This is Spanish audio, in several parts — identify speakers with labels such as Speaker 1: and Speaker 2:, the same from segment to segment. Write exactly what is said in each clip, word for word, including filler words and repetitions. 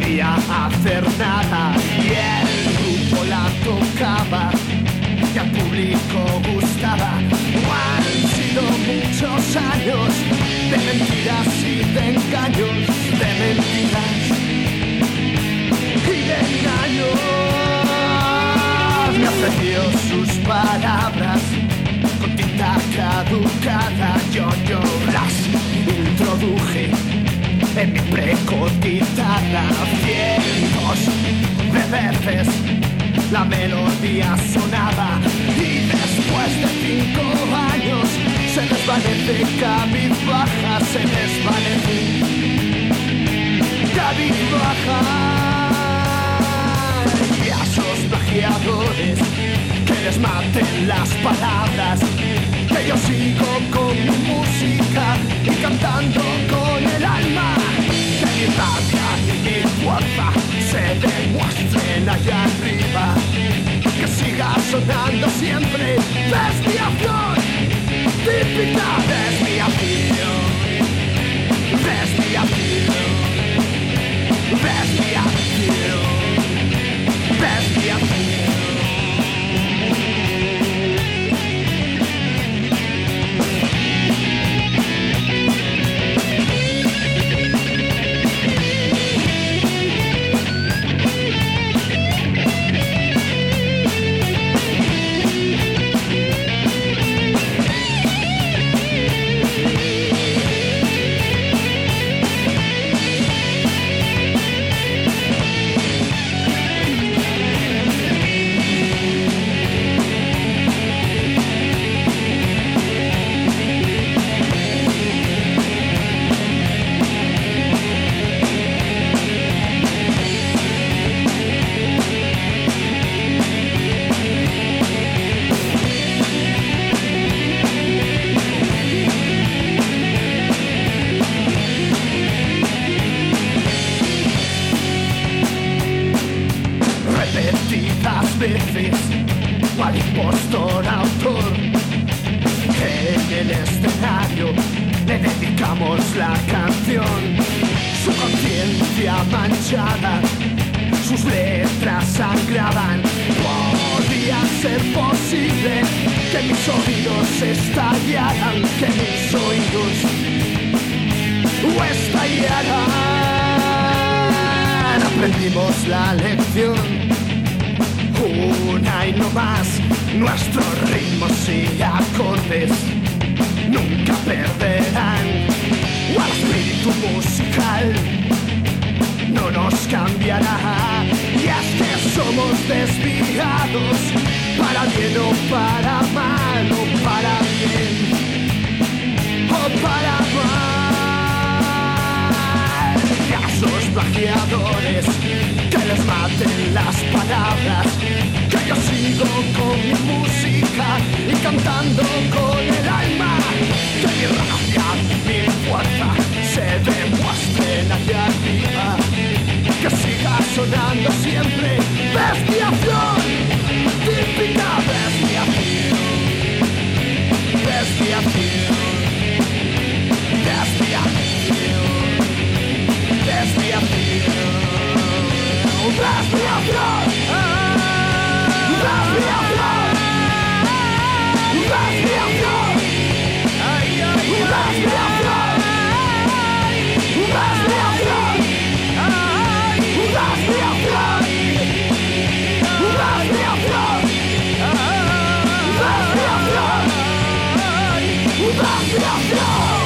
Speaker 1: podía hacer nada y el grupo la tocaba y al público gustaba. Han sido muchos años de mentiras y de engaños, de mentiras y de engaños. Me ofreció sus palabras con tinta caducada, yo, yo las introduje en mi precotizada. Cientos de veces la melodía sonaba y después de cinco años se desvanece cabizbaja, se desvanece cabizbaja. Y a esos plagiadores que les maten las palabras, que yo sigo con mi música y cantando con el alma, que mi rabia y mi fuerza se demuestren allá arriba, que siga sonando siempre desviación, típica desviación, desviación, desviación, desviación. Veces, cual impostor autor, en el escenario le dedicamos la canción. Su conciencia manchada, sus letras sangraban. Podía ser posible que mis oídos estallaran, que mis oídos estallaran. Aprendimos la lección, una y no más, nuestros ritmos y acordes nunca perderán. O el espíritu musical no nos cambiará. Y es que somos desviados, para bien o para mal, o para bien o para mal. Y a esos plagiadores que les maten las palabras, que yo sigo con mi música y cantando con el alma, que mi rabia, mi fuerza se demuestren allá arriba, que siga sonando siempre desviación, típica desviación, desviación, desviación, desviación. Desviación, desviación, desviación, ay, ay, desviación, desviación, ay, desviación, desviación, desviación, desviación.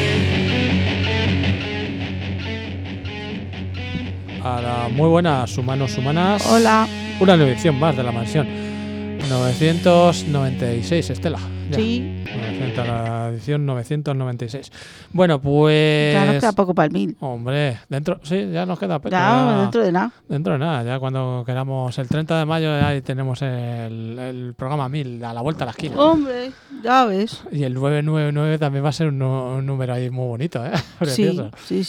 Speaker 2: A la muy buenas humanos, humanas.
Speaker 3: Hola.
Speaker 2: Una edición más de la mansión. novecientos noventa y seis, Estela. Ya.
Speaker 3: Sí.
Speaker 2: novecientos, la edición novecientos noventa y seis. Bueno, pues...
Speaker 3: Ya nos queda poco para el mil.
Speaker 2: Hombre, dentro... Sí, ya nos queda poco.
Speaker 3: Ya,
Speaker 2: ya,
Speaker 3: dentro de nada.
Speaker 2: Dentro de nada. Ya cuando queramos el treinta de mayo ya tenemos el, el programa mil a la vuelta a la esquina.
Speaker 3: Hombre, ya ves.
Speaker 2: Y el nueve nueve nueve también va a ser un, un número ahí muy bonito, ¿eh?
Speaker 3: Sí, sí, sí.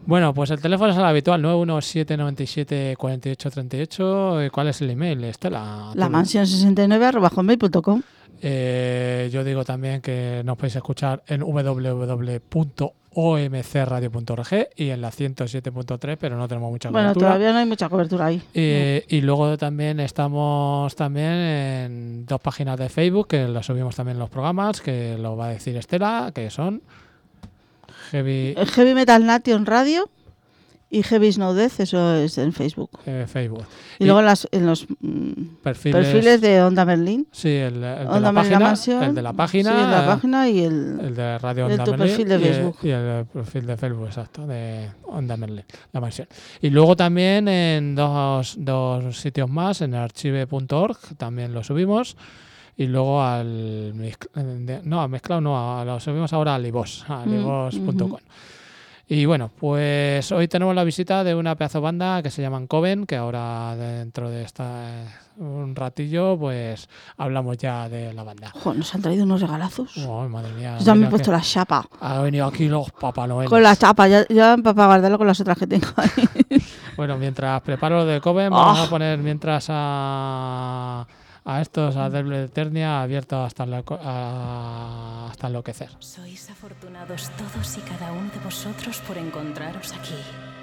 Speaker 2: Bueno, pues el teléfono es el habitual, nueve uno siete nueve siete cuatro ocho tres ocho. ¿Cuál es el email, Estela?
Speaker 3: La mansión sesenta y nueve arroba hotmail punto com.
Speaker 2: Eh, yo digo también que nos podéis escuchar en doble u doble u doble u punto o m c radio punto org y en la ciento siete punto tres, pero no tenemos mucha
Speaker 3: Bueno,
Speaker 2: cobertura.
Speaker 3: todavía no hay mucha cobertura ahí.
Speaker 2: Eh, y luego también estamos también en dos páginas de Facebook, que lo subimos también en los programas, que lo va a decir Estela, que son Heavy,
Speaker 3: El Heavy Metal Nation Radio y Heavy Snow Death, eso es en Facebook.
Speaker 2: eh, Facebook.
Speaker 3: Y, luego en, las, en los mm,
Speaker 2: Perfiles,
Speaker 3: perfiles de Onda Merlín.
Speaker 2: Sí, el, el de
Speaker 3: Onda
Speaker 2: la
Speaker 3: Merlín
Speaker 2: página,
Speaker 3: Mansión,
Speaker 2: el de la página,
Speaker 3: sí, el de la página y el,
Speaker 2: el de Radio
Speaker 3: el
Speaker 2: Onda
Speaker 3: tu
Speaker 2: Merlín
Speaker 3: perfil de
Speaker 2: y el-
Speaker 3: Facebook.
Speaker 2: y el perfil de Facebook, exacto, de Onda Merlín, la mansión. Y luego también en dos, dos sitios más, en archive punto org también lo subimos. Y luego al Mezcl- de- no, a Mezclado no, a- lo subimos ahora al iVoox, a
Speaker 3: Mm,
Speaker 2: iVoox punto com.
Speaker 3: ujú.
Speaker 2: Y bueno, pues hoy tenemos la visita de una pedazo banda que se llaman Coven, que ahora dentro de esta eh, un ratillo pues hablamos ya de la banda.
Speaker 3: Joder, nos han traído unos regalazos.
Speaker 2: Oh, madre mía.
Speaker 3: Yo también
Speaker 2: mira
Speaker 3: he puesto
Speaker 2: que
Speaker 3: la chapa.
Speaker 2: ha venido aquí los Papá Noel.
Speaker 3: Con la chapa, ya, ya para guardarlo con las otras que tengo ahí.
Speaker 2: Bueno, mientras preparo lo de Coven, vamos
Speaker 3: Oh.
Speaker 2: a poner mientras a, a estos, a Devil Eternia, abierto hasta, la, a- hasta enloquecer.
Speaker 4: Sois afortunados todos y cada uno de vosotros por encontraros aquí.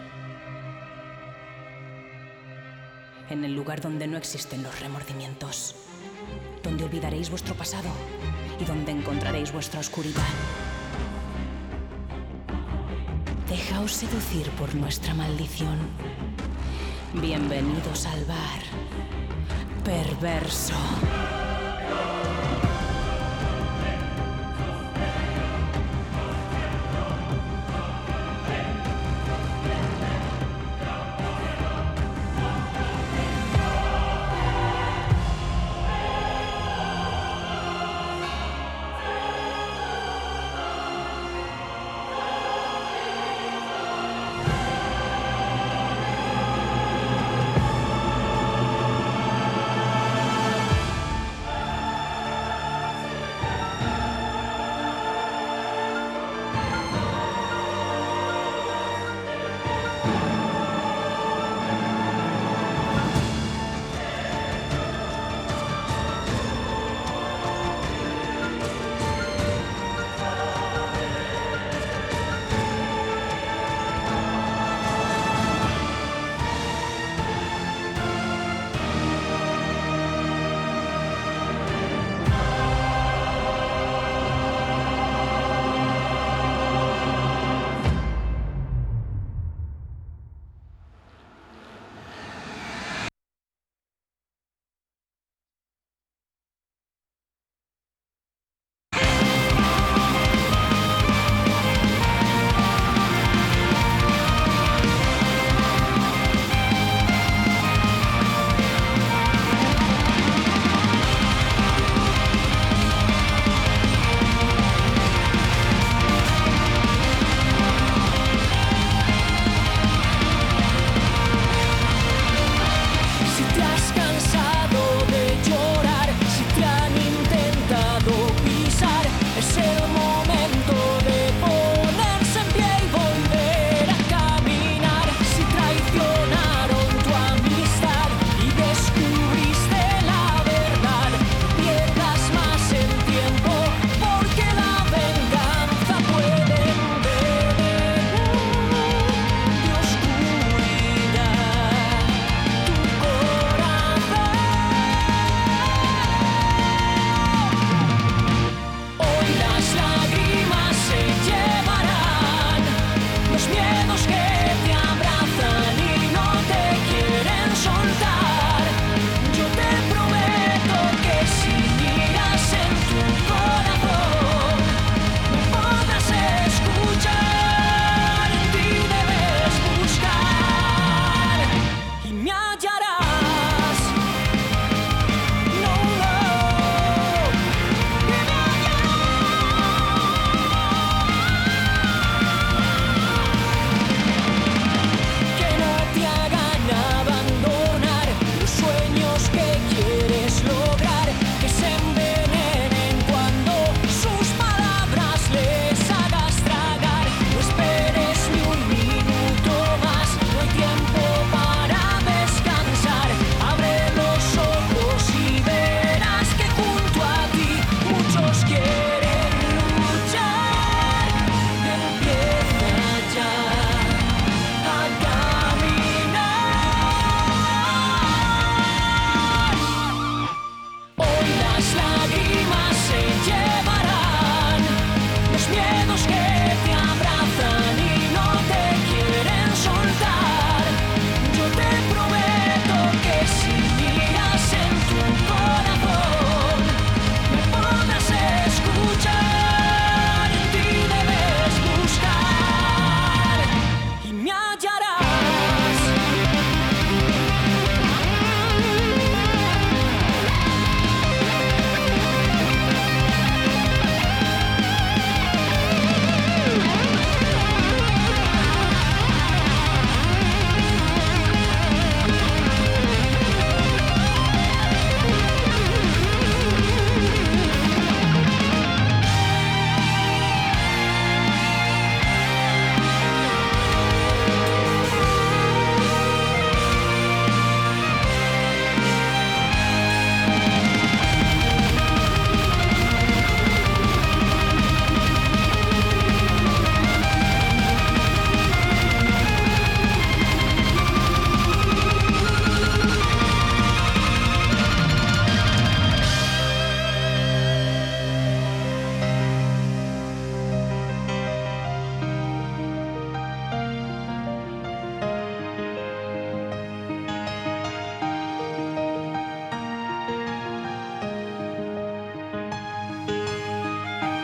Speaker 4: En el lugar donde no existen los remordimientos. Donde olvidaréis vuestro pasado y donde encontraréis vuestra oscuridad. Dejaos seducir por nuestra maldición. Bienvenidos al bar perverso.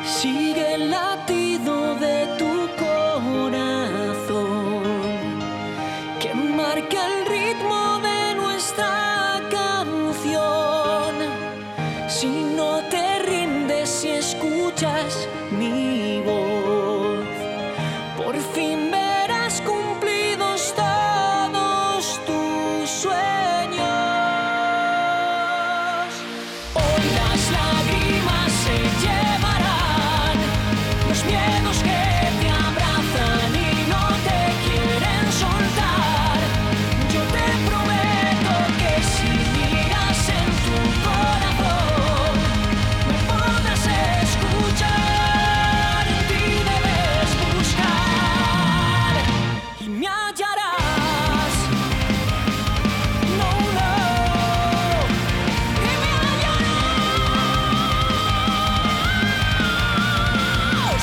Speaker 5: sigue el latido de tu corazón, que marca el ritmo de nuestra canción. Si no te rindes, si escuchas mi voz, por fin verás cumplidos todos tus sueños. Hoy las lágrimas se llevarán los miedos que te abrazan y no te quieren soltar. Yo te prometo que si miras en tu corazón me podrás escuchar. En ti debes buscar y me hallarás. No, no, y me hallarás.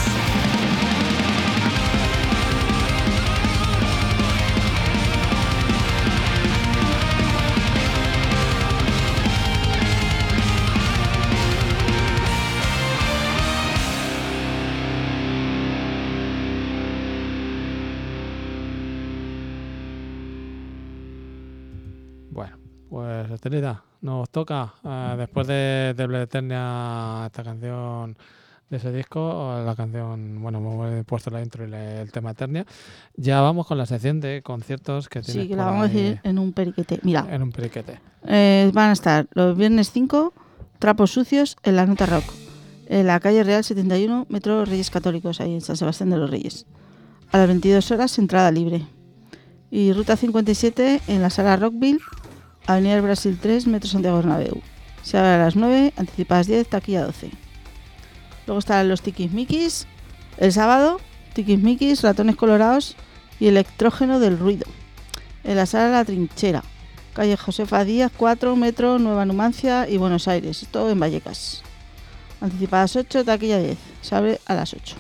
Speaker 2: Bueno, pues Estelita, nos toca, eh, después de, de Bled Eternia, esta canción de ese disco, o la canción, bueno, hemos puesto la intro y la- el tema Eternia. Ya vamos con la sección de conciertos que tienes
Speaker 3: Sí, que la
Speaker 2: por
Speaker 3: vamos a
Speaker 2: ahí
Speaker 3: decir en un periquete. Mira,
Speaker 2: en un periquete.
Speaker 3: eh, van a estar los viernes cinco, Trapos Sucios en la Nota Rock, en la calle Real setenta y uno, Metro Reyes Católicos, ahí en San Sebastián de los Reyes. A las veintidós horas, entrada libre. Y Ruta cincuenta y siete en la Sala Rockville, Avenida del Brasil tres, Metro Santiago Bernabéu. Se abre a las nueve, anticipadas diez, taquilla doce. Luego están los Tikis Mikis, el sábado, Tikis Mikis, Ratones Colorados y Electrógeno del Ruido, en la Sala La Trinchera, calle Josefa Díaz cuatro, Metro Nueva Numancia y Buenos Aires, todo en Vallecas. Anticipadas ocho, taquilla diez, se abre a las ocho.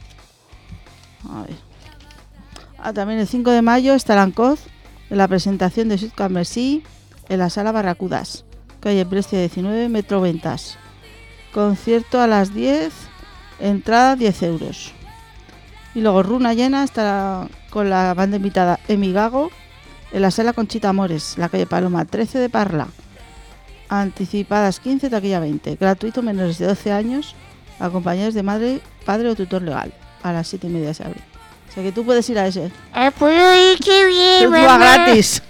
Speaker 3: A ver. Ah, también el cinco de mayo estará en Coz, en la presentación de Sud Cambersí, en la Sala Barracudas, calle Prestia diecinueve, Metro Ventas. Concierto a las diez, entrada diez euros. Y luego Runa Llena estará con la banda invitada Emi Gago en la Sala Conchita Amores, la calle Paloma trece de Parla. Anticipadas quince, taquilla veinte. Gratuito menores de doce años, acompañados de madre, padre o tutor legal. A las siete y media se abre. O sea que tú puedes ir a ese. Tú vas gratis.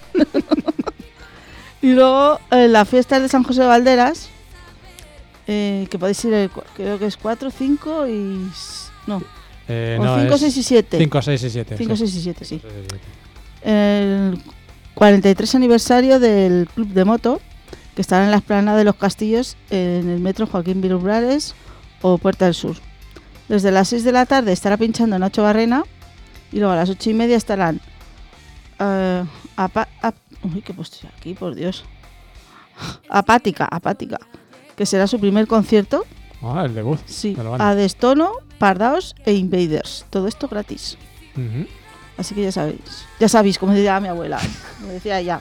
Speaker 3: Y luego en la fiesta de San José de Valderas, eh, que podéis ir, el, cu- creo que es cuatro, cinco y... s- No,
Speaker 2: Eh,
Speaker 3: o
Speaker 2: no,
Speaker 3: cinco,
Speaker 2: es
Speaker 3: seis y siete.
Speaker 2: cinco, seis y siete.
Speaker 3: cinco,
Speaker 2: sí.
Speaker 3: seis y siete, sí.
Speaker 2: cinco, seis y siete.
Speaker 3: El cuarenta y tres aniversario del Club de Moto, que estará en la explanada de los Castillos, en el metro Joaquín Virubrales o Puerta del Sur. Desde las seis de la tarde estará pinchando Nacho Barrena y luego a las ocho y media estarán... eh, apa- ap- uy, ¿qué he puesto yo aquí? Por Dios. Apática, Apática, que será su primer concierto.
Speaker 2: Ah, el debut.
Speaker 3: Sí,
Speaker 2: Me lo van.
Speaker 3: a Destono, Pardaos e Invaders. Todo esto gratis.
Speaker 2: Ujú.
Speaker 3: Así que ya sabéis. Ya sabéis, como decía mi abuela. Como decía ella.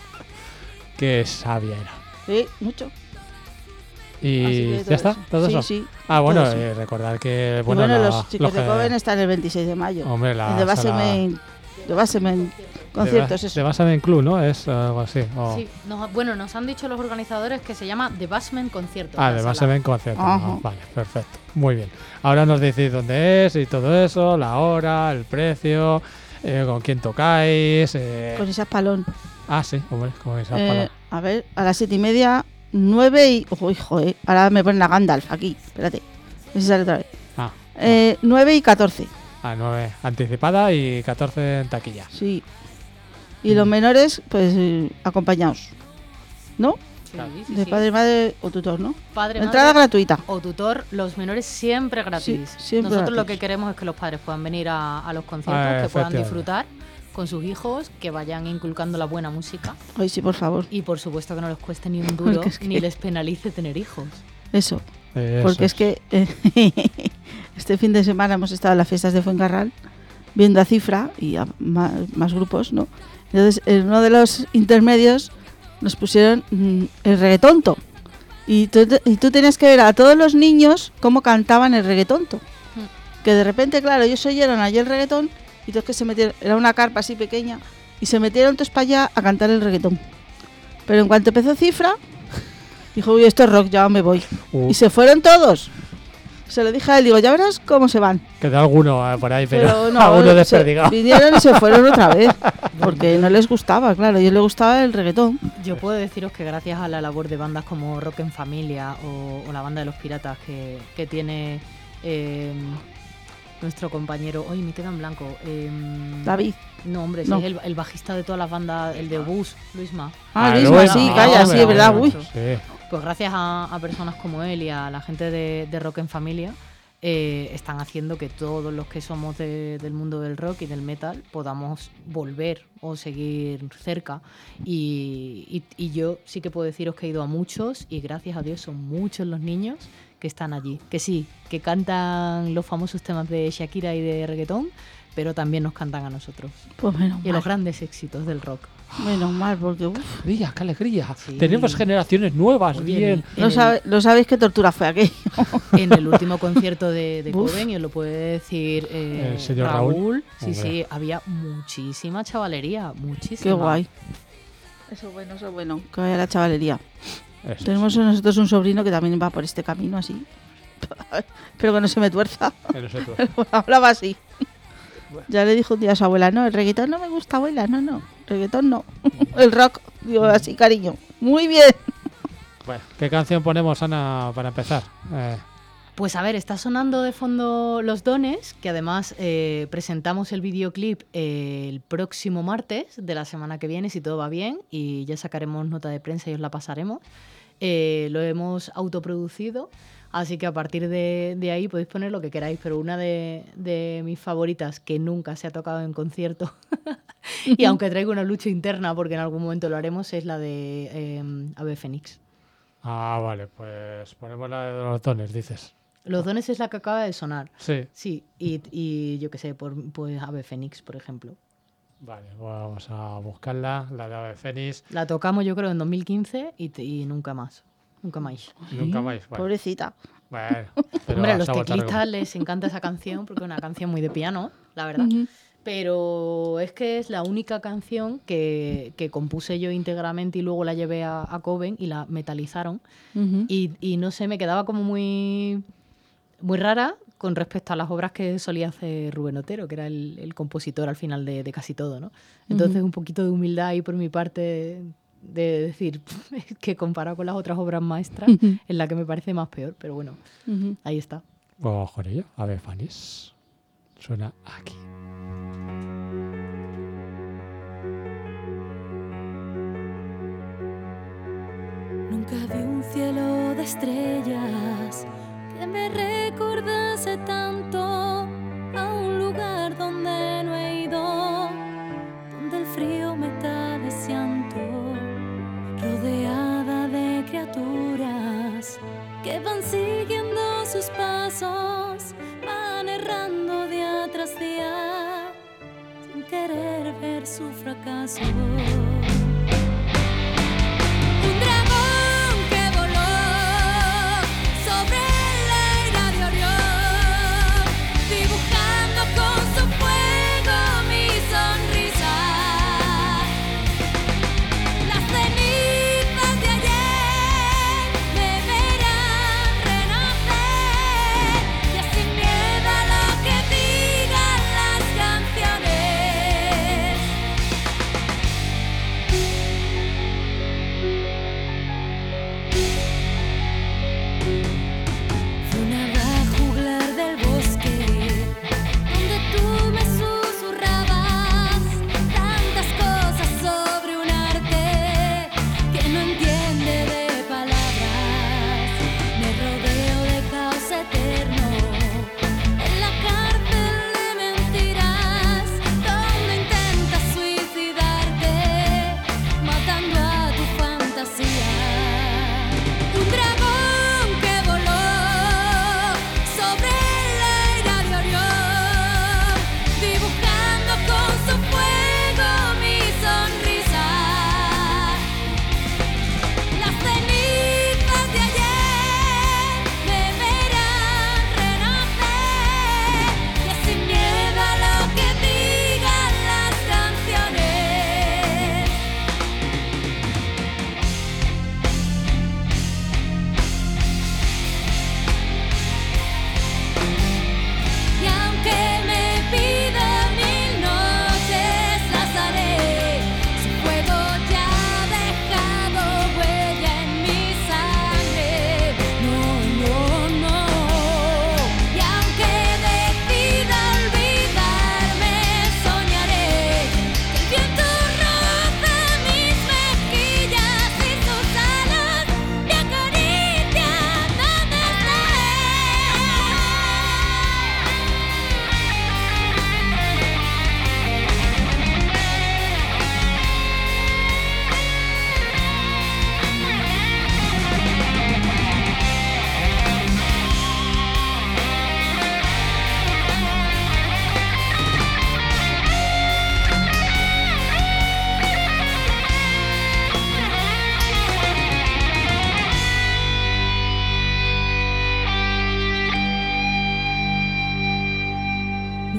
Speaker 2: Qué sabia era.
Speaker 3: Sí, mucho. Así
Speaker 2: Y
Speaker 3: que
Speaker 2: ya
Speaker 3: todo
Speaker 2: está,
Speaker 3: eso.
Speaker 2: todo
Speaker 3: sí,
Speaker 2: eso.
Speaker 3: Sí,
Speaker 2: Ah, bueno,
Speaker 3: todo eso.
Speaker 2: eh, recordar que
Speaker 3: Y
Speaker 2: bueno,
Speaker 3: bueno,
Speaker 2: la-
Speaker 3: los chicos de
Speaker 2: que-
Speaker 3: Coven están el veintiséis de mayo.
Speaker 2: Hombre, la
Speaker 3: El de
Speaker 2: sala-
Speaker 3: Basemen, de Basemen conciertos,
Speaker 2: de,
Speaker 3: eso.
Speaker 2: de Basemen Club, ¿no? Es algo así. o-
Speaker 6: Sí, nos- bueno, nos han dicho los organizadores que se llama The Basement Concierto.
Speaker 2: Ah,
Speaker 6: la
Speaker 2: de
Speaker 6: sala.
Speaker 2: Basemen Concierto.
Speaker 3: Ajá.
Speaker 2: Ah, vale, perfecto. Muy bien. Ahora nos decís dónde es y todo eso, la hora, el precio, eh, con quién tocáis. eh.
Speaker 3: Con Isaac Palón.
Speaker 2: Ah, sí, hombre, con esa
Speaker 3: Eh,
Speaker 2: palabra.
Speaker 3: a ver, a las siete y media, nueve y... Ojo, hijo, eh. Ahora me ponen a Gandalf aquí. Espérate. A ver si sale otra vez.
Speaker 2: Ah,
Speaker 3: Eh, nueve y catorce.
Speaker 2: ah, nueve anticipada y catorce en taquilla.
Speaker 3: Sí. Y los menores, pues eh, acompañados. ¿No?
Speaker 6: Sí, sí,
Speaker 3: De
Speaker 6: sí.
Speaker 3: padre, madre o tutor, ¿no?
Speaker 6: Padre,
Speaker 3: Entrada
Speaker 6: madre
Speaker 3: gratuita.
Speaker 6: o tutor, los menores siempre gratis.
Speaker 3: Sí, siempre
Speaker 6: Nosotros lo
Speaker 3: gratis.
Speaker 6: que queremos es que los padres puedan venir a, a los conciertos,
Speaker 2: Ah,
Speaker 6: que puedan
Speaker 2: efectivamente.
Speaker 6: disfrutar con sus hijos, que vayan inculcando la buena música
Speaker 3: Ay, sí, por favor.
Speaker 6: y por supuesto que no les cueste ni un duro
Speaker 3: Porque es que-
Speaker 6: ni les penalice tener hijos.
Speaker 3: Eso.
Speaker 2: Eso
Speaker 3: Porque es que eh, este fin de semana hemos estado en las fiestas de Fuencarral viendo a Cifra y a más, más grupos, ¿no? Entonces, en uno de los intermedios nos pusieron mm, el reggaetonto. Y tú, y tú tenías que ver a todos los niños cómo cantaban el reggaetonto. Mm. Que de repente, claro, ellos oyeron allí el reggaetón y todos que se metieron, era una carpa así pequeña, y se metieron todos para allá a cantar el reggaetón. Pero en cuanto empezó Cifra, dijo, uy, esto es rock, ya me voy. Uh. Y se fueron todos. Se lo dije a él, digo, ya verás cómo se van.
Speaker 2: Quedó alguno eh, por ahí, pero,
Speaker 3: pero no,
Speaker 2: alguno desperdigado.
Speaker 3: Vinieron y se fueron otra vez, porque no les gustaba, claro, a ellos les gustaba el reggaetón.
Speaker 7: Yo puedo deciros que gracias a la labor de bandas como Rock en Familia o, o la banda de los Piratas que, que tiene eh, nuestro compañero, hoy me queda en blanco. Eh,
Speaker 3: David.
Speaker 7: No, hombre,
Speaker 3: no.
Speaker 7: sí, es el, el bajista de todas las bandas, el de Bus, Luisma.
Speaker 3: Ah, Luisma, sí, calla, sí, es verdad, uy.
Speaker 2: Sí.
Speaker 7: Pues gracias a, a personas como él y a la gente de, de Rock en Familia, eh, están haciendo que todos los que somos de, del mundo del rock y del metal podamos volver o seguir cerca. Y, y, y yo sí que puedo deciros que he ido a muchos y gracias a Dios son muchos los niños que están allí. Que sí, que cantan los famosos temas de Shakira y de reggaetón, pero también nos cantan a nosotros.
Speaker 3: Pues menos
Speaker 7: y
Speaker 3: mal.
Speaker 7: Los grandes éxitos del rock.
Speaker 3: Menos mal, porque uf.
Speaker 2: ¡Qué alegría, qué alegría!
Speaker 7: Sí.
Speaker 2: Tenemos generaciones nuevas,
Speaker 7: Oye,
Speaker 2: bien.
Speaker 3: No,
Speaker 7: el,
Speaker 3: sabe, no sabéis qué tortura fue aquello.
Speaker 7: En el último concierto de, de Coven, y os lo puede decir eh,
Speaker 2: el señor
Speaker 7: Raúl,
Speaker 2: Raúl.
Speaker 7: sí,
Speaker 2: Hombre.
Speaker 7: sí, había muchísima chavalería, muchísima.
Speaker 3: Qué guay. Eso es bueno, eso es bueno, que vaya la chavalería.
Speaker 2: Eso
Speaker 3: Tenemos
Speaker 2: sí.
Speaker 3: nosotros un sobrino que también va por este camino así. Pero que no se me tuerza.
Speaker 2: Que no sé tú.
Speaker 3: Hablaba así. Ya le dijo un día a su abuela, no, el reggaetón no me gusta, abuela, no, no, reggaetón no. El rock, digo así, cariño. Muy bien.
Speaker 2: Bueno, ¿qué canción ponemos, Ana, para empezar? Eh,
Speaker 7: Pues a ver, está sonando de fondo Los Dones, que además eh, presentamos el videoclip eh, el próximo martes de la semana que viene, si todo va bien, y ya sacaremos nota de prensa y os la pasaremos. Eh, lo hemos autoproducido. Así que a partir de, de ahí podéis poner lo que queráis, pero una de, de mis favoritas que nunca se ha tocado en concierto, y aunque traigo una lucha interna porque en algún momento lo haremos, es la de eh, Ave Fénix.
Speaker 2: Ah, vale, pues ponemos la de Los Dones, dices.
Speaker 7: Los Dones es la que acaba de sonar.
Speaker 2: Sí.
Speaker 7: Sí, y, y yo qué sé, por, pues Ave Fénix, por ejemplo.
Speaker 2: Vale, vamos a buscarla, la de Ave Fénix.
Speaker 7: La tocamos yo creo en dos mil quince y, te, y nunca más. Nunca más.
Speaker 2: Nunca más. Bueno,
Speaker 3: Pobrecita.
Speaker 2: bueno, pero
Speaker 7: Hombre, a
Speaker 2: vas
Speaker 7: los
Speaker 2: a voltar
Speaker 7: teclistas
Speaker 2: a-
Speaker 7: les encanta esa canción porque es una canción muy de piano, la verdad.
Speaker 3: Ujú.
Speaker 7: Pero es que es la única canción que, que compuse yo íntegramente y luego la llevé a, a Coven y la metalizaron.
Speaker 3: Ujú.
Speaker 7: Y, y no sé, me quedaba como muy, muy rara con respecto a las obras que solía hacer Rubén Otero, que era el, el compositor al final de, de casi todo, ¿no? Entonces
Speaker 3: Ujú.
Speaker 7: un poquito de humildad ahí por mi parte de decir que comparado con las otras obras maestras
Speaker 3: Ujú.
Speaker 7: es la que me parece más peor, pero bueno,
Speaker 3: Ujú.
Speaker 7: ahí está.
Speaker 2: Vamos con ella, Ave Fénix. Suena aquí.
Speaker 5: Nunca vi un cielo de estrellas que me recordase tanto a un lugar donde no he ido, donde el frío me está deseando, rodeada de criaturas que van siguiendo sus pasos, van errando día tras día, sin querer ver su fracaso. Un dragón que voló sobre la era de Orión, dibujando con su fuego mi sonrisa. Las cenizas de ayer me verán renacer, y sin miedo a lo que digan las canciones.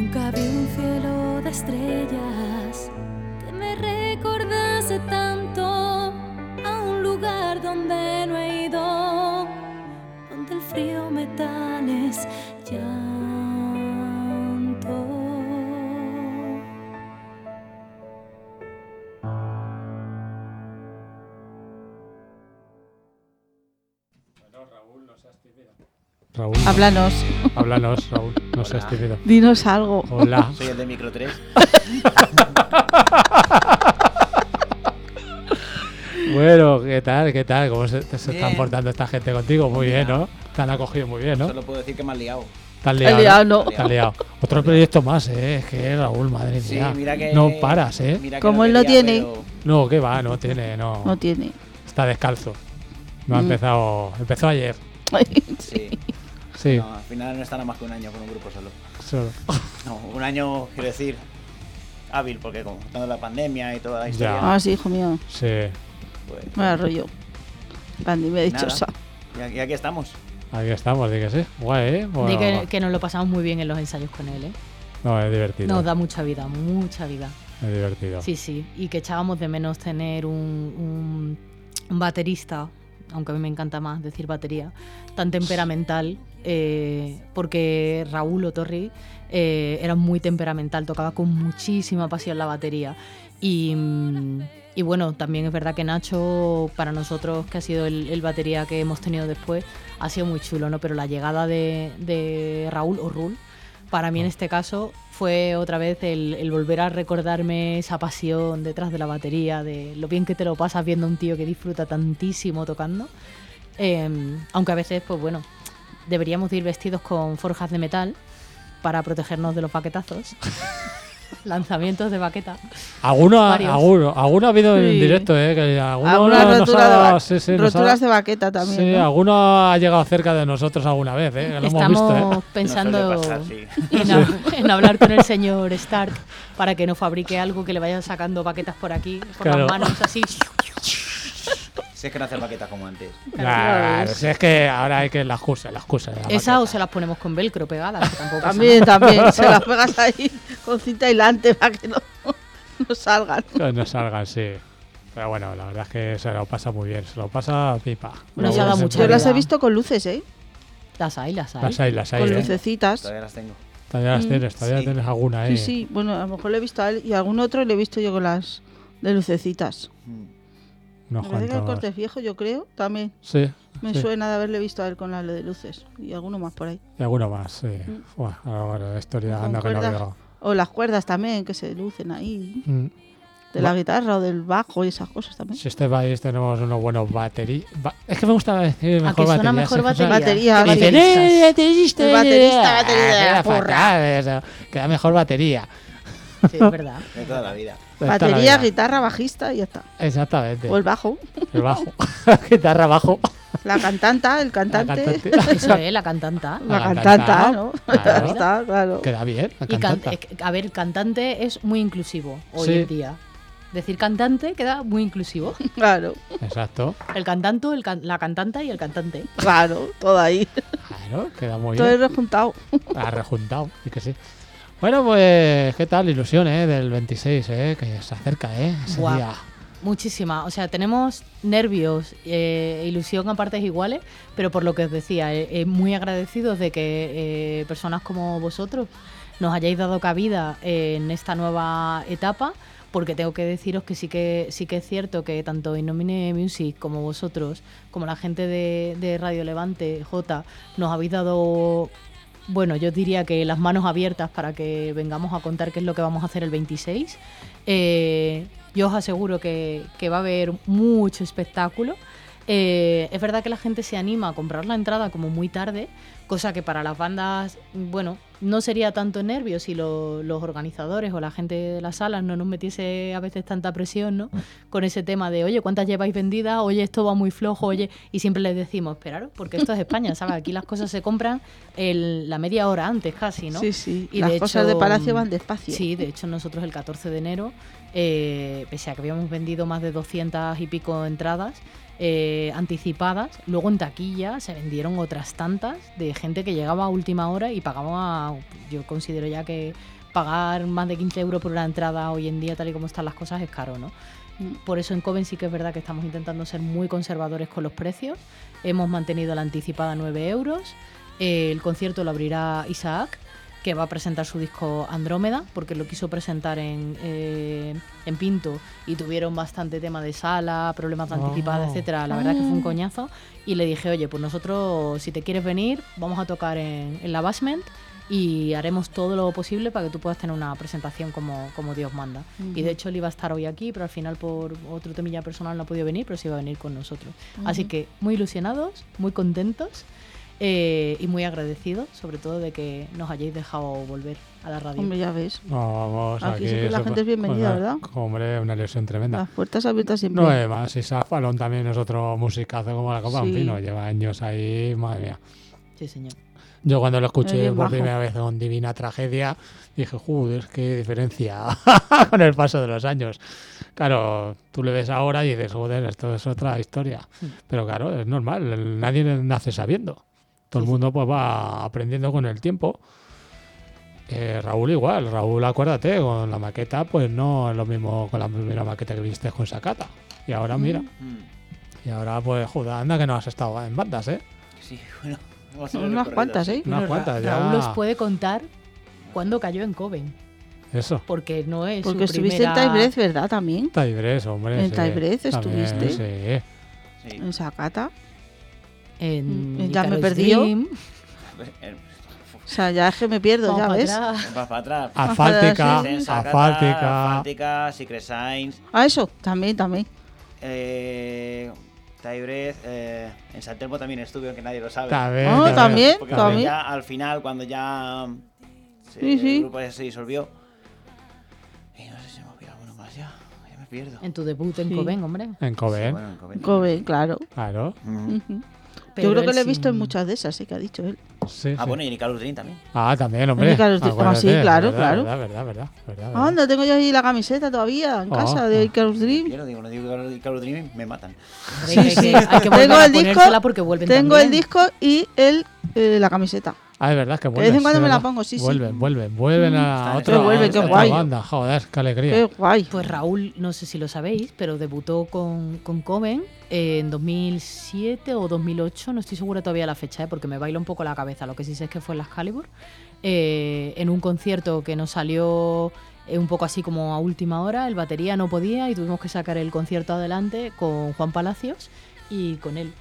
Speaker 5: Nunca vi un cielo de estrellas que me recordase tanto a un lugar donde no he ido, donde el frío metal es llanto.
Speaker 2: Raúl,
Speaker 3: Háblanos.
Speaker 2: háblanos, Raúl, no seas tímido.
Speaker 3: Dinos algo.
Speaker 2: Hola.
Speaker 8: Soy el de Micro tres.
Speaker 2: Bueno, ¿qué tal? ¿Qué tal? ¿Cómo se, se están
Speaker 8: Bien.
Speaker 2: portando esta gente contigo? Muy bien, ¿no? Te han acogido muy bien, ¿no?
Speaker 8: Solo puedo decir que me has liado.
Speaker 2: Te has
Speaker 3: Te has liado,
Speaker 2: ¿no?
Speaker 3: no.
Speaker 2: Te has liado. Otro proyecto más, ¿eh? Es que Raúl, madre
Speaker 8: Sí,
Speaker 2: mía.
Speaker 8: mira que.
Speaker 2: No paras, ¿eh?
Speaker 8: mira que
Speaker 3: Como él no
Speaker 8: quería,
Speaker 3: tiene.
Speaker 8: pero-
Speaker 2: No, ¿qué va? No tiene, no.
Speaker 3: No tiene.
Speaker 2: Está descalzo. No ha
Speaker 3: Mm.
Speaker 2: empezado. Empezó ayer.
Speaker 8: Sí.
Speaker 2: Sí,
Speaker 8: No, al final no está nada más que un año con un grupo solo.
Speaker 2: solo.
Speaker 8: No, un año, quiero decir, hábil, porque como estando la pandemia y toda la historia,
Speaker 3: Ah, sí, hijo mío.
Speaker 2: Sí.
Speaker 8: pues
Speaker 3: Me da rollo. Pandemia dichosa.
Speaker 8: y aquí, y aquí estamos.
Speaker 2: Aquí estamos, di que sí. Guay, ¿eh? Bueno,
Speaker 7: De que, que nos lo pasamos muy bien en los ensayos con él, ¿eh?
Speaker 2: No, es divertido.
Speaker 7: Nos da mucha vida, mucha vida.
Speaker 2: Es divertido.
Speaker 7: Sí, sí. Y que echábamos de menos tener un, un, un baterista, aunque a mí me encanta más decir batería, tan temperamental, eh, porque Raúl Otorri eh, era muy temperamental, tocaba con muchísima pasión la batería. Y, mm, y bueno, también es verdad que Nacho, para nosotros, que ha sido el, el batería que hemos tenido después, ha sido muy chulo, ¿no? Pero la llegada de, de Raúl, o Rul, para mí en este caso fue otra vez el, el volver a recordarme esa pasión detrás de la batería, de lo bien que te lo pasas viendo a un tío que disfruta tantísimo tocando. Eh, aunque a veces, pues bueno, deberíamos de ir vestidos con forjas de metal para protegernos de los baquetazos. Lanzamientos de baqueta.
Speaker 2: Alguno, ha-
Speaker 7: Varios.
Speaker 2: alguno, alguno ha habido en
Speaker 3: Sí.
Speaker 2: directo, ¿eh? Que alguno
Speaker 3: Algunas
Speaker 2: nos
Speaker 3: roturas, de,
Speaker 2: ha-
Speaker 3: ba-
Speaker 2: sí, sí, nos ha-
Speaker 3: roturas de baqueta también.
Speaker 2: Sí,
Speaker 3: ¿no?
Speaker 2: alguno ha llegado cerca de nosotros alguna vez, ¿eh? Que lo
Speaker 7: Estamos
Speaker 2: hemos visto, ¿eh?
Speaker 7: pensando
Speaker 8: No suele pasar, sí.
Speaker 7: en, hab- en hablar con el señor Stark para que nos fabrique algo que le vaya sacando baquetas por aquí, por
Speaker 2: Claro.
Speaker 7: las manos, así.
Speaker 8: Si es que no hace baquetas como antes.
Speaker 2: Claro, si es que ahora hay que la excusa, la excusa. de la
Speaker 7: Esa
Speaker 2: baqueta.
Speaker 7: o se las ponemos con velcro pegadas, que tampoco pasa
Speaker 3: También,
Speaker 7: nada.
Speaker 3: también. Se las pegas ahí con cinta aislante para que no, no salgan.
Speaker 2: Que no salgan, sí. Pero bueno, la verdad es que se lo pasa muy bien, se lo pasa pipa.
Speaker 7: Nos
Speaker 2: Pero
Speaker 7: ha dado
Speaker 2: bueno,
Speaker 7: mucha
Speaker 3: Yo
Speaker 2: siempre-
Speaker 3: las he
Speaker 7: vida.
Speaker 3: visto con luces, ¿eh?
Speaker 7: Las hay, las hay.
Speaker 2: Las hay, las hay,
Speaker 3: Con
Speaker 2: ¿eh?
Speaker 3: lucecitas.
Speaker 8: Todavía las tengo.
Speaker 2: Todavía las
Speaker 3: Mm,
Speaker 2: tienes, todavía
Speaker 8: sí.
Speaker 2: tienes alguna ahí.
Speaker 3: Sí, sí. Bueno, a lo mejor le he visto a él y a algún otro le he visto yo con las de lucecitas.
Speaker 8: Mm.
Speaker 2: Unos
Speaker 3: Me parece que el
Speaker 2: cuantos.
Speaker 3: corte es viejo, yo creo, también.
Speaker 2: Sí,
Speaker 3: Me
Speaker 2: sí.
Speaker 3: suena de haberle visto a él con las de luces. Y alguno más por ahí.
Speaker 2: Y alguno más, sí.
Speaker 3: Mm.
Speaker 2: Buah, ahora la historia
Speaker 3: Con
Speaker 2: anda que no
Speaker 3: cuerdas.
Speaker 2: veo.
Speaker 3: O las cuerdas también, que se lucen ahí.
Speaker 2: Mm.
Speaker 3: De la guitarra o del bajo y esas cosas también.
Speaker 2: Si este país tenemos unos buenos baterías. Es que me gusta decir mejor
Speaker 7: que suena
Speaker 2: batería.
Speaker 7: mejor
Speaker 2: sí,
Speaker 7: batería?
Speaker 3: Batería,
Speaker 2: Que dicen,
Speaker 3: bateristas.
Speaker 2: "Eh, baterista,
Speaker 3: El baterista,
Speaker 2: eh,
Speaker 3: batería de la
Speaker 2: queda
Speaker 3: porra".
Speaker 2: fatal, eso, queda mejor batería.
Speaker 7: Sí, es verdad.
Speaker 8: De toda la vida.
Speaker 2: De toda la
Speaker 3: Batería,
Speaker 2: vida.
Speaker 3: guitarra, bajista y ya está.
Speaker 2: Exactamente.
Speaker 3: O el bajo.
Speaker 2: El bajo. Guitarra bajo.
Speaker 3: La cantanta, el cantante.
Speaker 2: La cantante.
Speaker 7: Eso es, la cantanta.
Speaker 3: La
Speaker 2: La
Speaker 3: cantanta,
Speaker 2: cantanta,
Speaker 3: ¿no?
Speaker 2: claro.
Speaker 3: Ya está, claro.
Speaker 2: Queda bien. La
Speaker 7: Y can-
Speaker 2: cantanta.
Speaker 7: es que, a ver, el cantante es muy inclusivo hoy
Speaker 2: Sí.
Speaker 7: en día. Decir cantante queda muy inclusivo.
Speaker 3: Claro,
Speaker 2: Exacto.
Speaker 7: El cantante, el can- la cantanta y el cantante.
Speaker 3: claro, todo ahí.
Speaker 2: Claro, queda muy
Speaker 3: Todo
Speaker 2: bien.
Speaker 3: rejuntado.
Speaker 2: Ha rejuntado. Y que sí. Bueno, pues, ¿qué tal? Ilusión, ¿eh? Del veintiséis, ¿eh? Que se acerca, ¿eh? Ese
Speaker 7: Buah.
Speaker 2: día.
Speaker 7: Muchísima. O sea, tenemos nervios e ilusión a partes iguales, pero por lo que os decía, eh, eh, muy agradecidos de que eh, personas como vosotros nos hayáis dado cabida en esta nueva etapa, porque tengo que deciros que sí que sí que es cierto que tanto Innomine Music como vosotros, como la gente de, de Radio Levante, J, nos habéis dado, bueno, yo diría que las manos abiertas para que vengamos a contar qué es lo que vamos a hacer el veintiséis. Eh, yo os aseguro que, que va a haber mucho espectáculo. Eh, es verdad que la gente se anima a comprar la entrada como muy tarde, cosa que para las bandas, bueno, no sería tanto nervio si lo- los organizadores o la gente de las salas no nos metiese a veces tanta presión, ¿no? Con ese tema de, oye, ¿cuántas lleváis vendidas? Oye, esto va muy flojo, oye, y siempre les decimos, esperaros, porque esto es España, ¿sabes? Aquí las cosas se compran el- la media hora antes casi, ¿no?
Speaker 3: Sí, sí.
Speaker 7: Y
Speaker 3: Las
Speaker 7: de
Speaker 3: cosas de
Speaker 7: hecho,
Speaker 3: Palacio van despacio.
Speaker 7: Sí, de hecho nosotros el catorce de enero, eh, pese a que habíamos vendido más de doscientas y pico entradas eh, anticipadas, luego en taquilla se vendieron otras tantas de gente que llegaba a última hora y pagaba, yo considero ya que pagar más de quince euros por una entrada hoy en día, tal y como están las cosas, es caro, ¿no? Por eso en Coven sí que es verdad que estamos intentando ser muy conservadores con los precios. Hemos mantenido la anticipada a nueve euros. Eh, el concierto lo abrirá Isaac, que va a presentar su disco Andrómeda, porque lo quiso presentar en, eh, en Pinto y tuvieron bastante tema de sala, problemas de anticipada,
Speaker 2: Oh.
Speaker 7: etcétera. La verdad que fue un coñazo. Y le dije, oye, pues nosotros, si te quieres venir, vamos a tocar en, en la Basement y haremos todo lo posible para que tú puedas tener una presentación como, como Dios manda. Uh-huh. Y de hecho él iba a estar hoy aquí, pero al final por otro temilla personal no ha podido venir, pero sí va a venir con nosotros. Uh-huh. Así que muy ilusionados, muy contentos eh, y muy agradecidos, sobre todo de que nos hayáis dejado volver a la radio.
Speaker 3: Hombre, ya ves.
Speaker 2: No, vamos,
Speaker 3: aquí,
Speaker 2: aquí
Speaker 3: siempre la gente es bienvenida, ¿verdad?
Speaker 2: Hombre, una ilusión tremenda.
Speaker 3: Las puertas abiertas siempre.
Speaker 2: No, además, Isaac Falón también es otro musicazo como la copa, sí. En fin, no, lleva años ahí, madre mía.
Speaker 7: Sí, señor.
Speaker 2: Yo cuando lo escuché por
Speaker 3: bajo.
Speaker 2: primera vez con Divina Tragedia, dije, joder, qué diferencia con el paso de los años. Claro, tú le ves ahora y dices, joder, esto es otra historia. Pero claro, es normal, nadie nace sabiendo. Todo el mundo pues va aprendiendo con el tiempo. Eh, Raúl igual, Raúl, acuérdate, con la maqueta, pues no es lo mismo con la primera maqueta que viste con Sakata. Y ahora, mira, mm. y ahora pues, joder, anda que no has estado en bandas, ¿eh?
Speaker 8: Sí, bueno.
Speaker 3: Unas cuantas, ¿eh?
Speaker 2: Unas cuantas, ya.
Speaker 7: Raúl os puede contar cuándo cayó en Coven.
Speaker 2: Eso.
Speaker 7: Porque no es
Speaker 3: Porque
Speaker 7: su
Speaker 3: estuviste
Speaker 7: primera...
Speaker 3: en Taibres, ¿verdad? También.
Speaker 2: Taibres, hombre.
Speaker 3: En
Speaker 2: sí.
Speaker 3: Taibres
Speaker 2: También,
Speaker 3: estuviste.
Speaker 2: Sí.
Speaker 3: Sí. En Sakata.
Speaker 7: En
Speaker 3: mm, ya me
Speaker 7: perdí.
Speaker 3: O sea, ya es que me pierdo,
Speaker 7: Vamos
Speaker 3: ya
Speaker 7: para
Speaker 3: ves.
Speaker 7: atrás.
Speaker 8: Vas para atrás.
Speaker 2: Asfáltica,
Speaker 3: Sí,
Speaker 8: Sakata,
Speaker 2: asfáltica.
Speaker 8: Asfáltica, Secret Signs.
Speaker 3: Ah, eso, también, también.
Speaker 8: Eh, Taibres, eh, en San Telmo también estuve, aunque nadie lo sabe.
Speaker 2: También,
Speaker 3: Oh, también,
Speaker 8: Porque
Speaker 3: también.
Speaker 8: ya al final, cuando ya se,
Speaker 3: Sí, sí.
Speaker 8: el grupo se disolvió. Y no sé si me ha olvidado alguno más ya. Ya me pierdo.
Speaker 7: En tu debut en
Speaker 3: Sí.
Speaker 7: Coven, hombre.
Speaker 2: En Coven.
Speaker 8: Sí, bueno, en Coven.
Speaker 3: Coven, claro.
Speaker 2: Claro.
Speaker 8: Ujú.
Speaker 3: Ujú.
Speaker 7: Pero
Speaker 3: Yo creo que
Speaker 7: él
Speaker 3: le he visto
Speaker 7: sin-
Speaker 3: en muchas de esas, sí, que ha dicho él.
Speaker 2: Sí,
Speaker 8: Ah,
Speaker 2: sí.
Speaker 8: bueno, y en Icarus Dream también.
Speaker 2: Ah, también, hombre.
Speaker 3: En Icarus Dream. Ah, sí,
Speaker 2: Acuérdate,
Speaker 3: claro,
Speaker 2: verdad,
Speaker 3: claro.
Speaker 2: Verdad, verdad, verdad, verdad, verdad.
Speaker 3: Anda, tengo yo ahí la camiseta todavía en
Speaker 2: Oh,
Speaker 3: casa de
Speaker 2: oh.
Speaker 3: Icarus Dream.
Speaker 8: Quiero, digo, no digo Icarus Dream, me matan.
Speaker 7: Hombre, que hay que- hay que volver
Speaker 3: Tengo
Speaker 7: a
Speaker 3: el disco,
Speaker 7: ponérsela porque vuelven
Speaker 3: tengo el
Speaker 7: también.
Speaker 3: disco y el, eh, la camiseta.
Speaker 2: Ah, es verdad que
Speaker 3: de
Speaker 2: vuelven.
Speaker 3: vez en cuando
Speaker 2: sí,
Speaker 3: me la
Speaker 2: verdad.
Speaker 3: pongo, sí, sí.
Speaker 2: Vuelven, vuelven, vuelven a
Speaker 8: Está-
Speaker 2: otra,
Speaker 8: Pero vuelve,
Speaker 2: a
Speaker 8: qué
Speaker 2: otra
Speaker 3: guay.
Speaker 2: banda. Joder, qué alegría.
Speaker 3: Qué guay.
Speaker 7: Pues Raúl, no sé si lo sabéis, pero debutó con, con Coven en dos mil siete o dos mil ocho, no estoy segura todavía la fecha, ¿eh? Porque me baila un poco la cabeza. Lo que sí sé es que fue en la Excalibur, eh, en un concierto que nos salió eh, un poco así como a última hora. El batería no podía y tuvimos que sacar el concierto adelante con Juan Palacios y con él.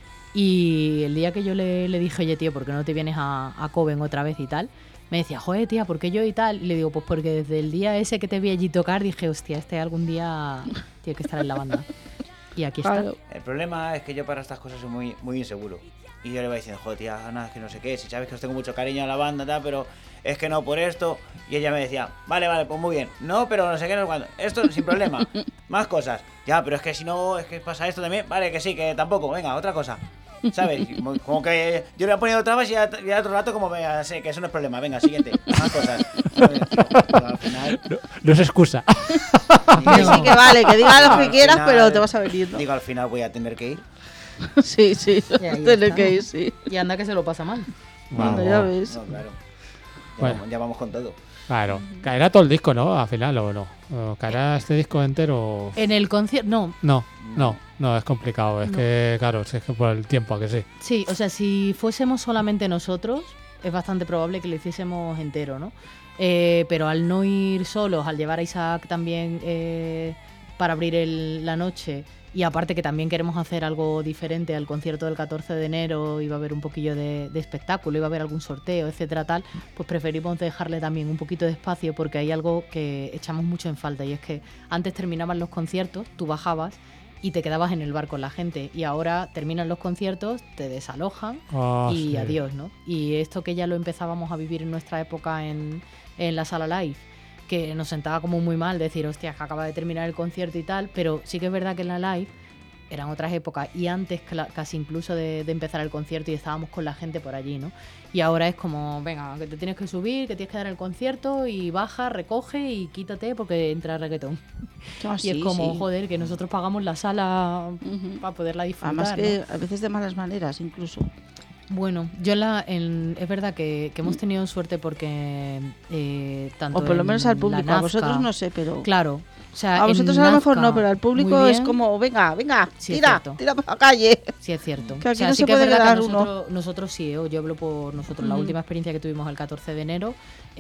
Speaker 7: Y el día que yo le, le dije, oye, tío, ¿por qué no te vienes a, a Coven otra vez y tal? Me decía, joder, tía, ¿por qué yo y tal? Y le digo, pues porque desde el día ese que te vi allí tocar dije, hostia, este algún día tiene que estar en la banda. Y aquí está.
Speaker 3: Claro.
Speaker 8: El problema es que yo para estas cosas soy muy, muy inseguro. Y yo le voy diciendo, joder, tía, Ana, que no sé qué, si sabes que os tengo mucho cariño a la banda, tal, pero es que no por esto. Y ella me decía, vale, vale, pues muy bien. No, pero no sé qué, no sé cuándo. Esto sin problema. Más cosas. Ya, pero es que si no, es que pasa esto también. Vale, que sí, que tampoco. Venga, otra cosa. ¿Sabes? Como, como que yo le he ponido trabas y ya, ya otro rato como me sé que eso no es problema. Venga, siguiente. Más cosas. ¿Sabes? Pero al final...
Speaker 2: No, no es excusa.
Speaker 3: Que sí, que vale, que digas lo que
Speaker 8: Al
Speaker 3: quieras,
Speaker 8: final-
Speaker 3: pero te vas a venir, ¿no?
Speaker 8: Digo, al final voy a tener que ir.
Speaker 3: Sí, sí.
Speaker 7: Y ahí
Speaker 3: Tener
Speaker 7: está,
Speaker 3: que
Speaker 7: ¿no?
Speaker 3: ir, sí.
Speaker 7: Y anda que se lo pasa mal.
Speaker 3: Bueno, ya ves.
Speaker 8: No, claro. Ya,
Speaker 2: Bueno.
Speaker 8: vamos, ya vamos con todo.
Speaker 2: Claro. Caerá todo el disco, ¿no? Al final o no. ¿O caerá este disco entero.
Speaker 7: En el concierto, no,
Speaker 2: No, no, no, es complicado. Es
Speaker 7: No.
Speaker 2: que, claro, es que por el tiempo, ¿a que sí?
Speaker 7: sí, o sea, si fuésemos solamente nosotros, es bastante probable que lo hiciésemos entero, ¿no? Eh, pero al no ir solos, al llevar a Isaac también eh, para abrir el- la noche, y aparte que también queremos hacer algo diferente al concierto del catorce de enero, iba a haber un poquillo de, de espectáculo, iba a haber algún sorteo, etcétera, tal, pues preferimos dejarle también un poquito de espacio porque hay algo que echamos mucho en falta, y es que antes terminaban los conciertos, tú bajabas y te quedabas en el bar con la gente, y ahora terminan los conciertos, te desalojan
Speaker 2: Ah,
Speaker 7: y
Speaker 2: sí.
Speaker 7: adiós, ¿no? Y esto que ya lo empezábamos a vivir en nuestra época en, en la sala live, que nos sentaba como muy mal decir, hostia, que acaba de terminar el concierto y tal, pero sí que es verdad que en la live eran otras épocas y antes cla- casi incluso de, de empezar el concierto y estábamos con la gente por allí, ¿no? Y ahora es como, venga, que te tienes que subir, que tienes que dar el concierto y baja, recoge y quítate porque entra reggaetón.
Speaker 3: Ah,
Speaker 7: y
Speaker 3: sí,
Speaker 7: es como,
Speaker 3: sí.
Speaker 7: joder, que nosotros pagamos la sala
Speaker 3: Ujú.
Speaker 7: para poderla disfrutar,
Speaker 3: Además
Speaker 7: ¿no?
Speaker 3: que a veces de malas maneras, incluso.
Speaker 7: Bueno, yo la, en, es verdad que, que hemos tenido suerte porque eh, tanto
Speaker 3: O por lo
Speaker 7: en
Speaker 3: menos al
Speaker 7: la
Speaker 3: público, a
Speaker 7: Nazca-
Speaker 3: vosotros no sé, pero...
Speaker 7: Claro. O sea,
Speaker 3: A vosotros
Speaker 7: en
Speaker 3: a lo mejor
Speaker 7: Nazca,
Speaker 3: no, pero al público
Speaker 7: muy
Speaker 3: es
Speaker 7: bien.
Speaker 3: como, venga, venga,
Speaker 7: Sí, es
Speaker 3: tira,
Speaker 7: cierto.
Speaker 3: tira por la calle.
Speaker 7: Sí, es cierto.
Speaker 3: Que aquí
Speaker 7: O sea,
Speaker 3: no
Speaker 7: sí
Speaker 3: se
Speaker 7: que es
Speaker 3: puede
Speaker 7: verdad que
Speaker 3: quedar uno.
Speaker 7: nosotros, nosotros sí, ¿eh? Yo hablo por nosotros. La
Speaker 3: Ujú.
Speaker 7: última experiencia que tuvimos el catorce de enero,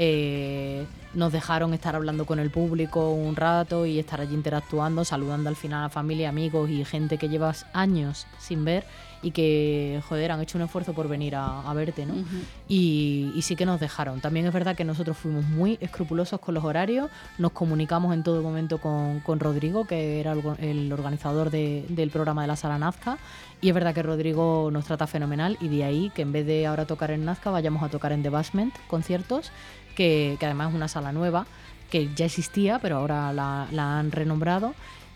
Speaker 7: eh, nos dejaron estar hablando con el público un rato y estar allí interactuando, saludando al final a familia, amigos y gente que llevas años sin ver y que, joder, han hecho un esfuerzo por venir a, a verte, ¿no?
Speaker 3: Ujú.
Speaker 7: Y, y sí que nos dejaron. También es verdad que nosotros fuimos muy escrupulosos con los horarios, nos comunicamos en todo momento con, con Rodrigo, que era el, el organizador de- del programa de la Sala Nazca, y es verdad que Rodrigo nos trata fenomenal y de ahí que en vez de ahora tocar en Nazca vayamos a tocar en The Basement, conciertos, que, que además es una sala nueva, que ya existía, pero ahora la, la han renombrado.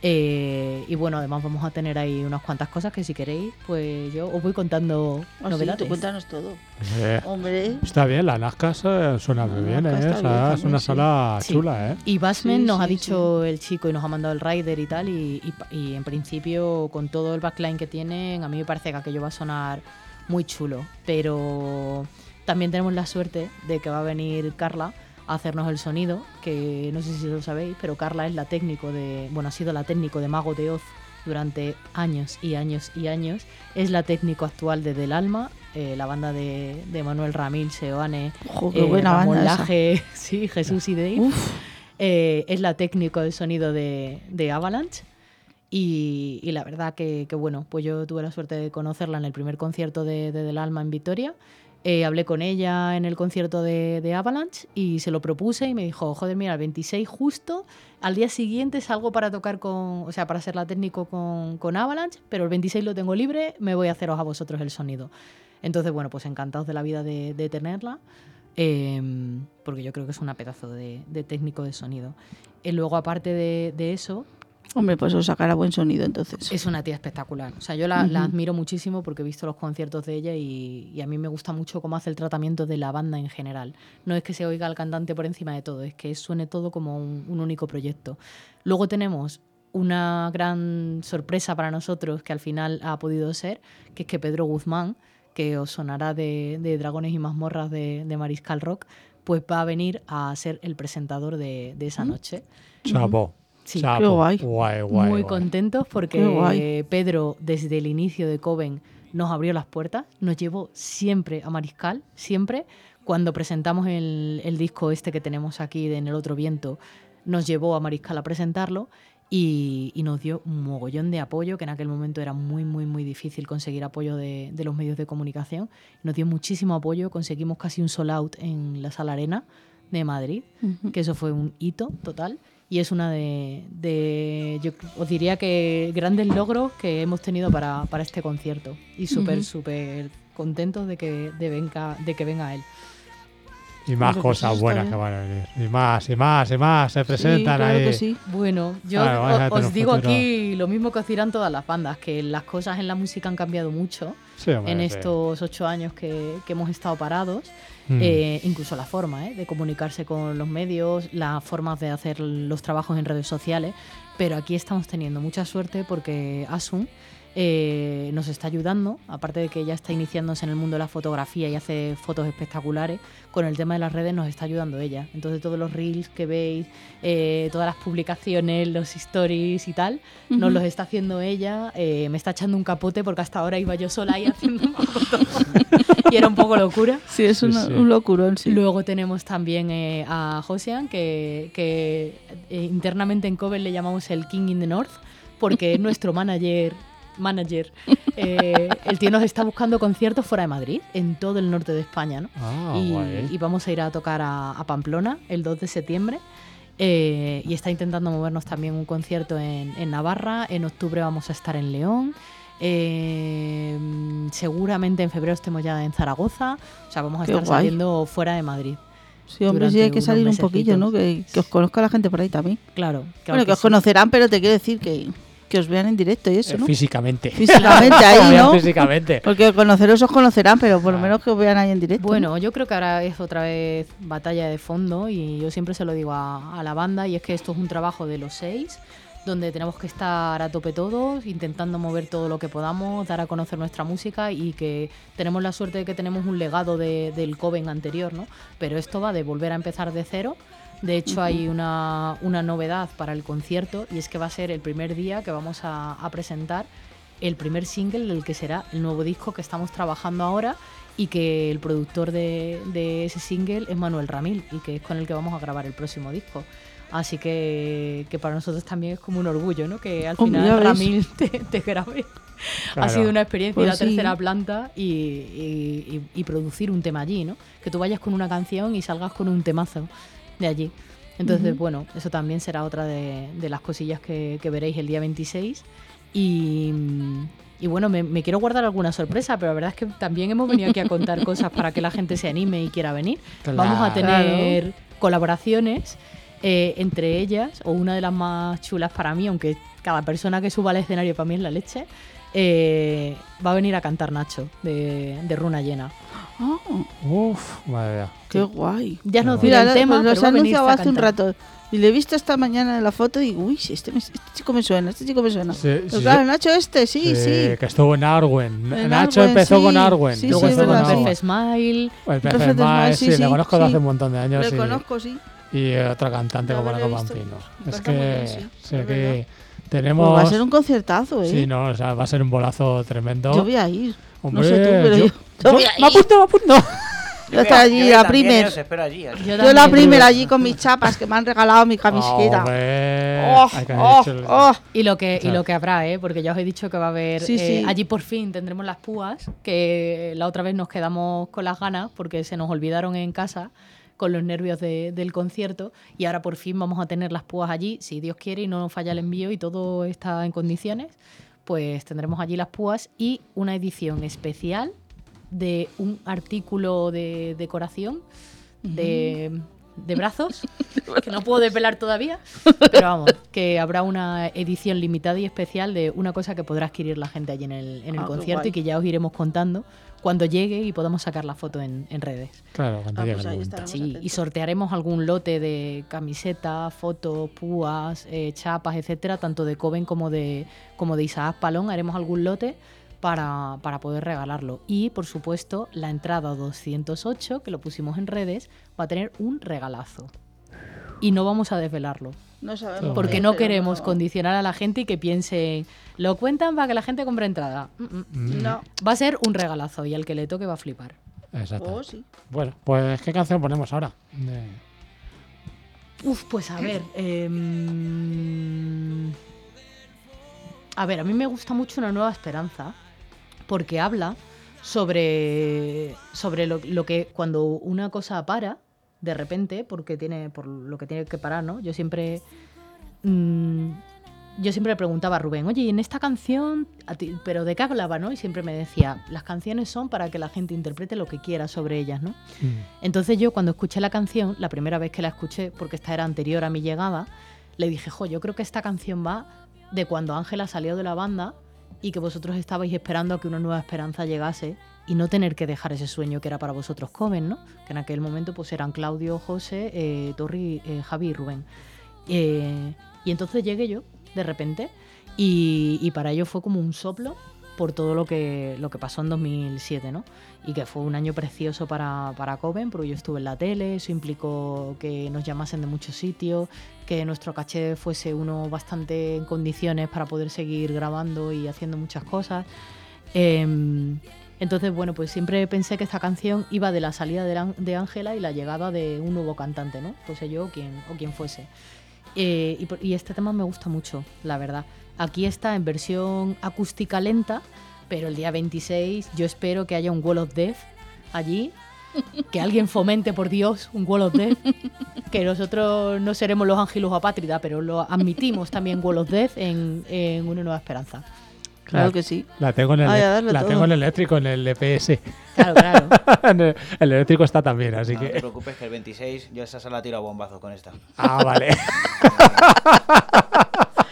Speaker 7: Eh, y bueno, además vamos a tener ahí unas cuantas cosas que si queréis, pues yo os voy contando
Speaker 3: Ah, sí,
Speaker 7: novedades.
Speaker 3: tú cuéntanos todo.
Speaker 2: Eh,
Speaker 3: Hombre,
Speaker 2: está bien, la Nazca se- suena muy
Speaker 3: La
Speaker 2: bien,
Speaker 3: Nazca
Speaker 2: ¿eh?
Speaker 3: está
Speaker 2: Esa
Speaker 3: bien
Speaker 2: es
Speaker 3: también,
Speaker 2: una
Speaker 3: sí.
Speaker 2: sala
Speaker 7: Sí.
Speaker 2: chula, ¿eh?
Speaker 7: Y Basement
Speaker 3: Sí,
Speaker 7: nos ha
Speaker 3: sí,
Speaker 7: dicho el chico y nos ha mandado el rider y tal, y, y pa- y en principio con todo el backline que tienen, a mí me parece que aquello va a sonar muy chulo, pero también tenemos la suerte de que va a venir Carla a hacernos el sonido, que no sé si lo sabéis, pero Carla es la técnico de, bueno, ha sido la técnico de Mago de Oz durante años y años y años, es la técnico actual de Del Alma, eh, la banda de, de Manuel Ramil, Seoane,
Speaker 3: ojo, qué
Speaker 7: eh,
Speaker 3: buena
Speaker 7: Ramón
Speaker 3: banda esa.
Speaker 7: Laje, sí, Jesús y Dave.
Speaker 3: Uf,
Speaker 7: Eh, es la técnico de sonido de, de Avalanche y, y la verdad que, que bueno, pues yo tuve la suerte de conocerla en el primer concierto de, de Del Alma en Vitoria. Eh, hablé con ella en el concierto de, de Avalanche y se lo propuse y me dijo, joder, mira, el veintiséis justo, al día siguiente salgo para tocar con, o sea, para ser la técnico con, con Avalanche, pero el veintiséis lo tengo libre, me voy a haceros a vosotros el sonido. Entonces, bueno, pues encantados de la vida de, de tenerla. Eh, porque yo creo que es una pedazo de, de técnico de sonido. Y luego, aparte de, de eso,
Speaker 3: hombre, pues os sacará buen sonido entonces.
Speaker 7: es una tía espectacular. O sea, yo la,
Speaker 3: Ujú.
Speaker 7: la admiro muchísimo porque he visto los conciertos de ella y, y a mí me gusta mucho cómo hace el tratamiento de la banda en general. No es que se oiga al cantante por encima de todo, es que suene todo como un, un único proyecto. Luego tenemos una gran sorpresa para nosotros que al final ha podido ser, que es que Pedro Guzmán, que os sonará de, de Dragones y Mazmorras de, de Mariscal Rock, pues va a venir a ser el presentador de, de esa noche.
Speaker 2: Chapo.
Speaker 7: Sí.
Speaker 2: Chapo.
Speaker 3: Qué guay.
Speaker 2: Guay, guay,
Speaker 7: Muy
Speaker 2: guay.
Speaker 7: contentos
Speaker 3: Qué
Speaker 7: porque
Speaker 3: guay.
Speaker 7: Pedro, desde el inicio de Coven, nos abrió las puertas, nos llevó siempre a Mariscal, siempre. Cuando presentamos el, el disco este que tenemos aquí de En el Otro Viento, nos llevó a Mariscal a presentarlo y, y nos dio un mogollón de apoyo, que en aquel momento era muy, muy, muy difícil conseguir apoyo de, de los medios de comunicación. Nos dio muchísimo apoyo, conseguimos casi un sold out en la Sala Arena de Madrid,
Speaker 3: Ujú.
Speaker 7: que eso fue un hito total. Y es una de, de, yo os diría que grandes logros que hemos tenido para, para este concierto. Y súper,
Speaker 3: Ujú.
Speaker 7: súper contentos de que, de, venga, de que venga él.
Speaker 2: Y más
Speaker 3: Hombre, pues
Speaker 2: cosas
Speaker 3: eso
Speaker 2: buenas
Speaker 3: está
Speaker 2: que
Speaker 3: bien.
Speaker 2: van a venir. Y más, y más, y más. Se
Speaker 3: Sí,
Speaker 2: presentan
Speaker 3: claro
Speaker 2: ahí.
Speaker 3: que sí.
Speaker 7: Bueno, yo
Speaker 2: Claro, vais a
Speaker 7: o-
Speaker 2: tener
Speaker 7: os
Speaker 2: un
Speaker 7: digo
Speaker 2: futuro.
Speaker 7: aquí lo mismo que os dirán todas las bandas, que las cosas en la música han cambiado mucho
Speaker 2: Sí, hombre,
Speaker 7: en
Speaker 2: sí.
Speaker 7: estos ocho años que, que hemos estado parados.
Speaker 2: Mm.
Speaker 7: Eh, incluso la forma ¿eh? de comunicarse con los medios, las formas de hacer los trabajos en redes sociales, pero aquí estamos teniendo mucha suerte porque Asun eh, nos está ayudando, aparte de que ella está iniciándose en el mundo de la fotografía y hace fotos espectaculares, con el tema de las redes nos está ayudando ella. Entonces todos los reels que veis, eh, todas las publicaciones, los stories y tal, nos
Speaker 3: Ujú.
Speaker 7: los está haciendo ella, eh, me está echando un capote porque hasta ahora iba yo sola ahí haciendo un poco todo y era un poco locura.
Speaker 3: Sí, es
Speaker 2: Sí,
Speaker 3: una-
Speaker 2: sí.
Speaker 3: un locurón, sí.
Speaker 7: Luego tenemos también eh, a Josean, que, que eh, internamente en Coven le llamamos el King in the North, porque es nuestro manager. manager. Eh, el tío nos está buscando conciertos fuera de Madrid, en todo el norte de España, ¿no?
Speaker 2: Ah,
Speaker 7: y,
Speaker 2: guay.
Speaker 7: y vamos a ir a tocar a, a Pamplona el dos de septiembre. Eh, y está intentando movernos también un concierto en, en Navarra. En octubre vamos a estar en León. Eh, seguramente en febrero estemos ya en Zaragoza. O sea, vamos a
Speaker 3: Qué
Speaker 7: estar
Speaker 3: guay.
Speaker 7: saliendo fuera de Madrid.
Speaker 3: Sí, hombre, sí
Speaker 7: durante
Speaker 3: hay que
Speaker 7: unos
Speaker 3: salir un poquillo, ¿no?
Speaker 7: mesecitos.
Speaker 3: Que, que os conozca la gente por ahí también.
Speaker 7: Claro. claro
Speaker 3: Bueno, que, os
Speaker 7: sí.
Speaker 3: conocerán, pero te quiero decir que, que os vean en directo y eso,
Speaker 2: Eh,
Speaker 3: ¿no?
Speaker 2: Físicamente.
Speaker 3: Físicamente ahí,
Speaker 2: Vean
Speaker 3: ¿no?
Speaker 2: Físicamente.
Speaker 3: Porque conoceros os conocerán, pero por lo
Speaker 2: Ah.
Speaker 3: menos que os vean ahí en directo.
Speaker 7: Bueno, yo creo que ahora es otra vez batalla de fondo y yo siempre se lo digo a, a la banda y es que esto es un trabajo de los seis donde tenemos que estar a tope todos, intentando mover todo lo que podamos, dar a conocer nuestra música y que tenemos la suerte de que tenemos un legado de, del Coven anterior, ¿no? Pero esto va de volver a empezar de cero. De hecho, uh-huh. hay una, una novedad para el concierto y es que va a ser el primer día que vamos a, a presentar el primer single del que será el nuevo disco que estamos trabajando ahora y que el productor de, de ese single es Manuel Ramil y que es con el que vamos a grabar el próximo disco. Así que, que para nosotros también es como un orgullo, ¿no? Que al final oh, Ramil te, te grabe. Claro. Ha sido una experiencia pues ir a sí. tercera planta y, y, y, y producir un tema allí, ¿no? Que tú vayas con una canción y salgas con un temazo de allí. Entonces, uh-huh. bueno, eso también será otra de, de las cosillas que, que veréis el día veintiséis. Y, y bueno, me, me quiero guardar alguna sorpresa, pero la verdad es que también hemos venido aquí a contar cosas para que la gente se anime y quiera venir. Claro. Vamos a tener colaboraciones. Eh, entre ellas, o una de las más chulas para mí, aunque cada persona que suba al escenario para mí es la leche, eh, va a venir a cantar Nacho, de, de Runa Llena.
Speaker 3: Oh.
Speaker 2: Uf, madre mía.
Speaker 3: Qué guay.
Speaker 7: Ya nos dio el tema,
Speaker 3: pues
Speaker 7: pero va a venir
Speaker 3: anunciado
Speaker 7: a
Speaker 3: hace un
Speaker 7: cantar.
Speaker 3: rato. Y le he visto esta mañana en la foto y digo, uy, este, me, este chico me suena, este chico me suena.
Speaker 2: Sí,
Speaker 3: Pero
Speaker 2: sí,
Speaker 3: claro,
Speaker 2: sí.
Speaker 3: Nacho este, sí, sí. sí.
Speaker 2: Que estuvo en Arwen.
Speaker 3: En
Speaker 2: Nacho
Speaker 3: Arwen,
Speaker 2: empezó
Speaker 3: sí.
Speaker 2: con Arwen.
Speaker 3: Sí,
Speaker 2: luego
Speaker 3: sí,
Speaker 2: empezó con
Speaker 3: verdad,
Speaker 2: Arwen.
Speaker 7: Perfect Smile.
Speaker 2: El Perfect
Speaker 3: Perfect
Speaker 2: Smile,
Speaker 3: Smile,
Speaker 2: sí,
Speaker 3: sí,
Speaker 2: le
Speaker 3: sí,
Speaker 2: conozco
Speaker 3: sí.
Speaker 2: de hace un montón de años.
Speaker 3: Le
Speaker 2: sí.
Speaker 3: conozco, sí.
Speaker 2: Y otra cantante
Speaker 3: Ya
Speaker 2: como
Speaker 3: lo
Speaker 2: la
Speaker 3: he
Speaker 2: Copa
Speaker 3: visto.
Speaker 2: Pino. Es
Speaker 3: Canta muy
Speaker 2: que,
Speaker 3: bien, sí,
Speaker 2: sé
Speaker 3: es
Speaker 2: que
Speaker 3: verdad.
Speaker 2: tenemos...
Speaker 3: Pues va a ser un concertazo, ¿eh?
Speaker 2: Sí, no, o sea, va a ser un bolazo tremendo.
Speaker 3: Yo voy a ir.
Speaker 2: Hombre,
Speaker 3: no sé tú, pero yo,
Speaker 2: yo,
Speaker 3: yo voy a
Speaker 2: me
Speaker 3: ir.
Speaker 2: apunto, me apunto.
Speaker 3: Yo estoy allí, la primera.
Speaker 8: Os espero allí. allí.
Speaker 7: Yo
Speaker 3: Yo la
Speaker 7: también.
Speaker 3: primera allí con mis chapas que me han regalado mi camiseta.
Speaker 2: Hombre,
Speaker 3: Oh,
Speaker 2: hay que
Speaker 3: oh,
Speaker 2: haber hecho-
Speaker 3: oh.
Speaker 7: Y lo que
Speaker 2: O sea,
Speaker 7: y lo que habrá, ¿eh? Porque ya os he dicho que va a haber...
Speaker 3: Sí,
Speaker 7: eh,
Speaker 3: sí.
Speaker 7: allí por fin tendremos las púas, que la otra vez nos quedamos con las ganas porque se nos olvidaron en casa con los nervios de- del concierto y ahora por fin vamos a tener las púas allí, si Dios quiere y no nos falla el envío y todo está en condiciones, pues tendremos allí las púas y una edición especial de un artículo de decoración de, de brazos, que no puedo desvelar todavía, pero vamos, que habrá una edición limitada y especial de una cosa que podrá adquirir la gente allí en el, en el
Speaker 3: Ah, qué
Speaker 7: concierto
Speaker 3: guay.
Speaker 7: y que ya os iremos contando cuando llegue y podamos sacar la foto en, en redes.
Speaker 2: Claro, cuando
Speaker 3: Ah,
Speaker 2: llegue
Speaker 3: pues
Speaker 2: el
Speaker 3: ahí
Speaker 2: momento.
Speaker 3: estaremos
Speaker 7: Sí,
Speaker 3: atentos.
Speaker 7: y sortearemos algún lote de camisetas, fotos, púas, eh, chapas, etcétera, tanto de Coven como de, como de Isaac Palón. Haremos algún lote para, para poder regalarlo. Y, por supuesto, la entrada doscientos ocho, que lo pusimos en redes, va a tener un regalazo. Y no vamos a desvelarlo,
Speaker 3: No sabemos.
Speaker 7: porque
Speaker 3: qué,
Speaker 7: no
Speaker 3: pero
Speaker 7: queremos
Speaker 3: no.
Speaker 7: condicionar a la gente y que piensen, lo cuentan para que la gente compre entrada. Mm, mm.
Speaker 2: Mm,
Speaker 3: No.
Speaker 7: Va a ser un regalazo y al que le toque va a flipar.
Speaker 2: Exacto.
Speaker 3: Oh, sí.
Speaker 2: Bueno, pues ¿qué canción ponemos ahora? De-
Speaker 7: Uf, pues a ver. eh, a ver, a mí me gusta mucho Una Nueva Esperanza porque habla sobre, sobre lo, lo que cuando una cosa para de repente, porque tiene por lo que tiene que parar, ¿no? Yo siempre mm, yo siempre le preguntaba a Rubén, oye, ¿y en esta canción, a ti, pero de qué hablaba, no? Y siempre me decía, las canciones son para que la gente interprete lo que quiera sobre ellas, ¿no?
Speaker 2: Mm.
Speaker 7: Entonces yo cuando escuché la canción, la primera vez que la escuché, porque esta era anterior a mi llegada, le dije, jo, yo creo que esta canción va de cuando Ángela salió de la banda y que vosotros estabais esperando a que Una Nueva Esperanza llegase y no tener que dejar ese sueño que era para vosotros Coven, ¿no? Que en aquel momento pues eran Claudio, José, eh, Torri, eh, Javi y Rubén. Eh, y entonces llegué yo, de repente, y, y para ello fue como un soplo por todo lo que, lo que pasó en dos mil siete, ¿no? Y que fue un año precioso para, para Coven, porque yo estuve en la tele, eso implicó que nos llamasen de muchos sitios, que nuestro caché fuese uno bastante en condiciones para poder seguir grabando y haciendo muchas cosas. Eh, entonces, bueno, pues siempre pensé que esta canción iba de la salida de Án- de Ángela y la llegada de un nuevo cantante, ¿no? Fuese yo o quien, o quien fuese. Eh, y, por- y este tema me gusta mucho, la verdad. Aquí está en versión acústica lenta, pero el día veintiséis yo espero que haya un Wall of Death allí, que alguien fomente, por Dios, un Wall of Death, que nosotros no seremos los ángeles apátridas, pero lo admitimos también Wall of Death en, en Una Nueva Esperanza.
Speaker 3: Claro
Speaker 2: La-
Speaker 3: que sí.
Speaker 2: La tengo en el,
Speaker 3: Ay, a darle
Speaker 2: la
Speaker 3: todo.
Speaker 2: tengo en el eléctrico, en el E P S.
Speaker 7: Claro, claro.
Speaker 2: En el, el eléctrico está también, así
Speaker 8: No, no te
Speaker 2: que.
Speaker 8: preocupes que el veintiséis yo esa sala tiro a bombazo con esta.
Speaker 2: Ah, vale.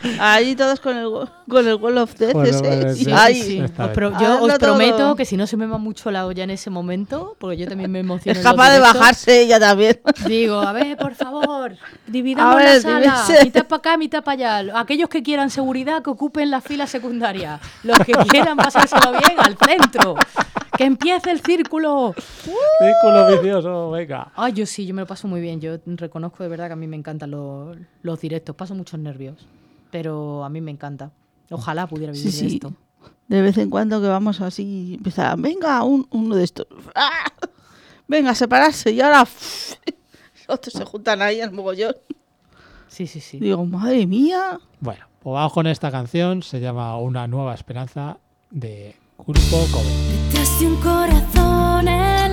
Speaker 3: Ahí todos con el, con el Wall of Death
Speaker 2: Bueno,
Speaker 3: ese.
Speaker 2: vale,
Speaker 7: Sí,
Speaker 2: sí,
Speaker 3: Ahí.
Speaker 7: sí, sí.
Speaker 2: Está
Speaker 7: Os
Speaker 2: bien.
Speaker 7: pro- yo
Speaker 3: Hazlo
Speaker 7: os prometo
Speaker 3: todo.
Speaker 7: que si no se me va mucho la olla en ese momento, porque yo también me emociono.
Speaker 3: Es
Speaker 7: en los
Speaker 3: capaz de
Speaker 7: directos,
Speaker 3: bajarse ella también.
Speaker 7: Digo, a ver, por favor, dividamos
Speaker 3: A ver,
Speaker 7: la sala,
Speaker 3: divídese.
Speaker 7: mitad para acá, mitad para allá. Aquellos que quieran seguridad, que ocupen la fila secundaria. Los que quieran pasárselo bien, al centro. ¡Que empiece el círculo!
Speaker 2: Círculo vicioso, venga.
Speaker 7: Ay, yo sí, yo me lo paso muy bien. Yo reconozco de verdad que a mí me encantan los, los directos. Paso muchos nervios, pero a mí me encanta. Ojalá pudiera vivir
Speaker 3: Sí,
Speaker 7: de
Speaker 3: sí.
Speaker 7: esto.
Speaker 3: De vez en cuando que vamos así, empezar, venga, un, uno de estos. ¡Ah! Venga, a separarse. Y ahora otros se juntan ahí al mogollón.
Speaker 7: Sí, sí, sí.
Speaker 3: Digo, madre mía.
Speaker 2: Bueno, pues vamos con esta canción. Se llama Una nueva esperanza de Grupo Coven.
Speaker 5: Detrás de un corazón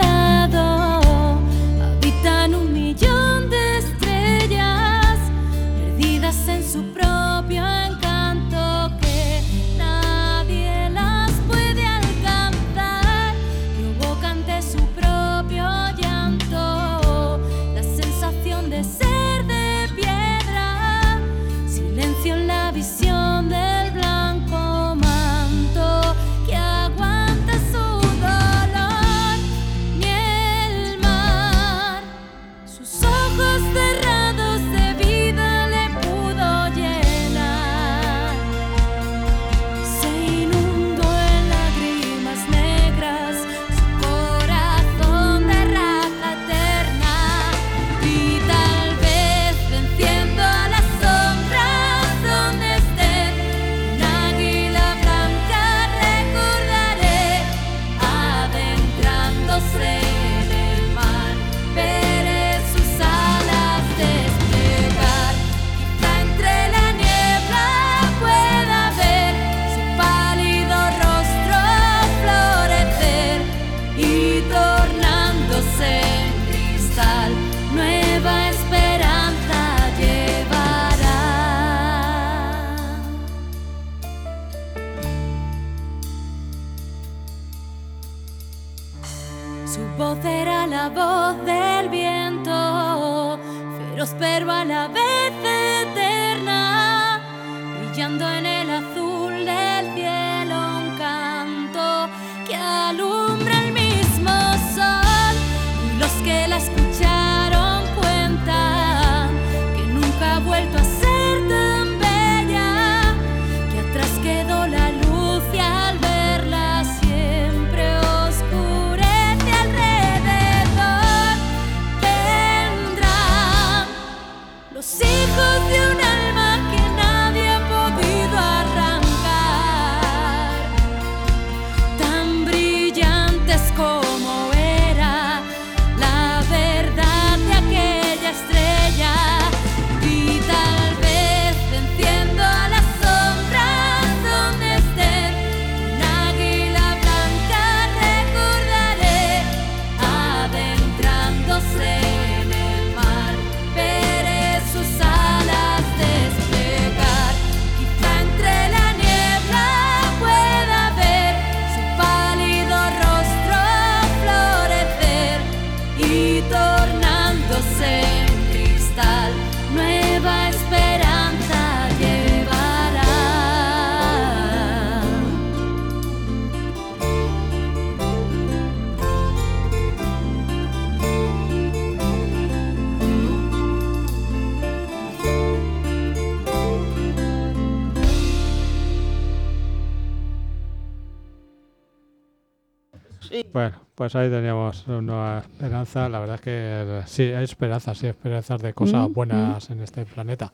Speaker 5: helado habitan un millón de estrellas perdidas en su propio encanto que nadie las puede alcanzar. Provoca ante su propio llanto la sensación de ser de piedra. Silencio en la visión del blanco manto que aguanta su dolor, ni el mar. Sus ojos cerrados de vida le pudo llenar. Se inundó en lágrimas negras su corazón de raza eterna. Y tal vez venciendo las sombras donde esté un águila blanca recordaré, adentrándose en el mar, veré sus alas desplegar. Quizá entre la niebla pueda ver su pálido rostro florecer y tornándose en cristal, nueva esperanza llevará. Su voz era la voz del viento, feroz pero a la vez eterna, brillando en el azul del cielo un canto que alumbra el mismo sol. Y los que la escucharon cuentan que nunca ha vuelto a ser tan bella, que atrás quedó la luz y al verla siempre oscurece alrededor. Vendrán los hijos de un alma que nadie ha podido arrancar, tan brillantes como era la verdad de aquella estrella. Y tal vez venciendo a las sombras donde estén un águila blanca recordaré, adentrándose en el mar, veré sus alas desplegar. Quizá entre la niebla pueda ver su pálido rostro florecer y tornándose en cristal, nueva esperanza llevará.
Speaker 2: Bueno, pues ahí teníamos una esperanza. La verdad es que eh, sí, hay esperanzas, sí, esperanzas de cosas
Speaker 3: Mm,
Speaker 2: buenas en este planeta.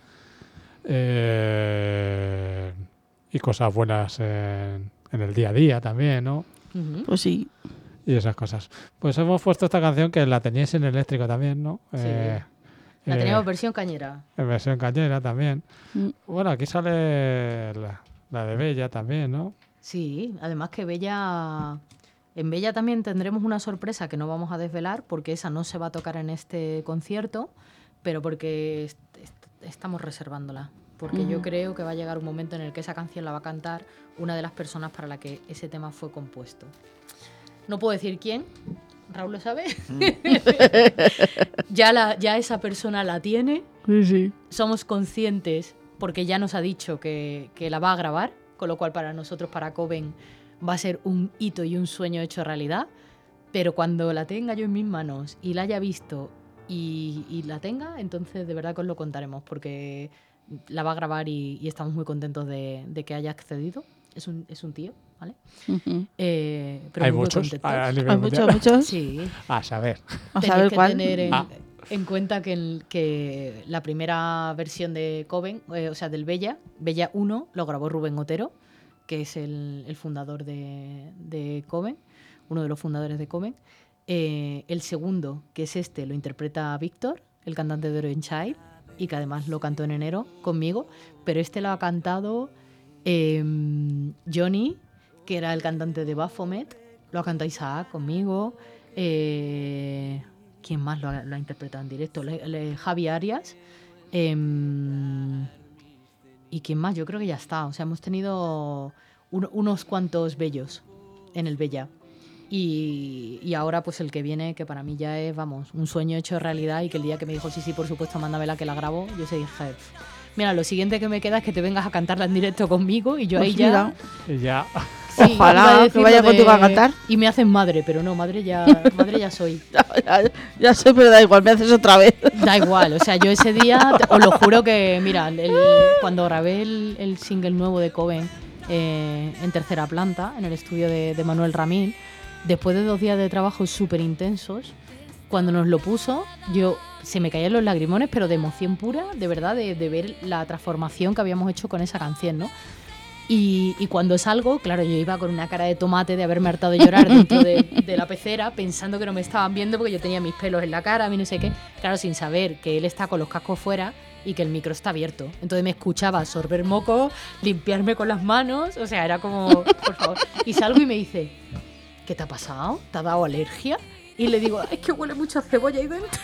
Speaker 2: Eh, y cosas buenas en, en el día a día también, ¿no?
Speaker 7: Ujú.
Speaker 3: Pues sí.
Speaker 2: Y esas cosas. Pues hemos puesto esta canción que la teníais en eléctrico también, ¿no?
Speaker 7: Sí.
Speaker 2: Eh,
Speaker 7: La
Speaker 2: eh,
Speaker 7: teníamos versión cañera.
Speaker 2: en versión cañera también.
Speaker 3: Mm.
Speaker 2: Bueno, aquí sale la, la de Bella también, ¿no?
Speaker 7: Sí, además que Bella... En Bella también tendremos una sorpresa que no vamos a desvelar porque esa no se va a tocar en este concierto, pero porque est- est- estamos reservándola. Porque yo
Speaker 3: Ujú.
Speaker 7: creo que va a llegar un momento en el que esa canción la va a cantar una de las personas para la que ese tema fue compuesto. No puedo decir quién, Raúl lo sabe. ya, la, ya esa persona la tiene.
Speaker 3: Sí, sí.
Speaker 7: Somos conscientes porque ya nos ha dicho que, que la va a grabar, con lo cual para nosotros, para Coven, va a ser un hito y un sueño hecho realidad, pero cuando la tenga yo en mis manos y la haya visto y, y la tenga, entonces de verdad que os lo contaremos, porque la va a grabar y, y estamos muy contentos de, de que haya accedido. Es un, es un tío, ¿vale?
Speaker 3: Uh-huh.
Speaker 7: Eh, pero
Speaker 2: Hay
Speaker 7: muy
Speaker 2: muchos.
Speaker 7: contentos.
Speaker 2: A nivel
Speaker 3: Hay
Speaker 2: mundial.
Speaker 3: muchos, muchos.
Speaker 7: Sí.
Speaker 2: A saber.
Speaker 3: A
Speaker 7: Tenéis
Speaker 3: saber
Speaker 7: que
Speaker 3: cuál.
Speaker 7: tener en,
Speaker 2: Ah.
Speaker 7: en cuenta que, el- que la primera versión de Coven, eh, o sea, del Bella, Bella uno, lo grabó Rubén Otero, que es el, el fundador de, de Coven, uno de los fundadores de Coven. Eh, el segundo, que es este, lo interpreta Víctor, el cantante de Heroin Child, y que además lo cantó en enero conmigo, pero este lo ha cantado eh, Johnny, que era el cantante de Baphomet, lo ha cantado Isaac conmigo, eh, ¿quién más lo ha, lo ha interpretado en directo? Le- le- Javi Arias, eh, y quién más, yo creo que ya está, o sea, hemos tenido un- unos cuantos bellos en el Bella. Y, y ahora pues el que viene, que para mí ya es, vamos, un sueño hecho realidad, y que el día que me dijo, sí, sí, por supuesto, mándamela que la grabo, yo se dije, mira, lo siguiente que me queda es que te vengas a cantarla en directo conmigo, y yo
Speaker 3: Pues
Speaker 7: ahí ya...
Speaker 3: mira.
Speaker 2: Y ya.
Speaker 7: sí,
Speaker 3: Ojalá
Speaker 7: iba a
Speaker 3: que
Speaker 7: decir
Speaker 3: vaya
Speaker 7: lo
Speaker 3: contigo a cantar.
Speaker 7: Y me hacen madre, pero no, madre ya, madre ya soy.
Speaker 3: Ya, ya- ya sé, pero da igual, me haces otra vez.
Speaker 7: Da igual, o sea, yo ese día, te- os lo juro que, mira, el- cuando grabé el, el single nuevo de Coven eh, en Tercera Planta, en el estudio de, de Manuel Ramín, después de dos días de trabajo súper intensos, cuando nos lo puso, yo se me caían los lagrimones, pero de emoción pura, de verdad, de, de ver la transformación que habíamos hecho con esa canción, ¿no? Y, y cuando salgo, claro, yo iba con una cara de tomate de haberme hartado de llorar dentro de, de la pecera, pensando que no me estaban viendo porque yo tenía mis pelos en la cara, a mí no sé qué. Claro, sin saber que él está con los cascos fuera y que el micro está abierto. Entonces me escuchaba sorber moco, limpiarme con las manos, o sea, era como, por favor. Y salgo y me dice, ¿qué te ha pasado? ¿Te ha dado alergia? Y le digo, es que huele mucho a cebolla ahí dentro.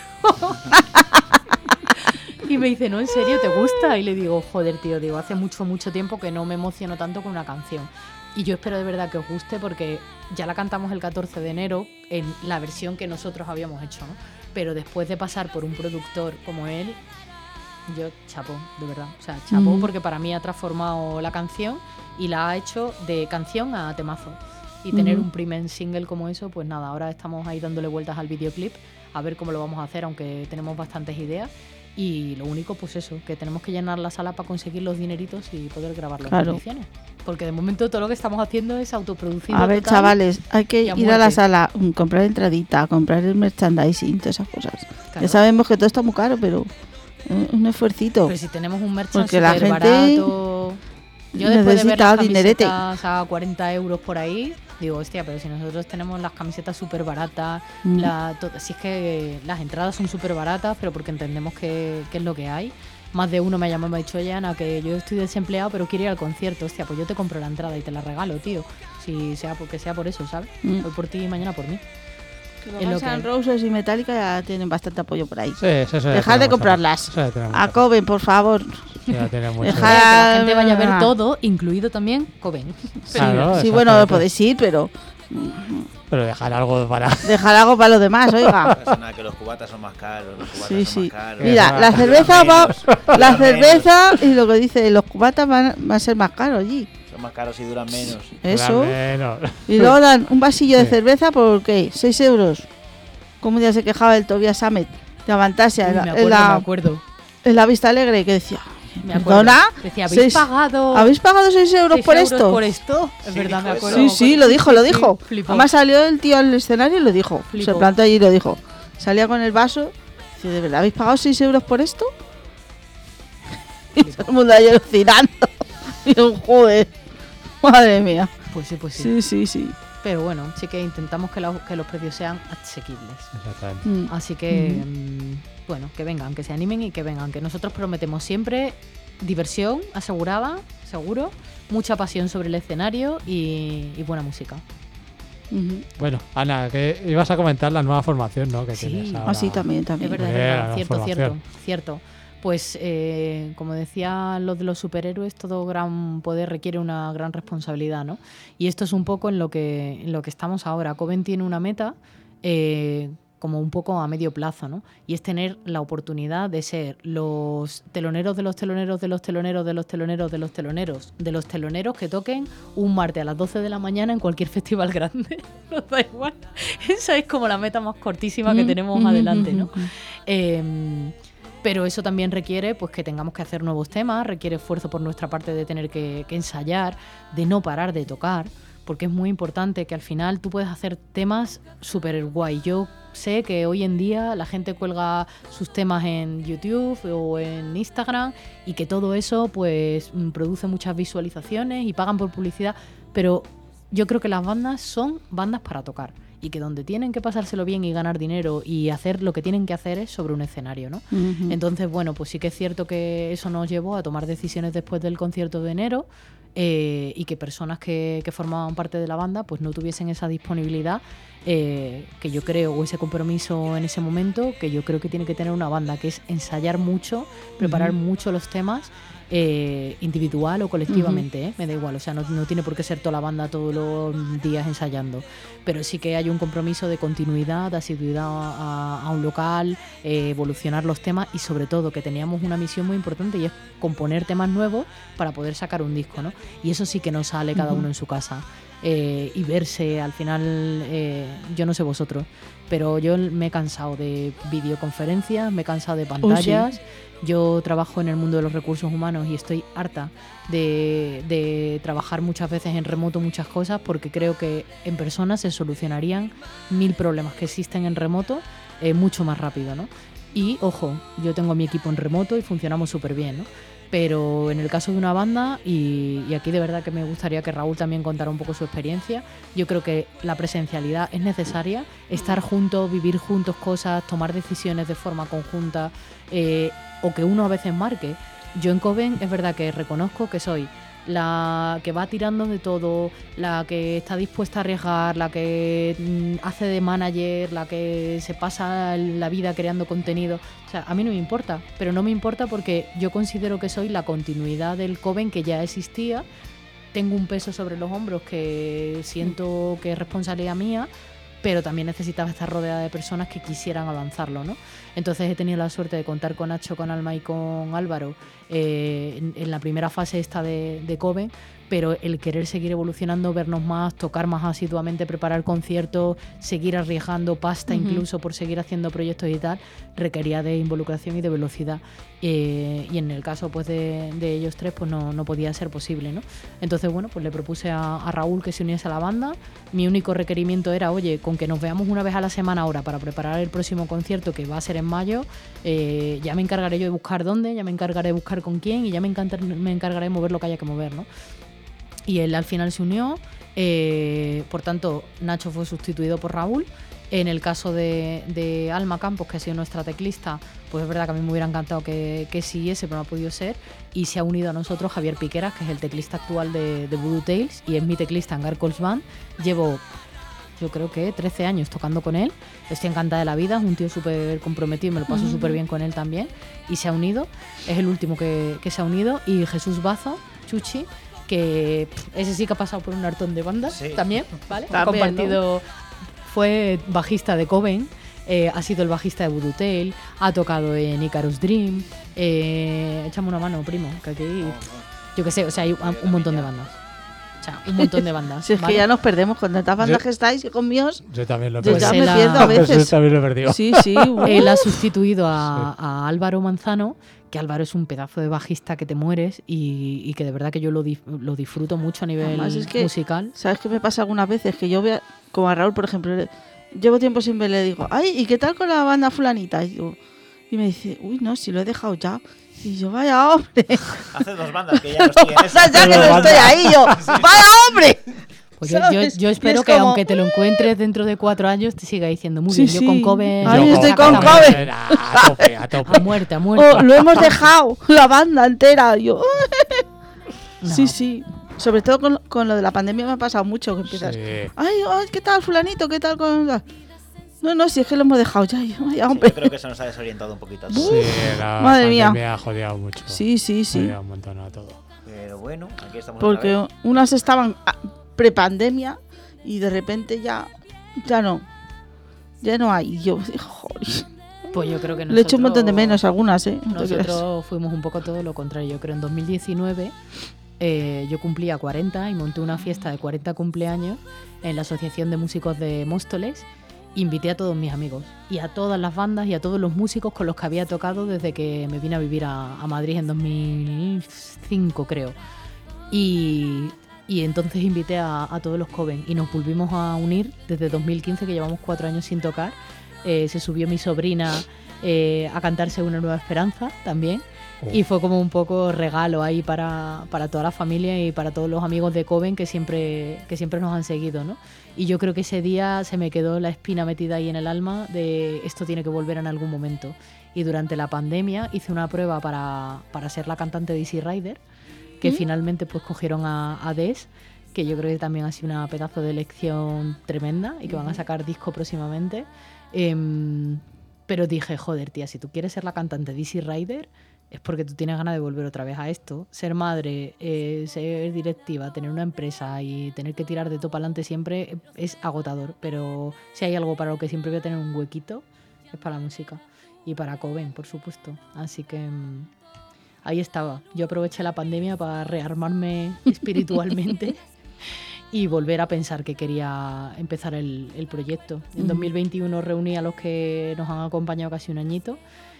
Speaker 7: Y me dice, no, ¿en serio te gusta? Y le digo, joder, tío, digo, hace mucho, mucho tiempo que no me emociono tanto con una canción. Y yo espero de verdad que os guste, porque ya la cantamos el catorce de enero en la versión que nosotros habíamos hecho, ¿no? Pero después de pasar por un productor como él, yo chapó, de verdad. O sea, chapó,
Speaker 3: Mm.
Speaker 7: porque para mí ha transformado la canción y la ha hecho de canción a temazo. Y tener
Speaker 3: Ujú.
Speaker 7: un primer single como eso, pues nada, ahora estamos ahí dándole vueltas al videoclip, a ver cómo lo vamos a hacer, aunque tenemos bastantes ideas. Y lo único, pues eso, que tenemos que llenar la sala para conseguir los dineritos y poder grabar las
Speaker 3: Claro.
Speaker 7: canciones. Porque de momento todo lo que estamos haciendo es autoproducido.
Speaker 3: A ver,
Speaker 7: total.
Speaker 3: chavales, hay que
Speaker 7: y a
Speaker 3: ir a la
Speaker 7: muerte.
Speaker 3: sala, mm, comprar entradita, comprar el merchandising, todas esas cosas.
Speaker 7: Claro.
Speaker 3: Ya sabemos que todo está muy caro, pero eh, un esfuercito.
Speaker 7: Pero si tenemos un merchan
Speaker 3: Porque la
Speaker 7: súper
Speaker 3: gente
Speaker 7: barato. Yo después de ver
Speaker 3: necesita
Speaker 7: las
Speaker 3: dinerete.
Speaker 7: camisetas a cuarenta euros por ahí, digo, hostia, pero si nosotros tenemos las camisetas súper baratas,
Speaker 3: Mm.
Speaker 7: la, to- si es que las entradas son súper baratas, pero porque entendemos que, que es lo que hay. Más de uno me ha llamado y me ha dicho, oye, Ana, que yo estoy desempleado, pero quiero ir al concierto. Hostia, pues yo te compro la entrada y te la regalo, tío. Si sea porque sea por eso, ¿sabes?
Speaker 3: Mm.
Speaker 7: Hoy por ti y mañana por mí.
Speaker 3: Que
Speaker 7: es lo
Speaker 3: Guns
Speaker 7: que
Speaker 3: N'
Speaker 7: hay.
Speaker 3: Roses y Metallica ya tienen bastante apoyo por ahí.
Speaker 2: Sí, eso ya
Speaker 3: Dejad de
Speaker 2: tenemos
Speaker 3: comprarlas.
Speaker 2: también. Eso ya tenemos
Speaker 3: A
Speaker 2: también.
Speaker 3: Coven, por favor.
Speaker 2: Eso ya tenemos mucho.
Speaker 3: Deja-
Speaker 7: Que la gente vaya a ver
Speaker 3: Ah.
Speaker 7: todo, incluido también Coven.
Speaker 2: Claro,
Speaker 3: Sí, bueno,
Speaker 2: exactamente.
Speaker 3: podéis ir, pero
Speaker 2: Pero dejar algo para.
Speaker 3: dejar algo para los demás, oiga.
Speaker 8: No pasa nada, que los cubatas son más caros, los cubatas
Speaker 3: Sí,
Speaker 8: son
Speaker 3: sí.
Speaker 8: más caros.
Speaker 3: Mira, la
Speaker 2: Duran
Speaker 3: cerveza va,
Speaker 8: menos,
Speaker 3: la
Speaker 8: duran
Speaker 3: cerveza y lo que dice, los cubatas van, van a ser más caros allí.
Speaker 8: menos, son más caros y duran menos.
Speaker 3: Eso.
Speaker 2: Menos.
Speaker 3: Y luego dan un vasillo de
Speaker 2: Sí.
Speaker 3: cerveza por ¿qué? seis euros. Como ya se quejaba el Tobias Sammet de Avantasia
Speaker 7: Uy,
Speaker 3: en, la-
Speaker 7: me
Speaker 3: en
Speaker 7: acuerdo,
Speaker 3: la,
Speaker 7: me acuerdo.
Speaker 3: en la Vista Alegre, que decía,
Speaker 7: Me acuerdo.
Speaker 3: ¿perdona?
Speaker 7: Decía, ¿habéis
Speaker 3: Seis-
Speaker 7: pagado
Speaker 3: ¿Habéis pagado seis euros
Speaker 7: seis
Speaker 3: por
Speaker 7: euros
Speaker 3: esto?
Speaker 7: por esto? Es
Speaker 8: Sí,
Speaker 7: verdad, me
Speaker 8: dijo
Speaker 7: acuerdo.
Speaker 3: Sí,
Speaker 8: me
Speaker 3: sí, lo dijo, lo
Speaker 7: Sí,
Speaker 3: dijo.
Speaker 7: flipó.
Speaker 3: Además salió el tío al escenario y lo dijo.
Speaker 7: Flipó.
Speaker 3: Se plantó allí y lo dijo. Salía con el vaso. Dice, ¿de verdad habéis pagado seis euros por esto? Y todo el mundo ahí alucinando. Y yo, joder. Madre mía.
Speaker 7: Pues sí, pues sí.
Speaker 3: Sí, sí, sí.
Speaker 7: Pero bueno, sí que intentamos que, la- que los precios sean asequibles.
Speaker 2: Exactamente.
Speaker 3: Mm.
Speaker 7: Así que,
Speaker 3: Ujú.
Speaker 7: mm, bueno, que vengan, que se animen y que vengan. Que nosotros prometemos siempre diversión asegurada, seguro, mucha pasión sobre el escenario y, y buena música.
Speaker 3: Ujú.
Speaker 2: Bueno, Ana, que ibas a comentar la nueva formación, ¿no? Que
Speaker 7: Sí.
Speaker 2: tienes ahora.
Speaker 3: Ah, sí, también,
Speaker 7: Es
Speaker 3: también.
Speaker 7: verdad, es
Speaker 2: Bien,
Speaker 7: verdad.
Speaker 2: la
Speaker 7: Cierto, cierto,
Speaker 2: formación.
Speaker 7: cierto. Pues, eh, como decía los de los superhéroes, todo gran poder requiere una gran responsabilidad, ¿no? Y esto es un poco en lo que, en lo que estamos ahora. Coven tiene una meta, eh, como un poco a medio plazo, ¿no? Y es tener la oportunidad de ser los teloneros de los teloneros de los teloneros de los teloneros de los teloneros de los teloneros que toquen un martes a las doce de la mañana en cualquier festival grande. Nos da igual. Esa es como la meta más cortísima que tenemos adelante, ¿no? Eh, pero eso también requiere pues que tengamos que hacer nuevos temas, requiere esfuerzo por nuestra parte de tener que, que ensayar, de no parar de tocar, porque es muy importante que al final tú puedes hacer temas súper guay. Yo sé que hoy en día la gente cuelga sus temas en YouTube o en Instagram y que todo eso pues produce muchas visualizaciones y pagan por publicidad, pero yo creo que las bandas son bandas para tocar y que donde tienen que pasárselo bien y ganar dinero y hacer lo que tienen que hacer es sobre un escenario, ¿no? Uh-huh. Entonces, bueno, pues sí que es cierto que eso nos llevó a tomar decisiones después del concierto de enero. Eh, y que personas que, que formaban parte de la banda pues no tuviesen esa disponibilidad eh, que yo creo, o ese compromiso en ese momento que yo creo que tiene que tener una banda, que es ensayar mucho, preparar uh-huh. mucho los temas eh, individual o colectivamente, uh-huh. ¿eh? Me da igual, o sea, no, no tiene por qué ser toda la banda todos los días ensayando, pero sí que hay un compromiso de continuidad, de asiduidad a, a un local, eh, evolucionar los temas y sobre todo que teníamos una misión muy importante y es componer temas nuevos para poder sacar un disco, ¿no? Y eso sí que nos sale cada uno en su casa. Eh, y verse al final, eh, yo no sé vosotros, pero yo me he cansado de videoconferencias, me he cansado de pantallas. Oh, sí. Yo trabajo en el mundo de los recursos humanos y estoy harta de, de trabajar muchas veces en remoto muchas cosas porque creo que en persona se solucionarían mil problemas que existen en remoto eh, mucho más rápido, ¿no? Y, ojo, yo tengo mi equipo en remoto y funcionamos súper bien, ¿no? Pero en el caso de una banda, y, y aquí de verdad que me gustaría que Raúl también contara un poco su experiencia, yo creo que la presencialidad es necesaria, estar juntos, vivir juntos cosas, tomar decisiones de forma conjunta, eh, o que uno a veces marque. Yo en Coven es verdad que reconozco que soy la que va tirando de todo, la que está dispuesta a arriesgar, la que mm, hace de manager, la que se pasa la vida creando contenido. O sea, a mí no me importa, pero no me importa porque yo considero que soy la continuidad del Coven que ya existía. Tengo un peso sobre los hombros que siento que es responsabilidad mía, pero también necesitaba estar rodeada de personas que quisieran avanzarlo, ¿no? Entonces he tenido la suerte de contar con Nacho, con Alma y con Álvaro eh, en, en la primera fase esta de, de Coven, pero el querer seguir evolucionando, vernos más, tocar más asiduamente, preparar conciertos, seguir arriesgando pasta uh-huh. incluso por seguir haciendo proyectos y tal, requería de involucración y de velocidad. Eh, y en el caso pues de, de ellos tres pues no, no podía ser posible, ¿no? Entonces bueno, pues le propuse a, a Raúl que se uniese a la banda. Mi único requerimiento era, oye, con que nos veamos una vez a la semana ahora para preparar el próximo concierto que va a ser en mayo, eh, ya me encargaré yo de buscar dónde, ya me encargaré de buscar con quién y ya me, encantar, me encargaré de mover lo que haya que mover, ¿no? Y él al final se unió, eh, por tanto Nacho fue sustituido por Raúl. En el caso de, de Alma Campos, que ha sido nuestra teclista, pues es verdad que a mí me hubiera encantado que, que siguiese, pero no ha podido ser. Y se ha unido a nosotros Javier Piqueras, que es el teclista actual de, de Voodoo Tales y es mi teclista en Gargoyles Band. Llevo, yo creo que trece años tocando con él. Estoy encantada de la vida, es un tío súper comprometido, me lo paso uh-huh. súper bien con él también. Y se ha unido, es el último que, que se ha unido. Y Jesús Bazo, Chuchi, que ese sí que ha pasado por un hartón de bandas sí. también, ¿vale?
Speaker 3: También,
Speaker 7: ha compartido... ¿no? Fue bajista de Coven, eh, ha sido el bajista de Voodoo Tale, ha tocado en Icarus Dream. Eh, échame una mano, primo, que aquí, yo qué sé, o sea, hay un, un montón de bandas. O sea, un montón de bandas.
Speaker 3: Si es
Speaker 7: ¿vale?
Speaker 3: que ya nos perdemos con tantas bandas yo, que estáis, que con míos.
Speaker 2: Yo también lo he
Speaker 3: perdido. Yo ya
Speaker 7: pues
Speaker 3: me
Speaker 7: ha,
Speaker 3: pierdo a veces.
Speaker 2: Yo también lo he perdido.
Speaker 3: Sí, sí. Uh.
Speaker 7: Él ha sustituido a, a Álvaro Manzano, que Álvaro es un pedazo de bajista que te mueres y, y que de verdad que yo lo, dif, lo disfruto mucho a nivel Además, es que, musical.
Speaker 3: ¿Sabes qué me pasa algunas veces? Que yo veo, como a Raúl, por ejemplo, llevo tiempo sin verle, le digo, ay, ¿y qué tal con la banda fulanita? Y, yo, y me dice, uy, no, si lo he dejado ya. Y yo, vaya hombre.
Speaker 8: Hace dos bandas que ya no estoy en eso.
Speaker 3: ya que no estoy ahí, yo, vaya hombre.
Speaker 7: Pues yo, yo, yo espero que como... aunque te lo encuentres dentro de cuatro años te siga diciendo muy
Speaker 3: sí,
Speaker 7: bien,
Speaker 3: sí.
Speaker 7: yo con Coven.
Speaker 3: Ay,
Speaker 7: yo
Speaker 3: estoy con Coven.
Speaker 2: A tope, a tope.
Speaker 7: A muerte, a muerte.
Speaker 3: Oh, lo hemos dejado, la banda entera. Yo.
Speaker 7: No.
Speaker 3: Sí, sí. Sobre todo con, con lo de la pandemia me ha pasado mucho que empiezas. Sí. Ay, ay, ¿qué tal fulanito? ¿Qué tal con...? No, no, si es que lo hemos dejado ya. Ay, hombre.
Speaker 8: Sí, yo creo que eso nos ha desorientado un poquito.
Speaker 3: Uf,
Speaker 2: sí, la
Speaker 3: madre
Speaker 2: pandemia
Speaker 3: mía.
Speaker 2: ha jodido mucho.
Speaker 3: Sí, sí, sí.
Speaker 2: Ha jodido un montón a todo.
Speaker 8: Pero bueno, aquí estamos.
Speaker 3: Porque unas estaban prepandemia y de repente ya, ya no. ya no hay. Y yo, joder.
Speaker 7: Pues yo creo que nosotros...
Speaker 3: Le he hecho un montón de menos algunas, ¿eh? No
Speaker 7: nosotros fuimos un poco todo lo contrario. Yo creo en dos mil diecinueve eh, yo cumplía cuarenta y monté una fiesta de cuarenta cumpleaños en la Asociación de Músicos de Móstoles. Invité a todos mis amigos y a todas las bandas y a todos los músicos con los que había tocado desde que me vine a vivir a, a Madrid en dos mil cinco, creo. Y, y entonces invité a, a todos los Coven y nos volvimos a unir desde dos mil quince, que llevamos cuatro años sin tocar. Eh, se subió mi sobrina eh, a cantarse Una Nueva Esperanza también. Oh. Y fue como un poco regalo ahí para, para toda la familia y para todos los amigos de Coven que siempre, que siempre nos han seguido, ¿no? Y yo creo que ese día se me quedó la espina metida ahí en el alma de esto tiene que volver en algún momento. Y durante la pandemia hice una prueba para, para ser la cantante de Easy Rider, que ¿Mm? finalmente pues cogieron a, a Des, que yo creo que también ha sido una pedazo de elección tremenda y que van a sacar disco próximamente. Eh, pero dije, joder, tía, si tú quieres ser la cantante de Easy Rider es porque tú tienes ganas de volver otra vez a esto. Ser madre, eh, ser directiva, tener una empresa y tener que tirar de todo para adelante siempre es agotador. Pero si hay algo para lo que siempre voy a tener un huequito, es para la música. Y para Coven, por supuesto. Así que mmm, ahí estaba. Yo aproveché la pandemia para rearmarme espiritualmente y volver a pensar que quería empezar el, el proyecto. En mm. dos mil veintiuno reuní a los que nos han acompañado casi un añito.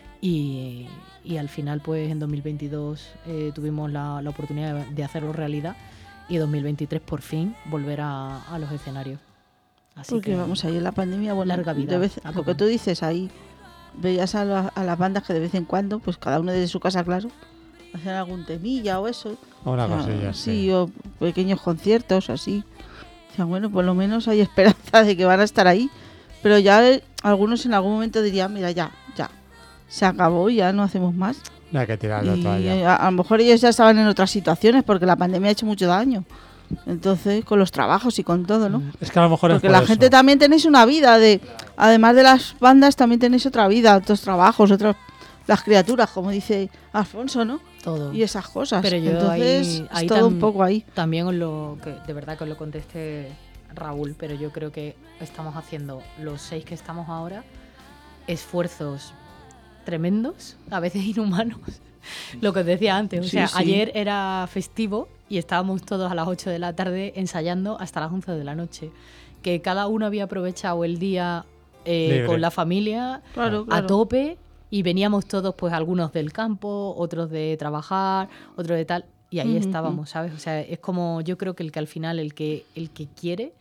Speaker 7: Y, y al final pues en dos mil veintidós eh, tuvimos la, la oportunidad de, de hacerlo realidad y dos mil veintitrés por fin volver a, a los escenarios. Así
Speaker 3: Porque
Speaker 7: que
Speaker 3: vamos, ahí en la pandemia, bueno,
Speaker 7: larga vida,
Speaker 3: de vez, lo que tú dices, ahí veías a, la, a las bandas que de vez en cuando, pues cada uno desde su casa, claro, hacían algún temilla o eso.
Speaker 2: Una
Speaker 3: o sea,
Speaker 2: cosilla,
Speaker 3: sí.
Speaker 2: sí.
Speaker 3: O pequeños conciertos, así. O sea, bueno, por lo menos hay esperanza de que van a estar ahí. Pero ya eh, algunos en algún momento dirían, mira, ya, ya. Se acabó, ya no hacemos más.
Speaker 2: No hay que tirar la
Speaker 3: y
Speaker 2: toalla.
Speaker 3: A, a lo mejor ellos ya estaban en otras situaciones porque la pandemia ha hecho mucho daño. Entonces, con los trabajos y con todo, ¿no?
Speaker 2: Es que a lo mejor
Speaker 3: porque
Speaker 2: es por
Speaker 3: la
Speaker 2: eso.
Speaker 3: gente también tenéis una vida de, además de las bandas, también tenéis otra vida, otros trabajos, otras las criaturas, como dice Alfonso, ¿no?
Speaker 7: Todo.
Speaker 3: Y esas cosas.
Speaker 7: Pero yo
Speaker 3: entonces,
Speaker 7: ahí,
Speaker 3: es
Speaker 7: ahí
Speaker 3: todo
Speaker 7: tam,
Speaker 3: un poco ahí.
Speaker 7: También os lo que de verdad que os lo conteste Raúl, pero yo creo que estamos haciendo los seis que estamos ahora esfuerzos tremendos, a veces inhumanos. Lo que os decía antes, o
Speaker 3: sí,
Speaker 7: sea,
Speaker 3: sí.
Speaker 7: ayer era festivo y estábamos todos a las ocho de la tarde ensayando hasta las once de la noche. Que cada uno había aprovechado el día eh, con la familia
Speaker 3: claro, claro.
Speaker 7: a tope y veníamos todos, pues algunos del campo, otros de trabajar, otros de tal, y ahí uh-huh. estábamos, ¿sabes? O sea, es como yo creo que el que al final, el que, el que quiere,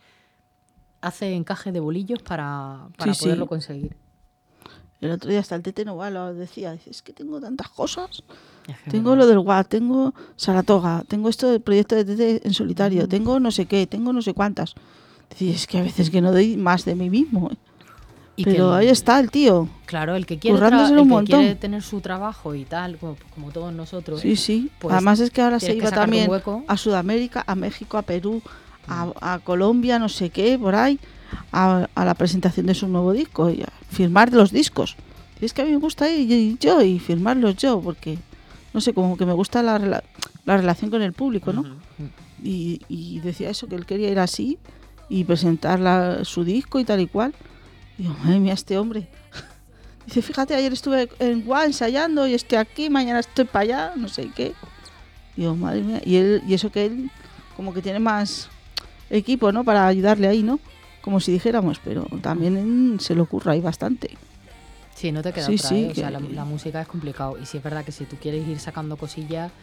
Speaker 7: hace encaje de bolillos para, para
Speaker 3: sí,
Speaker 7: poderlo
Speaker 3: sí.
Speaker 7: conseguir.
Speaker 3: El otro día hasta el Tete Nova lo decía, dice, es que tengo tantas cosas.
Speaker 7: Es que
Speaker 3: tengo lo del W A T, tengo Saratoga, tengo esto del proyecto de Tete en solitario, uh-huh. tengo no sé qué, tengo no sé cuántas. Dice, es que a veces que no doy más de mí mismo. ¿eh? Y Pero el, ahí está el tío.
Speaker 7: Claro, el que quiere, tra- el que quiere tener su trabajo y tal, como, como todos nosotros.
Speaker 3: Sí, sí.
Speaker 7: Pues
Speaker 3: además es que ahora se iba también
Speaker 7: un
Speaker 3: a Sudamérica, a México, a Perú, a, a Colombia, no sé qué, por ahí, a, a la presentación de su nuevo disco y a firmar los discos. Y es que a mí me gusta ir yo y firmarlos yo, porque, no sé, como que me gusta la, rela- la relación con el público, ¿no? Uh-huh. Y, y decía eso, que él quería ir así y presentar la, su disco y tal y cual. Y digo, madre mía, este hombre. Dice, fíjate, ayer estuve en Guá ensayando y estoy aquí, mañana estoy para allá, no sé qué. Y digo, madre mía. Y, él, y eso que él como que tiene más equipo, ¿no? Para ayudarle ahí, ¿no? Como si dijéramos, pero también se le ocurre ahí bastante.
Speaker 7: Sí, no te queda
Speaker 3: sí,
Speaker 7: otra,
Speaker 3: sí,
Speaker 7: ¿eh? O
Speaker 3: que...
Speaker 7: sea, la, la música es complicado. Y sí es verdad que si tú quieres ir sacando cosillas,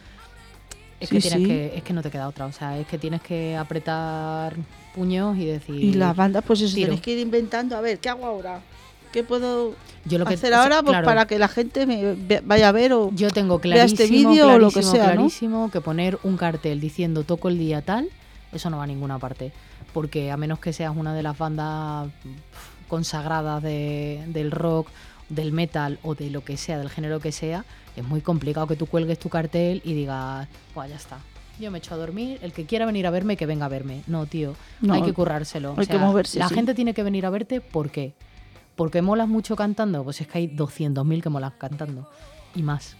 Speaker 7: es,
Speaker 3: sí,
Speaker 7: que tienes
Speaker 3: sí.
Speaker 7: que, es que no te queda otra. O sea, es que tienes que apretar puños y decir...
Speaker 3: Y las bandas, pues eso,
Speaker 7: tiro.
Speaker 3: Tienes que ir inventando, a ver, ¿qué hago ahora? ¿Qué puedo
Speaker 7: yo lo que,
Speaker 3: hacer ahora?
Speaker 7: o sea,
Speaker 3: pues
Speaker 7: claro,
Speaker 3: para que la gente me ve, vaya a ver o
Speaker 7: yo tengo
Speaker 3: vea este vídeo o lo que sea,
Speaker 7: clarísimo
Speaker 3: ¿no?
Speaker 7: que poner un cartel diciendo toco el día tal, eso no va a ninguna parte. Porque a menos que seas una de las bandas consagradas de, del rock, del metal o de lo que sea, del género que sea, es muy complicado que tú cuelgues tu cartel y digas, pues ya está, yo me echo a dormir, el que quiera venir a verme, que venga a verme. No, tío, no, hay que currárselo.
Speaker 3: Hay
Speaker 7: o sea,
Speaker 3: que moverse,
Speaker 7: la
Speaker 3: sí.
Speaker 7: gente tiene que venir a verte, ¿por qué? ¿Porque molas mucho cantando? Pues es que hay doscientos mil que molan cantando. Y más.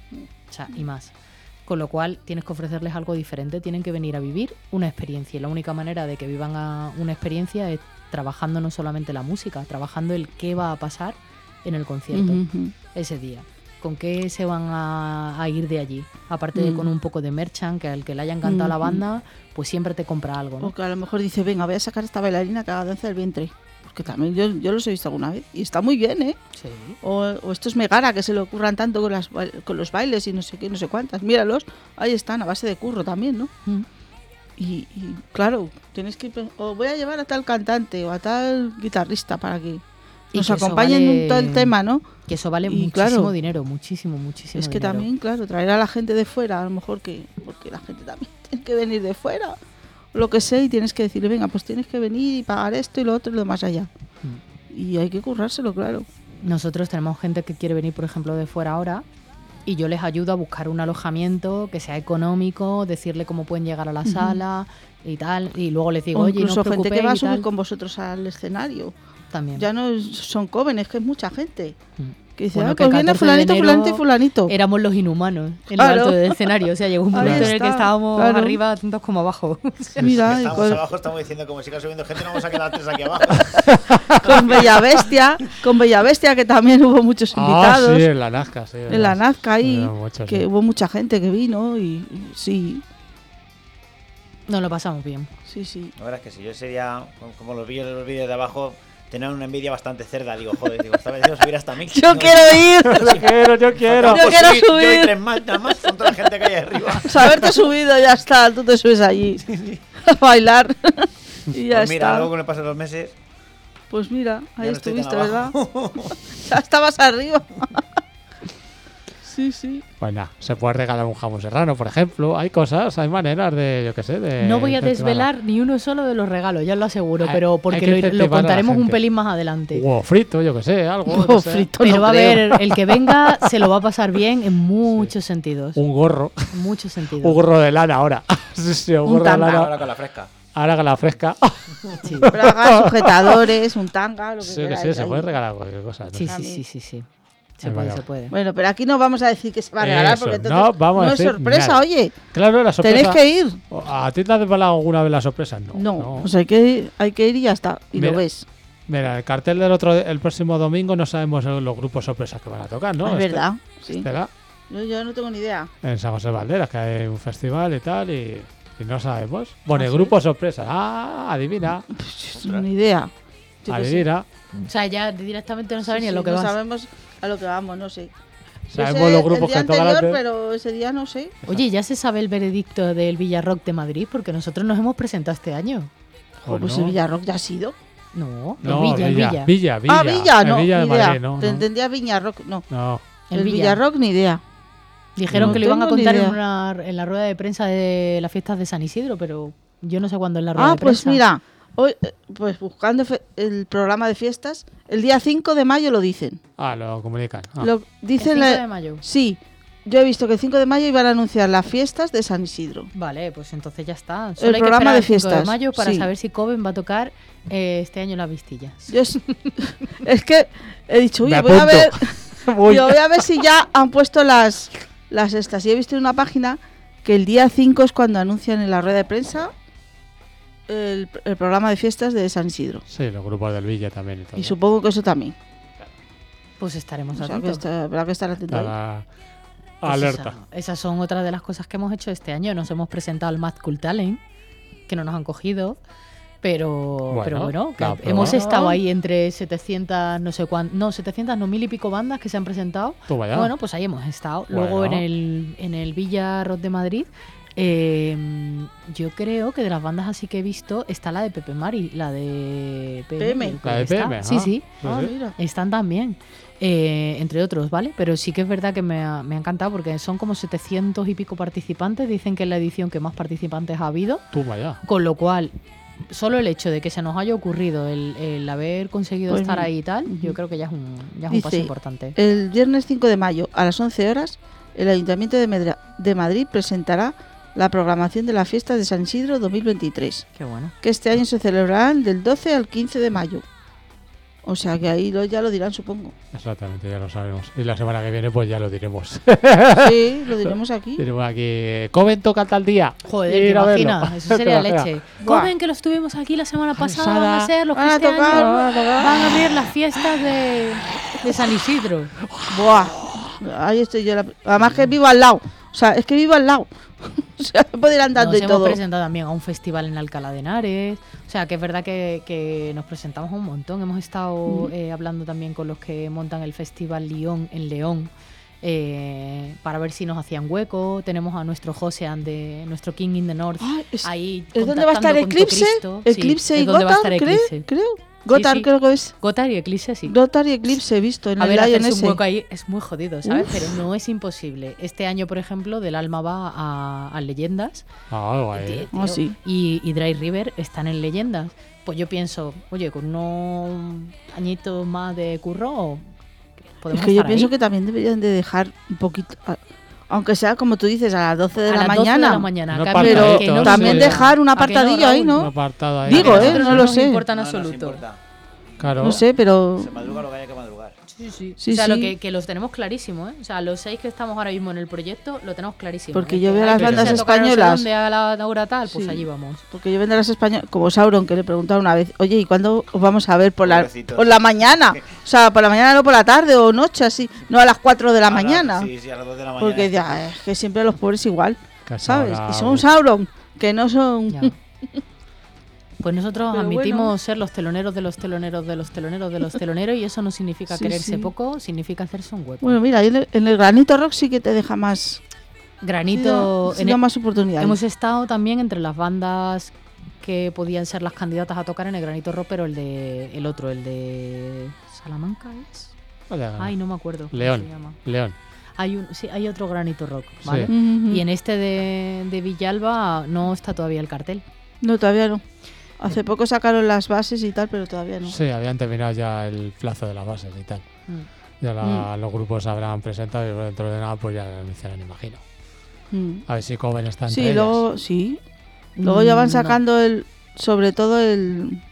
Speaker 7: O sea, y más. Con lo cual tienes que ofrecerles algo diferente, tienen que venir a vivir una experiencia. Y la única manera de que vivan a una experiencia es trabajando no solamente la música, trabajando el qué va a pasar en el concierto
Speaker 3: Ujú.
Speaker 7: ese día. ¿Con qué se van a, a ir de allí? Aparte de
Speaker 3: Mm.
Speaker 7: con un poco de merchant, que al que le haya encantado la
Speaker 3: Ujú.
Speaker 7: banda, pues siempre te compra algo, ¿no?
Speaker 3: O que a lo mejor dice, venga, voy a sacar esta bailarina que haga danza del vientre. Porque también yo, yo los he visto alguna vez. Y está muy bien, ¿eh?
Speaker 7: Sí.
Speaker 3: O, o estos Megara, que se le ocurran tanto con, las, bail- con los bailes y no sé qué, no sé cuántas. Míralos, ahí están, a base de curro también, ¿no?
Speaker 7: Mm.
Speaker 3: Y, y, claro, tienes que... pe- O voy a llevar a tal cantante o a tal guitarrista para que
Speaker 7: Y
Speaker 3: nos
Speaker 7: que eso
Speaker 3: acompañen
Speaker 7: vale-
Speaker 3: en todo el tema, ¿no?
Speaker 7: Que eso vale
Speaker 3: Y
Speaker 7: muchísimo
Speaker 3: claro,
Speaker 7: dinero, muchísimo, muchísimo
Speaker 3: Es que
Speaker 7: dinero.
Speaker 3: también, claro, traer a la gente de fuera, a lo mejor que... Porque la gente también tiene que venir de fuera. Lo que sé, y tienes que decirle, venga, pues tienes que venir y pagar esto y lo otro y lo más allá.
Speaker 7: Mm.
Speaker 3: Y hay que currárselo, claro.
Speaker 7: Nosotros tenemos gente que quiere venir, por ejemplo, de fuera ahora, y yo les ayudo a buscar un alojamiento que sea económico, decirle cómo pueden llegar a la
Speaker 3: Ujú.
Speaker 7: sala y tal, y luego les digo,
Speaker 3: O
Speaker 7: oye, no os
Speaker 3: incluso gente que va a
Speaker 7: preocupéis y
Speaker 3: subir
Speaker 7: tal.
Speaker 3: con vosotros al escenario.
Speaker 7: También.
Speaker 3: Ya no es- son jóvenes, que es mucha gente.
Speaker 7: Mm.
Speaker 3: Que dice,
Speaker 7: Bueno,
Speaker 3: ah,
Speaker 7: que
Speaker 3: pues
Speaker 7: el
Speaker 3: viene
Speaker 7: catorce de
Speaker 3: fulanito,
Speaker 7: enero
Speaker 3: fulanito y fulanito.
Speaker 7: Éramos los inhumanos en
Speaker 3: Claro.
Speaker 7: lo alto del escenario, o sea, llegó un
Speaker 3: Ahí
Speaker 7: momento en el que
Speaker 3: está,
Speaker 7: estábamos
Speaker 3: claro.
Speaker 7: arriba tantos como abajo.
Speaker 3: Mira, y
Speaker 8: Estamos
Speaker 3: con,
Speaker 8: abajo, estamos diciendo como siga subiendo gente, no vamos a quedar tres aquí abajo.
Speaker 3: con Bella Bestia, con Bella Bestia, que también hubo muchos
Speaker 2: Ah,
Speaker 3: invitados.
Speaker 2: sí, en la Nazca, sí.
Speaker 3: En la Nazca ahí,
Speaker 2: Hubo muchos,
Speaker 3: que
Speaker 2: sí.
Speaker 3: hubo mucha gente que vino y, y sí,
Speaker 7: Nos lo pasamos bien.
Speaker 3: sí, sí.
Speaker 8: La verdad es que si yo sería, como los vídeos de los vídeos de abajo, tener una envidia bastante cerda. Digo, joder, digo, esta vez yo subir hasta mí.
Speaker 3: Yo quiero ir,
Speaker 2: Yo quiero, yo quiero.
Speaker 3: Yo quiero
Speaker 8: Yo y
Speaker 3: subir.
Speaker 8: tres más, nada más, con toda la gente que hay arriba.
Speaker 3: saberte subido, ya está, tú te subes allí a bailar y ya
Speaker 8: Pues mira,
Speaker 3: está.
Speaker 8: luego con el paso de los meses,
Speaker 3: Pues mira, ahí
Speaker 8: ya no estoy tan
Speaker 3: estuviste, ¿verdad?
Speaker 8: abajo.
Speaker 3: Ya estabas arriba. Sí, sí.
Speaker 2: Pues nada, se puede regalar un jamón serrano, por ejemplo. Hay cosas, hay maneras de, yo qué sé, de...
Speaker 7: No voy a
Speaker 2: de
Speaker 7: desvelar ni uno solo de los regalos, ya os lo aseguro,
Speaker 2: Hay-
Speaker 7: pero
Speaker 2: hay
Speaker 7: porque
Speaker 2: que
Speaker 7: lo, lo
Speaker 2: incentivar a la
Speaker 7: contaremos un
Speaker 2: gente.
Speaker 7: pelín más adelante.
Speaker 2: Huevo frito, yo qué sé, algo.
Speaker 3: Huevo
Speaker 2: no sé.
Speaker 3: frito.
Speaker 7: Pero
Speaker 3: no
Speaker 7: va a
Speaker 3: creo.
Speaker 7: haber, el que venga se lo va a pasar bien en muchos sentidos.
Speaker 2: Un gorro.
Speaker 7: En muchos sentidos.
Speaker 2: Un gorro de lana ahora. sí, sí, un
Speaker 3: Un
Speaker 2: gorro de
Speaker 3: tanga.
Speaker 2: lana.
Speaker 8: Ahora con la fresca.
Speaker 2: Ahora con la fresca.
Speaker 7: Sí.
Speaker 3: Bragas, sujetadores, un tanga, lo que
Speaker 2: sí, que
Speaker 3: queráis
Speaker 2: sí, se
Speaker 3: ahí.
Speaker 2: puede regalar cualquier cosa. ¿no?
Speaker 7: Sí, sí,
Speaker 3: También.
Speaker 7: sí, sí, sí. Se
Speaker 2: Venga,
Speaker 7: puede,
Speaker 2: ya.
Speaker 7: se puede.
Speaker 3: Bueno, pero aquí no vamos a decir que se va a regalar
Speaker 2: Eso,
Speaker 3: porque entonces
Speaker 2: no vamos a
Speaker 3: no
Speaker 2: decir
Speaker 3: es sorpresa,
Speaker 2: nada.
Speaker 3: oye.
Speaker 2: Claro, la sorpresa.
Speaker 3: Tenéis que ir.
Speaker 2: ¿A ti te has desvelado alguna vez la sorpresa? No.
Speaker 3: No, pues hay que ir, hay que ir y ya está. Y
Speaker 2: Mira,
Speaker 3: lo ves.
Speaker 2: Mira, el cartel del otro, el próximo domingo no sabemos los grupos sorpresas que van a tocar, ¿no?
Speaker 3: es
Speaker 2: Este-
Speaker 3: verdad. Sí.
Speaker 2: estará
Speaker 3: Yo, yo no tengo ni idea.
Speaker 2: en San José Valderas, que hay un festival y tal, y, y no sabemos. Bueno,
Speaker 3: ¿Ah,
Speaker 2: el
Speaker 3: sí?
Speaker 2: grupo sorpresa. Ah, adivina.
Speaker 3: Ni idea. Yo qué sé.
Speaker 2: Adivina.
Speaker 7: O sea, ya directamente no sabes
Speaker 3: Sí,
Speaker 7: ni a
Speaker 3: sí,
Speaker 7: lo que
Speaker 3: no
Speaker 7: vas.
Speaker 3: sabemos a lo que vamos, no sé. Yo
Speaker 2: Sabemos
Speaker 3: sé
Speaker 2: los grupos
Speaker 3: el día
Speaker 2: que tocan
Speaker 3: anterior,
Speaker 2: antes.
Speaker 3: pero ese día no sé.
Speaker 7: Oye, ¿ya se sabe el veredicto del Villarrock de Madrid? Porque nosotros nos hemos presentado este año.
Speaker 2: ¿O
Speaker 3: Oh, pues
Speaker 2: no?
Speaker 3: el Villarrock ya ha sido.
Speaker 7: No, el
Speaker 2: No,
Speaker 7: Villa, el
Speaker 2: Villa,
Speaker 7: Villa.
Speaker 2: Villa, Villa.
Speaker 3: ah, Villa,
Speaker 2: El
Speaker 3: no.
Speaker 2: Villa de
Speaker 3: ni idea.
Speaker 2: Madrid, no.
Speaker 3: Te
Speaker 2: no.
Speaker 3: entendía Viñarrock, no.
Speaker 2: No.
Speaker 7: El
Speaker 3: El,
Speaker 7: Villa.
Speaker 3: Villarrock, ni idea.
Speaker 7: Dijeron
Speaker 3: No
Speaker 7: que lo iban a
Speaker 3: tengo ni
Speaker 7: contar en,
Speaker 3: idea.
Speaker 7: una, en la rueda de prensa de las fiestas de San Isidro, pero yo no sé cuándo es la rueda
Speaker 3: Ah,
Speaker 7: de
Speaker 3: pues
Speaker 7: prensa.
Speaker 3: mira, hoy, eh, pues buscando fe- el programa de fiestas, el día cinco de mayo lo dicen.
Speaker 2: Ah, lo comunican. Ah.
Speaker 3: Lo
Speaker 7: El
Speaker 3: dicen
Speaker 7: cinco
Speaker 3: la-
Speaker 7: de mayo.
Speaker 3: Sí, yo he visto que el cinco de mayo iban a anunciar las fiestas de San Isidro.
Speaker 7: Vale, pues entonces ya está. Solo hay que
Speaker 3: programa
Speaker 7: esperar
Speaker 3: de
Speaker 7: el cinco de
Speaker 3: fiestas,
Speaker 7: mayo para
Speaker 3: sí.
Speaker 7: saber si Coven va a tocar eh, este año en las Vistillas.
Speaker 3: Yo es, es que he dicho,
Speaker 2: Me
Speaker 3: oye, voy a
Speaker 2: apunto.
Speaker 3: ver,
Speaker 2: Voy.
Speaker 3: digo, voy a ver si ya han puesto las, las estas. Y he visto en una página que el día cinco es cuando anuncian en la rueda de prensa el, el programa de fiestas de San Isidro.
Speaker 2: Sí, los grupos del Villa también y todo.
Speaker 3: Y supongo que eso también.
Speaker 7: Pues estaremos
Speaker 3: O sea, que
Speaker 7: atentos.
Speaker 3: está- habrá que estar atento ahí.
Speaker 2: Estará
Speaker 7: Pues
Speaker 2: alerta.
Speaker 7: esa- esas son otras de las cosas que hemos hecho este año. Nos hemos presentado al Mad Cool Talent, que no nos han cogido. Pero
Speaker 2: Bueno,
Speaker 7: pero bueno, que
Speaker 2: la prueba.
Speaker 7: hemos estado ahí entre setecientas, no sé cuántas, no, setecientas, no, mil y pico bandas que se han presentado.
Speaker 2: Toma ya.
Speaker 7: Bueno, pues ahí hemos estado. Luego
Speaker 2: Bueno.
Speaker 7: en el, en el Villa Rock de Madrid, eh, yo creo que de las bandas así que he visto está la de Pepe Mari, la de P M.
Speaker 3: P M.
Speaker 7: creo que
Speaker 2: La de
Speaker 7: está.
Speaker 2: P M,
Speaker 7: Sí,
Speaker 2: ah.
Speaker 7: sí.
Speaker 3: Ah,
Speaker 2: Sí, sí.
Speaker 3: mira.
Speaker 7: Están también, eh, entre otros, ¿vale? Pero sí que es verdad que me ha, me ha encantado porque son como setecientos y pico participantes. Dicen que es la edición que más participantes ha habido.
Speaker 2: Toma ya.
Speaker 7: Con lo cual, solo el hecho de que se nos haya ocurrido el, el haber conseguido
Speaker 3: Pues,
Speaker 7: estar ahí y tal, yo
Speaker 3: ujú.
Speaker 7: creo que ya es un, ya es un paso
Speaker 3: Dice,
Speaker 7: importante.
Speaker 3: El viernes cinco de mayo a las once horas, el Ayuntamiento de, Medra- de Madrid presentará la programación de las fiestas de San Isidro dos mil veintitrés,
Speaker 7: Qué bueno.
Speaker 3: que este año se celebrarán del doce al quince de mayo. O sea que ahí lo, ya lo dirán, supongo.
Speaker 2: Exactamente, ya lo sabemos. Y la semana que viene pues ya lo diremos.
Speaker 3: Sí, lo diremos aquí.
Speaker 2: Diremos aquí, Coven toca tal día.
Speaker 7: Joder,
Speaker 2: Ir
Speaker 7: ¿te
Speaker 2: a verlo.
Speaker 7: imaginas? Eso sería
Speaker 2: ¿Te imaginas?
Speaker 7: leche.
Speaker 2: Buah.
Speaker 7: Comen que los tuvimos aquí la semana pasada,
Speaker 2: Pasada.
Speaker 7: van a ser los que
Speaker 3: Van a
Speaker 7: este
Speaker 3: tocar,
Speaker 7: año
Speaker 3: van a tocar.
Speaker 7: van a ver las fiestas de, de San Isidro.
Speaker 3: Buah. Ahí estoy yo. La... Además que vivo al lado. O sea, es que vivo al lado. O sea, me puedo ir andando
Speaker 7: Nos
Speaker 3: y
Speaker 7: hemos
Speaker 3: todo.
Speaker 7: presentado también a un festival en Alcalá de Henares. O sea, que es verdad que, que nos presentamos un montón. Hemos estado
Speaker 3: Mm.
Speaker 7: eh, hablando también con los que montan el Festival León en León eh, para ver si nos hacían hueco. Tenemos a nuestro Josean de nuestro King in the North
Speaker 3: Ay, es,
Speaker 7: ahí.
Speaker 3: ¿es donde va a estar
Speaker 7: contactando con
Speaker 3: Eclipse?
Speaker 7: Tocristo. Sí,
Speaker 3: Eclipse
Speaker 7: es
Speaker 3: y
Speaker 7: donde va a
Speaker 3: Gotar,
Speaker 7: estar
Speaker 3: creo.
Speaker 7: Eclipse.
Speaker 3: creo. Gotar
Speaker 7: sí.
Speaker 3: creo que es.
Speaker 7: Gotar y Eclipse, sí.
Speaker 3: Gotar y Eclipse he visto en
Speaker 7: A
Speaker 3: el
Speaker 7: ver,
Speaker 3: Lion
Speaker 7: hacerse un
Speaker 3: ese.
Speaker 7: hueco ahí es muy jodido, ¿sabes?
Speaker 3: Uf.
Speaker 7: Pero no es imposible. Este año, por ejemplo, Del Alma va a, a Leyendas.
Speaker 2: Ah, guay.
Speaker 7: Tío,
Speaker 2: ¿eh?
Speaker 3: Ah, sí.
Speaker 7: y, y Dry River están en Leyendas. Pues yo pienso, oye, con unos añitos más de curro, podemos
Speaker 3: Es que yo
Speaker 7: estar
Speaker 3: pienso
Speaker 7: ahí.
Speaker 3: que también deberían de dejar un poquito, a- aunque sea como tú dices, a las doce de
Speaker 7: a
Speaker 3: la
Speaker 7: las
Speaker 3: mañana.
Speaker 7: doce de la mañana.
Speaker 2: No
Speaker 7: que a mí-
Speaker 2: apartadito,
Speaker 3: Pero
Speaker 7: que no
Speaker 3: también
Speaker 2: sí.
Speaker 3: dejar un
Speaker 7: ¿A que no,
Speaker 3: apartadillo ahí,
Speaker 7: Raúl?
Speaker 2: Un
Speaker 3: ¿no?
Speaker 2: apartado ahí.
Speaker 3: Digo,
Speaker 7: a
Speaker 3: ¿eh?
Speaker 7: nosotros
Speaker 3: No lo
Speaker 7: nos
Speaker 3: sé.
Speaker 7: importa en
Speaker 8: No, no, sí
Speaker 7: absoluto.
Speaker 8: importa.
Speaker 2: Claro.
Speaker 3: No sé, pero
Speaker 8: Se madruga lo que haya que madrugar.
Speaker 7: Sí, sí.
Speaker 3: Sí,
Speaker 7: o sea,
Speaker 3: sí.
Speaker 7: lo que, que los tenemos clarísimo, ¿eh? O sea, los seis que estamos ahora mismo en el proyecto lo tenemos clarísimo.
Speaker 3: Porque
Speaker 7: ¿eh?
Speaker 3: yo
Speaker 7: Que
Speaker 3: veo
Speaker 7: hay
Speaker 3: las
Speaker 7: que
Speaker 3: bandas
Speaker 7: irse a tocar no sé
Speaker 3: españolas.
Speaker 7: dónde a la hora tal, pues
Speaker 3: Sí.
Speaker 7: allí vamos.
Speaker 3: porque yo vendré a las españolas, como Sauron, que le preguntaba una vez, oye, ¿y cuándo os vamos a ver por la,
Speaker 8: Pobrecitos.
Speaker 3: por la mañana? O sea, por la mañana, no por la tarde o noche, así, no a las cuatro de la
Speaker 8: A las-
Speaker 3: mañana.
Speaker 8: Sí, sí, a las dos de la mañana.
Speaker 3: Porque ya, es que siempre los pobres igual,
Speaker 2: Casi
Speaker 3: ¿sabes?
Speaker 2: ahora-
Speaker 3: Y son Sauron, que no son...
Speaker 7: Ya. Pues nosotros
Speaker 3: Pero
Speaker 7: admitimos
Speaker 3: bueno.
Speaker 7: ser los teloneros de los teloneros de los teloneros de los teloneros y eso no significa
Speaker 3: Sí,
Speaker 7: quererse
Speaker 3: sí.
Speaker 7: poco, significa hacerse un hueco.
Speaker 3: Bueno, mira, en el, en el Granito Rock sí que te deja más...
Speaker 7: Granito,
Speaker 3: sí da- sí
Speaker 7: en
Speaker 3: da
Speaker 7: e-
Speaker 3: más oportunidades.
Speaker 7: hemos estado también entre las bandas que podían ser las candidatas a tocar en el Granito Rock, pero el de el otro, el de Salamanca es.
Speaker 2: Vaya,
Speaker 7: Ay, no me acuerdo. cómo
Speaker 2: León.
Speaker 7: se llama.
Speaker 2: León.
Speaker 7: Hay un, sí, hay otro Granito Rock, ¿vale?
Speaker 2: Sí.
Speaker 3: Ujú.
Speaker 7: Y en este de, de Villalba no está todavía el cartel.
Speaker 3: No, todavía no. Hace poco sacaron las bases y tal, pero todavía no.
Speaker 2: Sí, habían terminado ya el plazo de las bases y tal.
Speaker 7: Mm.
Speaker 2: Ya la- los grupos se habrán presentado y dentro de nada pues ya lo anunciarán, imagino.
Speaker 3: Mm.
Speaker 2: A ver si Coven está entre
Speaker 3: Sí,
Speaker 2: ellas.
Speaker 3: luego, sí. Luego ya van
Speaker 7: Mm,
Speaker 3: sacando el, sobre todo el,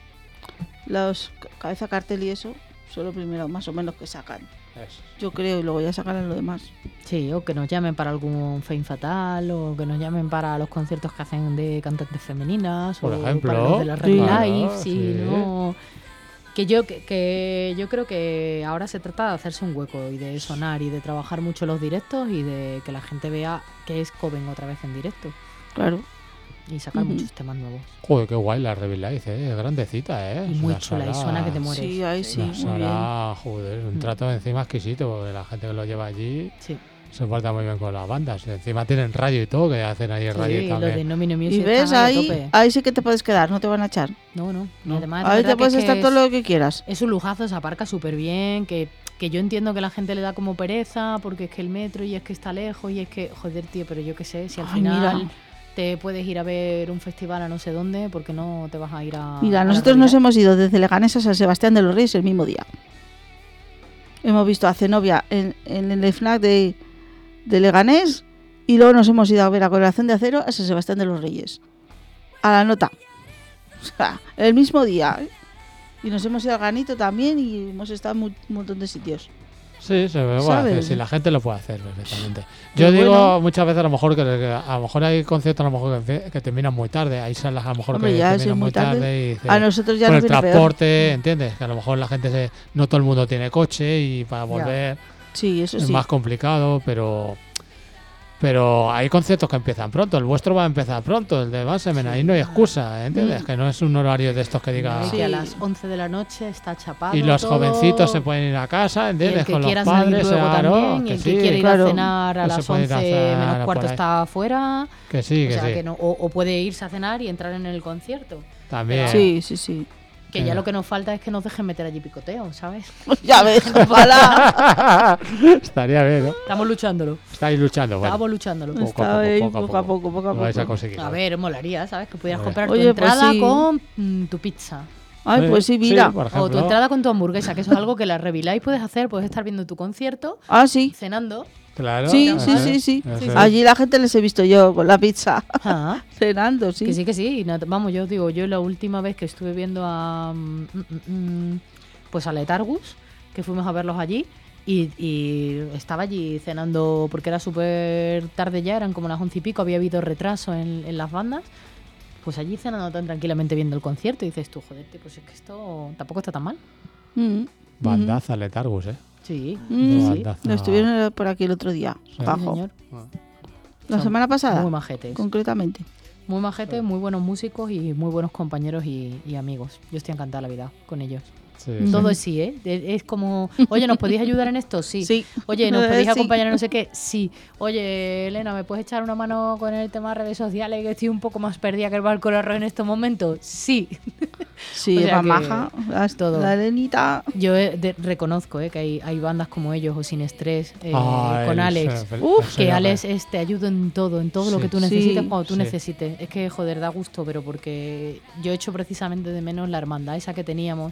Speaker 3: los ca- cabeza cartel y eso, son lo primero más o menos que sacan.
Speaker 2: Eso.
Speaker 3: Yo creo, y luego ya sacarán lo demás.
Speaker 7: Sí, o que nos llamen para algún Fame Fatal, o que nos llamen para los conciertos que hacen de cantantes femeninas,
Speaker 2: Por
Speaker 7: o
Speaker 2: ejemplo.
Speaker 7: para los de la
Speaker 3: Sí.
Speaker 7: Red
Speaker 2: Claro,
Speaker 7: Live, sí,
Speaker 2: sí.
Speaker 7: no. Que yo, que, que yo creo que ahora se trata de hacerse un hueco y de sonar y de trabajar mucho los directos y de que la gente vea que es Coven otra vez en directo
Speaker 3: Claro.
Speaker 7: y sacar
Speaker 3: Ujú.
Speaker 7: muchos temas nuevos.
Speaker 2: Joder, qué guay la Reveal Life, eh. Es grandecita, eh.
Speaker 7: Y
Speaker 2: Es
Speaker 7: muy
Speaker 2: una
Speaker 7: chula, y
Speaker 2: sala-
Speaker 7: suena que te mueres.
Speaker 3: Sí, ahí sí,
Speaker 2: una
Speaker 3: muy bien.
Speaker 2: sala, joder, un
Speaker 7: Mm.
Speaker 2: trato encima exquisito, porque la gente que lo lleva allí
Speaker 7: Sí,
Speaker 2: se porta muy bien con las bandas. Y encima tienen radio y todo, que hacen ahí radio
Speaker 7: sí lo
Speaker 2: también.
Speaker 7: de Nomino Music
Speaker 3: Y ves,
Speaker 7: están a
Speaker 3: ahí,
Speaker 7: tope.
Speaker 3: ahí sí que te puedes quedar, no te van a echar.
Speaker 7: No, no. Y
Speaker 2: No.
Speaker 7: además es
Speaker 3: Ahí
Speaker 7: verdad
Speaker 3: te
Speaker 7: que
Speaker 3: puedes
Speaker 7: es
Speaker 3: estar
Speaker 7: que
Speaker 3: todo
Speaker 7: es-
Speaker 3: lo que quieras.
Speaker 7: Es un lujazo, se aparca súper bien, que, que yo entiendo que la gente le da como pereza porque es que el metro y es que está lejos y es que, joder, tío, pero yo qué sé, si al
Speaker 3: Ay,
Speaker 7: final
Speaker 3: mira.
Speaker 7: te puedes ir a ver un festival a no sé dónde, porque no te vas a ir a...
Speaker 3: Mira,
Speaker 7: a la
Speaker 3: nosotros nos
Speaker 7: realidad?
Speaker 3: hemos ido desde Leganés a San Sebastián de los Reyes el mismo día. Hemos visto a Zenobia en, en el FNAC de, de Leganés y luego nos hemos ido a ver a Corazón de Acero a San Sebastián de los Reyes. A la nota. O sea, el mismo día. ¿eh? Y nos hemos ido al Granito también y hemos estado en mu- un montón de sitios.
Speaker 2: Sí, se puede
Speaker 3: ¿Sabes?
Speaker 2: hacer, sí, la gente lo puede hacer perfectamente.
Speaker 3: Pero
Speaker 2: Yo digo
Speaker 3: bueno.
Speaker 2: muchas veces a lo mejor que, que a lo mejor hay conciertos a lo mejor que, que terminan muy tarde, hay salas a lo mejor
Speaker 3: Hombre,
Speaker 2: que
Speaker 3: ya, si
Speaker 2: terminan
Speaker 3: es muy
Speaker 2: muy tarde,
Speaker 3: tarde,
Speaker 2: y dice,
Speaker 3: A nosotros ya
Speaker 2: por
Speaker 3: nos
Speaker 2: el
Speaker 3: viene peor.
Speaker 2: transporte, ¿entiendes? Que a lo mejor la gente se, no todo el mundo tiene coche y para
Speaker 7: Ya.
Speaker 2: volver
Speaker 3: Sí, eso
Speaker 2: es
Speaker 3: sí.
Speaker 2: más complicado, pero pero hay conciertos que empiezan pronto, el vuestro va a empezar pronto, el de Bansemen, ahí no hay excusa, ¿entiendes?
Speaker 3: Mm.
Speaker 2: Que no es un horario de estos que diga...
Speaker 7: Y
Speaker 3: Sí.
Speaker 7: que a las once de la noche está chapado
Speaker 2: Y los
Speaker 7: todo,
Speaker 2: jovencitos se pueden ir a casa,
Speaker 7: y
Speaker 2: ¿entiendes?
Speaker 7: el que
Speaker 2: Con los
Speaker 7: quiera salir
Speaker 2: padres,
Speaker 7: luego
Speaker 2: claro,
Speaker 7: también, y
Speaker 2: que
Speaker 7: el
Speaker 2: sí,
Speaker 7: que quiere ir
Speaker 3: claro.
Speaker 7: a cenar a
Speaker 2: No se
Speaker 7: las
Speaker 2: puede ir a
Speaker 7: once
Speaker 2: cenar
Speaker 7: menos
Speaker 2: por
Speaker 7: cuarto
Speaker 2: ahí.
Speaker 7: está afuera,
Speaker 2: que sí,
Speaker 7: o
Speaker 2: que
Speaker 7: sea,
Speaker 2: sí.
Speaker 7: que no, o, o puede irse a cenar y entrar en el concierto.
Speaker 2: También.
Speaker 3: Sí, sí, sí.
Speaker 7: Que ya
Speaker 2: Eh.
Speaker 7: lo que nos falta es que nos dejen meter allí picoteo, ¿sabes?
Speaker 3: Ya ves, ojalá.
Speaker 2: Estaría bien, ¿no?
Speaker 7: Estamos luchándolo.
Speaker 2: Estáis luchando, bueno.
Speaker 7: Estamos luchándolo.
Speaker 2: Poco a
Speaker 3: Está
Speaker 2: poco,
Speaker 3: ahí,
Speaker 2: poco a
Speaker 3: poco a
Speaker 2: poco.
Speaker 3: poco, poco a
Speaker 2: Lo vais a
Speaker 3: poco.
Speaker 2: conseguir.
Speaker 7: A ver, molaría, ¿sabes? Que pudieras
Speaker 2: A ver.
Speaker 7: comprar
Speaker 3: Oye,
Speaker 7: tu
Speaker 3: pues
Speaker 7: entrada
Speaker 3: sí.
Speaker 7: con mm, tu pizza.
Speaker 3: Ay, pues sí, mira.
Speaker 2: por
Speaker 7: O tu
Speaker 2: ejemplo.
Speaker 7: entrada con tu hamburguesa, que eso es algo que la Revilay puedes hacer. Puedes estar viendo tu concierto,
Speaker 3: Ah, sí.
Speaker 7: cenando.
Speaker 2: Claro.
Speaker 3: Sí,
Speaker 2: eso
Speaker 3: sí,
Speaker 2: es,
Speaker 3: sí, sí.
Speaker 2: eso es.
Speaker 3: Allí la gente les he visto yo con la pizza
Speaker 7: Ah,
Speaker 3: cenando, sí.
Speaker 7: Que sí, que sí. Y nada, vamos, yo digo, yo la última vez que estuve viendo a. mm, mm, mm, pues a Letargus, que fuimos a verlos allí. Y, y estaba allí cenando porque era súper tarde ya, eran como las once y pico, había habido retraso en, en las bandas. Pues allí cenando tan tranquilamente viendo el concierto y dices tú, joder, pues es que esto tampoco está tan mal.
Speaker 3: Mm.
Speaker 2: Bandaza, Letargus, ¿eh?
Speaker 7: Sí,
Speaker 3: Mm,
Speaker 7: sí.
Speaker 2: Bandaza.
Speaker 3: Lo estuvieron por aquí el otro día,
Speaker 2: Sí.
Speaker 3: bajo.
Speaker 7: señor.
Speaker 3: La
Speaker 7: Son
Speaker 3: semana pasada,
Speaker 7: Muy majetes.
Speaker 3: concretamente.
Speaker 7: Muy majetes, muy buenos músicos y muy buenos compañeros y, y amigos. Yo estoy encantada de la vida con ellos.
Speaker 2: Sí,
Speaker 7: Todo
Speaker 2: sí.
Speaker 7: es sí, ¿eh? Es es como, oye, ¿nos podéis ayudar en esto? Sí.
Speaker 3: Sí.
Speaker 7: Oye, ¿nos
Speaker 3: Eh,
Speaker 7: podéis
Speaker 3: sí.
Speaker 7: acompañar en no sé qué? Sí. Oye, Elena, ¿me puedes echar una mano con el tema de redes sociales que estoy un poco más perdida que el barco del arroz en estos momentos? Sí.
Speaker 3: Sí,
Speaker 7: O sea
Speaker 3: es más
Speaker 7: que
Speaker 3: maja. La,
Speaker 7: todo.
Speaker 3: la Elenita.
Speaker 7: Yo eh, de- reconozco eh, que hay, hay bandas como ellos o Sin Estrés, eh,
Speaker 2: Ah,
Speaker 7: con
Speaker 2: el-
Speaker 7: Alex.
Speaker 2: el-
Speaker 3: Uf,
Speaker 2: el
Speaker 7: Que
Speaker 2: señor,
Speaker 7: Alex
Speaker 2: eh.
Speaker 7: es, te ayuda en todo, en todo lo
Speaker 2: Sí.
Speaker 7: que tú
Speaker 3: Sí.
Speaker 7: necesites cuando tú
Speaker 2: Sí.
Speaker 7: necesites. Es que, joder, da gusto, pero porque yo echo precisamente de menos la hermandad esa que teníamos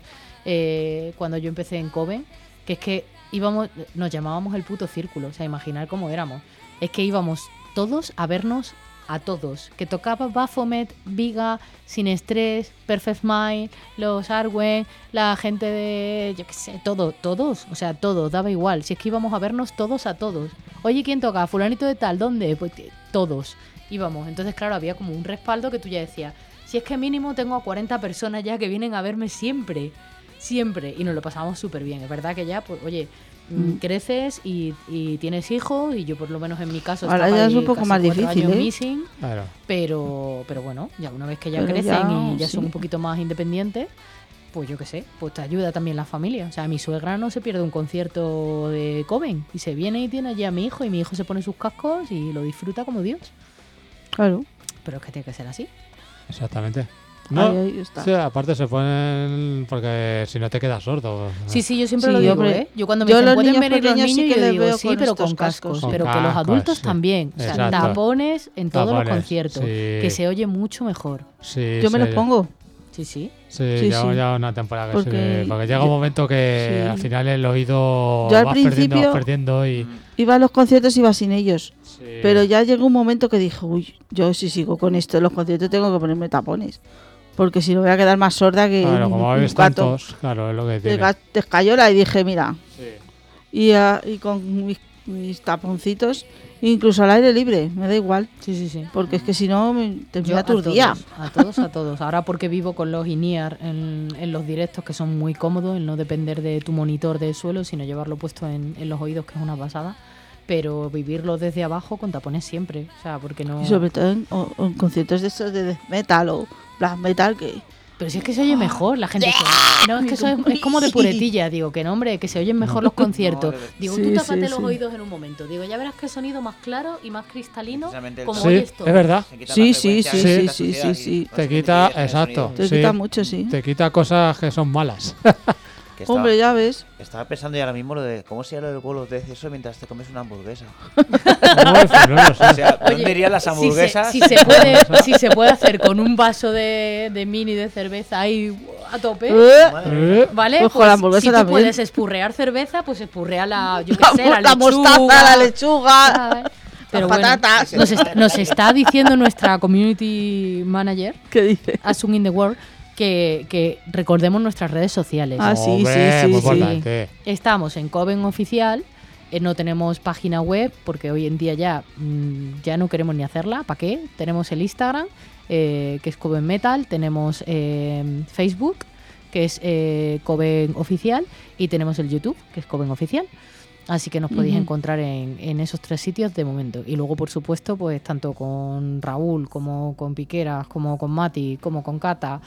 Speaker 7: eh, cuando yo empecé en Coven, que es que íbamos, nos llamábamos el puto círculo, o sea, imaginar cómo éramos. Es que íbamos todos a vernos a todos. Que tocaba Baphomet, Viga, Sin Estrés, Perfect Mind, los Arwen, la gente de, yo qué sé, todo, todos, o sea, todos, daba igual. Si es que íbamos a vernos todos a todos. Oye, ¿quién toca? Fulanito de tal, ¿dónde? Pues t- todos íbamos. Entonces, claro, había como un respaldo que tú ya decías, si es que mínimo tengo a cuarenta personas ya que vienen a verme siempre, siempre. Y nos lo pasábamos súper bien. Es verdad que ya, pues, oye, mm,
Speaker 3: Mm.
Speaker 7: creces y, y tienes hijos, y yo por lo menos en mi caso
Speaker 3: Ahora
Speaker 7: estaba
Speaker 3: ya es
Speaker 7: ahí
Speaker 3: un poco
Speaker 7: casi
Speaker 3: más
Speaker 7: cuatro
Speaker 3: difícil,
Speaker 7: años
Speaker 3: ¿eh?
Speaker 7: missing.
Speaker 2: Claro.
Speaker 7: Pero, pero bueno, ya una vez que ya
Speaker 3: Pero
Speaker 7: crecen
Speaker 3: ya,
Speaker 7: y ya son
Speaker 3: sí.
Speaker 7: un poquito más independientes, pues yo qué sé, pues te ayuda también la familia. O sea, mi suegra no se pierde un concierto de Coven y se viene y tiene allí a mi hijo y mi hijo se pone sus cascos y lo disfruta como Dios.
Speaker 3: Claro.
Speaker 7: Pero es que tiene que ser así.
Speaker 2: Exactamente. No,
Speaker 3: Ahí, ahí está.
Speaker 2: sí, aparte se ponen porque si no te quedas sordo.
Speaker 7: Sí, sí, yo siempre
Speaker 3: Sí,
Speaker 7: lo digo,
Speaker 3: hombre.
Speaker 7: ¿eh? Yo cuando me
Speaker 3: Yo
Speaker 7: dicen,
Speaker 3: los
Speaker 7: ¿pueden
Speaker 3: niños
Speaker 7: venir los
Speaker 3: pequeños sí
Speaker 7: niños?
Speaker 3: que
Speaker 7: Yo
Speaker 3: les
Speaker 7: digo,
Speaker 3: veo
Speaker 7: sí,
Speaker 3: con
Speaker 7: pero
Speaker 3: estos
Speaker 7: con cascos.
Speaker 3: cascos.
Speaker 2: Con
Speaker 7: Pero que los
Speaker 2: cascos,
Speaker 7: adultos
Speaker 2: sí.
Speaker 7: también. O sea,
Speaker 2: Exacto.
Speaker 7: tapones en todos los
Speaker 2: Tapones,
Speaker 7: conciertos.
Speaker 2: sí.
Speaker 7: Que se oye mucho mejor.
Speaker 2: Sí,
Speaker 3: Yo me
Speaker 2: sí.
Speaker 3: los pongo.
Speaker 7: Sí, sí.
Speaker 2: Sí,
Speaker 3: Sí,
Speaker 2: llevamos
Speaker 3: sí.
Speaker 2: ya una temporada que
Speaker 3: Porque
Speaker 2: sí, porque llega
Speaker 3: yo-
Speaker 2: un momento que
Speaker 3: sí.
Speaker 2: al final el oído
Speaker 3: Yo al
Speaker 2: vas perdiendo, vas
Speaker 3: principio-
Speaker 2: perdiendo y...
Speaker 3: Iba a los conciertos, iba sin ellos.
Speaker 2: Sí.
Speaker 3: Pero ya llegó un momento que dije, uy, yo si sigo con esto en los conciertos tengo que ponerme tapones. Porque si no voy a quedar más sorda que
Speaker 2: Claro,
Speaker 3: un,
Speaker 2: como
Speaker 3: un
Speaker 2: habéis
Speaker 3: gato
Speaker 2: tantos, claro, es lo que
Speaker 3: de,
Speaker 2: tiene.
Speaker 3: ga- de escayola. Y dije, mira,
Speaker 2: Sí.
Speaker 3: y, ah, y con mis, mis taponcitos, incluso al aire libre, me da igual.
Speaker 7: Sí, sí, sí.
Speaker 3: Porque es que si no, me
Speaker 7: Yo
Speaker 3: termina
Speaker 7: a
Speaker 3: aturdida.
Speaker 7: todos, a todos, a todos. Ahora porque vivo con los in-ear en, en los directos, que son muy cómodos, el no depender de tu monitor del suelo, sino llevarlo puesto en, en los oídos, que es una pasada. Pero vivirlo desde abajo con tapones siempre. O sea, porque no...
Speaker 3: Y sobre todo en, o- o en conciertos de estos de death metal o black metal que...
Speaker 7: Pero si es que se oye mejor, la gente dice, no, es que eso es, es como de puretilla. Digo, que no, hombre, que se oyen mejor los conciertos.
Speaker 8: No,
Speaker 7: Digo,
Speaker 3: sí,
Speaker 7: tú tápate
Speaker 3: sí,
Speaker 7: los
Speaker 3: sí.
Speaker 7: oídos en un momento. Digo, ya verás qué sonido más claro y más cristalino,
Speaker 8: Precisamente el
Speaker 7: como
Speaker 2: Sí,
Speaker 7: oyes
Speaker 2: es
Speaker 7: todo.
Speaker 2: verdad.
Speaker 8: Se quita
Speaker 3: Sí,
Speaker 8: la
Speaker 3: sí,
Speaker 8: frecuencia,
Speaker 3: sí,
Speaker 8: se
Speaker 2: sí,
Speaker 8: quita
Speaker 3: sí,
Speaker 8: suciedad
Speaker 3: sí,
Speaker 8: y
Speaker 3: sí.
Speaker 8: no
Speaker 2: Te
Speaker 8: se
Speaker 2: quita,
Speaker 8: mete el
Speaker 2: exacto.
Speaker 8: sonido.
Speaker 3: Te
Speaker 2: Sí.
Speaker 3: quita mucho, sí.
Speaker 2: Te quita cosas que son malas.
Speaker 8: Que estaba,
Speaker 3: Hombre, ya ves.
Speaker 8: estaba pensando ya ahora mismo lo de cómo sería lo del Wall of Death eso mientras te comes una hamburguesa.
Speaker 2: No, pues no lo sé.
Speaker 8: O sea, ¿dónde
Speaker 7: Oye,
Speaker 8: irían las
Speaker 7: si se-
Speaker 8: hamburguesas?
Speaker 7: Si se, puede, si se puede hacer con un vaso de, de mini de cerveza ahí a tope,
Speaker 3: Eh,
Speaker 8: Madre mía.
Speaker 2: Eh,
Speaker 7: ¿vale?
Speaker 3: Pues con
Speaker 7: Pues
Speaker 3: la hamburguesa
Speaker 7: si tú
Speaker 3: también.
Speaker 7: puedes espurrear cerveza, pues espurrea la, yo qué
Speaker 3: la,
Speaker 7: sé, la,
Speaker 3: la mostaza,
Speaker 7: lechuga,
Speaker 3: la lechuga,
Speaker 7: ¿sabes? Pero
Speaker 3: las
Speaker 7: bueno,
Speaker 3: patatas.
Speaker 7: nos, está, nos está diciendo nuestra community manager,
Speaker 3: ¿Qué dice?
Speaker 7: Asun in the World, que, que recordemos nuestras redes sociales.
Speaker 3: Ah, sí,
Speaker 2: hombre,
Speaker 3: sí,
Speaker 2: muy
Speaker 3: sí,
Speaker 2: importante.
Speaker 7: Estamos en Coven Oficial, eh, no tenemos página web porque hoy en día ya, mm, ya no queremos ni hacerla. ¿Para qué? Tenemos el Instagram, eh, que es Coven Metal, tenemos eh, Facebook, que es eh, Coven Oficial, y tenemos el YouTube, que es Coven Oficial. Así que nos podéis
Speaker 3: Ujú.
Speaker 7: encontrar en, en esos tres sitios de momento. Y luego, por supuesto, pues tanto con Raúl, como con Piqueras, como con Mati, como con Cata.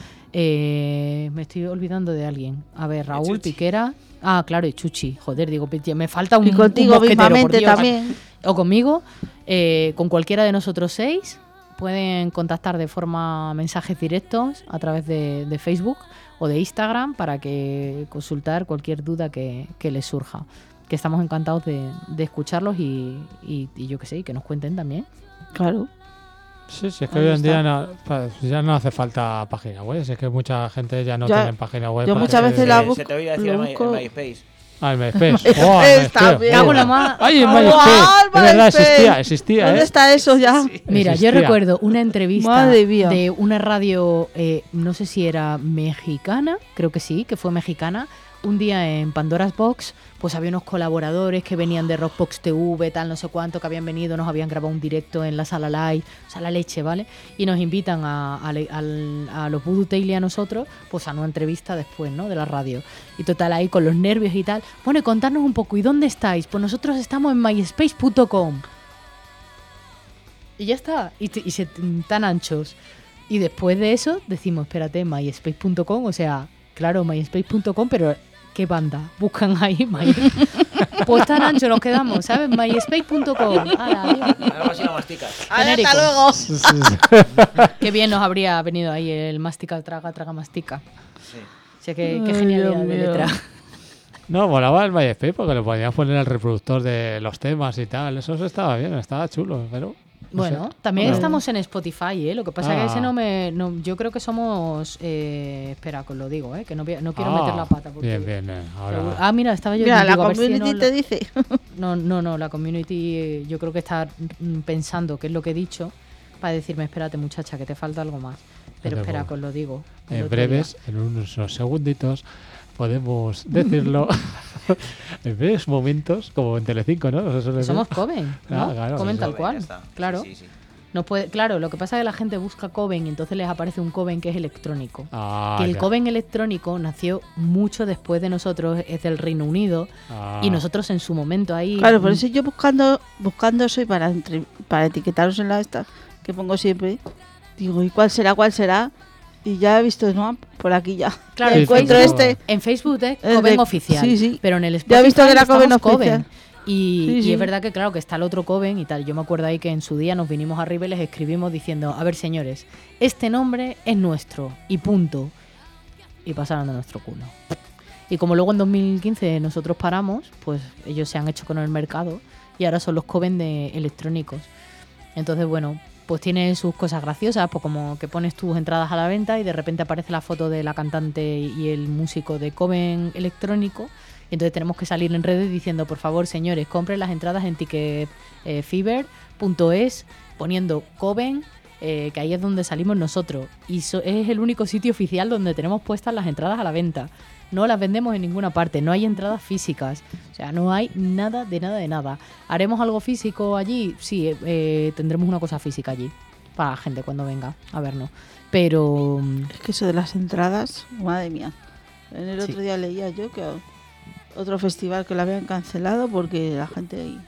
Speaker 7: Eh, me estoy olvidando de alguien. A ver, Raúl,
Speaker 8: Chuchi.
Speaker 7: Piquera. Ah, claro, y Chuchi. Joder, digo, me falta un
Speaker 3: Y contigo
Speaker 7: un mosquetero, por
Speaker 3: mismamente
Speaker 7: Dios.
Speaker 3: también.
Speaker 7: O conmigo, eh, con cualquiera de nosotros seis. Pueden contactar de forma mensajes directos a través de, de Facebook o de Instagram para que consultar cualquier duda que, que les surja. Que estamos encantados de, de escucharlos y, y, y yo qué sé, y que nos cuenten también.
Speaker 3: Claro.
Speaker 2: Sí, sí, es que
Speaker 7: Ahí
Speaker 2: hoy en
Speaker 7: está.
Speaker 2: día no, pues ya no hace falta página web. Es que mucha gente ya no
Speaker 3: Ya,
Speaker 2: tiene página web.
Speaker 3: yo
Speaker 2: porque-
Speaker 3: muchas veces
Speaker 8: Se-
Speaker 3: la
Speaker 8: se
Speaker 3: busco-
Speaker 8: te oía decir
Speaker 3: lo
Speaker 8: el My- el
Speaker 3: busco-
Speaker 8: MySpace.
Speaker 2: Ah, el MySpace.
Speaker 3: MySpace
Speaker 2: Oh, el MySpace.
Speaker 3: también.
Speaker 7: Cago en la ma-
Speaker 2: Ay, el
Speaker 3: ¡Ah,
Speaker 2: MySpace.
Speaker 3: el
Speaker 2: De verdad,
Speaker 3: MySpace!
Speaker 2: existía, existía,
Speaker 3: ¿Dónde
Speaker 2: ¿eh?
Speaker 3: está eso ya?
Speaker 7: Mira, yo
Speaker 2: Existía.
Speaker 7: recuerdo una entrevista
Speaker 3: Madre mía.
Speaker 7: de una radio, eh, no sé si era mexicana, creo que sí, que fue mexicana, un día en Pandora's Box, pues había unos colaboradores que venían de Rockbox T V, tal, no sé cuánto, que habían venido, nos habían grabado un directo en la Sala Live, o sea, la leche, ¿vale? Y nos invitan a, a, a, a los Voodoo Tales y a nosotros, pues a una entrevista después, ¿no? De la radio. Y total, ahí con los nervios y tal. Bueno, y contarnos un poco, ¿y dónde estáis? Pues nosotros estamos en myspace punto com. Y ya está, y, y se, tan anchos. Y después de eso decimos, espérate, myspace punto com, o sea, claro, myspace punto com, pero ¿qué banda? Buscan ahí, My... pues tan ancho nos quedamos, ¿sabes? myspace punto com.
Speaker 8: Algo así lo masticas.
Speaker 7: ¡Hasta luego! Qué bien nos habría venido ahí el mastica, traga, traga, mastica.
Speaker 8: Sí.
Speaker 7: O sea, qué, qué genialidad de letra.
Speaker 2: No, molaba el MySpace porque lo podías poner al reproductor de los temas y tal. Eso estaba bien, estaba chulo, pero... No
Speaker 7: bueno,
Speaker 2: sé.
Speaker 7: también
Speaker 2: Bueno.
Speaker 7: estamos en Spotify, ¿eh? Lo que pasa
Speaker 2: Ah.
Speaker 7: es que ese no me... No, yo creo que somos... Eh, espera, que os lo digo, ¿eh? Que no, no quiero
Speaker 2: Ah,
Speaker 7: meter la pata. Porque
Speaker 2: Bien, bien. eh, ahora-
Speaker 7: Ah, mira, estaba yo...
Speaker 3: Mira, la
Speaker 7: digo, a ver si
Speaker 3: community
Speaker 7: no
Speaker 3: te
Speaker 7: lo-
Speaker 3: dice.
Speaker 7: No, no, no, la community eh, yo creo que está mm, pensando qué es lo que he dicho para decirme, espérate muchacha, que te falta algo más. Pero
Speaker 2: te
Speaker 7: espera,
Speaker 2: preocupes.
Speaker 7: que os lo digo. el
Speaker 2: En
Speaker 7: otro
Speaker 2: breves, en unos segunditos, podemos decirlo. En breves momentos, como en Telecinco, ¿no? Eso suele
Speaker 7: día.
Speaker 2: ser.
Speaker 7: Somos Coven, ¿no?
Speaker 2: Ah, claro,
Speaker 7: Coven
Speaker 2: sí,
Speaker 7: tal
Speaker 2: sí.
Speaker 7: cual,
Speaker 8: Ya está.
Speaker 7: claro.
Speaker 8: Sí, sí, sí.
Speaker 7: No puede, claro, lo que pasa es que la gente busca Coven y entonces les aparece un Coven que es electrónico.
Speaker 2: Ah,
Speaker 7: que el
Speaker 2: ya.
Speaker 7: Coven electrónico nació mucho después de nosotros, es del Reino Unido,
Speaker 2: Ah.
Speaker 7: y nosotros en su momento ahí...
Speaker 3: Claro, por eso yo buscando buscando soy para entre- para etiquetaros en la esta que pongo siempre. Digo, ¿y cuál será? ¿Cuál será? Y ya he visto, ¿no? Por aquí ya.
Speaker 7: Claro,
Speaker 3: Ya
Speaker 7: en
Speaker 3: encuentro
Speaker 7: Facebook,
Speaker 3: este.
Speaker 7: en Facebook es
Speaker 3: El
Speaker 7: Coven
Speaker 3: de-
Speaker 7: oficial,
Speaker 3: sí, sí.
Speaker 7: pero en el
Speaker 3: Ya
Speaker 7: Spotify
Speaker 3: he visto que era
Speaker 7: estamos
Speaker 3: Coven
Speaker 7: Coven.
Speaker 3: oficial.
Speaker 7: Y,
Speaker 3: Sí,
Speaker 7: y
Speaker 3: sí.
Speaker 7: es verdad que claro que está el otro Coven y tal. Yo me acuerdo ahí que en su día nos vinimos arriba y les escribimos diciendo, a ver señores, este nombre es nuestro y punto. Y pasaron de nuestro culo. Y como luego en dos mil quince nosotros paramos, pues ellos se han hecho con el mercado y ahora son los Coven de electrónicos. Entonces, bueno, pues tiene sus cosas graciosas, pues como que pones tus entradas a la venta y de repente aparece la foto de la cantante y el músico de Coven electrónico. Y entonces tenemos que salir en redes diciendo, por favor, señores, compren las entradas en ticket fever punto es poniendo Coven, eh, que ahí es donde salimos nosotros. Y so- es el único sitio oficial donde tenemos puestas las entradas a la venta. No las vendemos en ninguna parte, no hay entradas físicas. O sea, no hay nada de nada de nada. ¿Haremos algo físico allí? Sí, eh, eh, tendremos una cosa física allí. Para la gente cuando venga a vernos. Pero... mm,
Speaker 3: Es que eso de las entradas, madre mía. En el
Speaker 7: Sí.
Speaker 3: otro día leía yo que otro festival que lo habían cancelado porque la gente ahí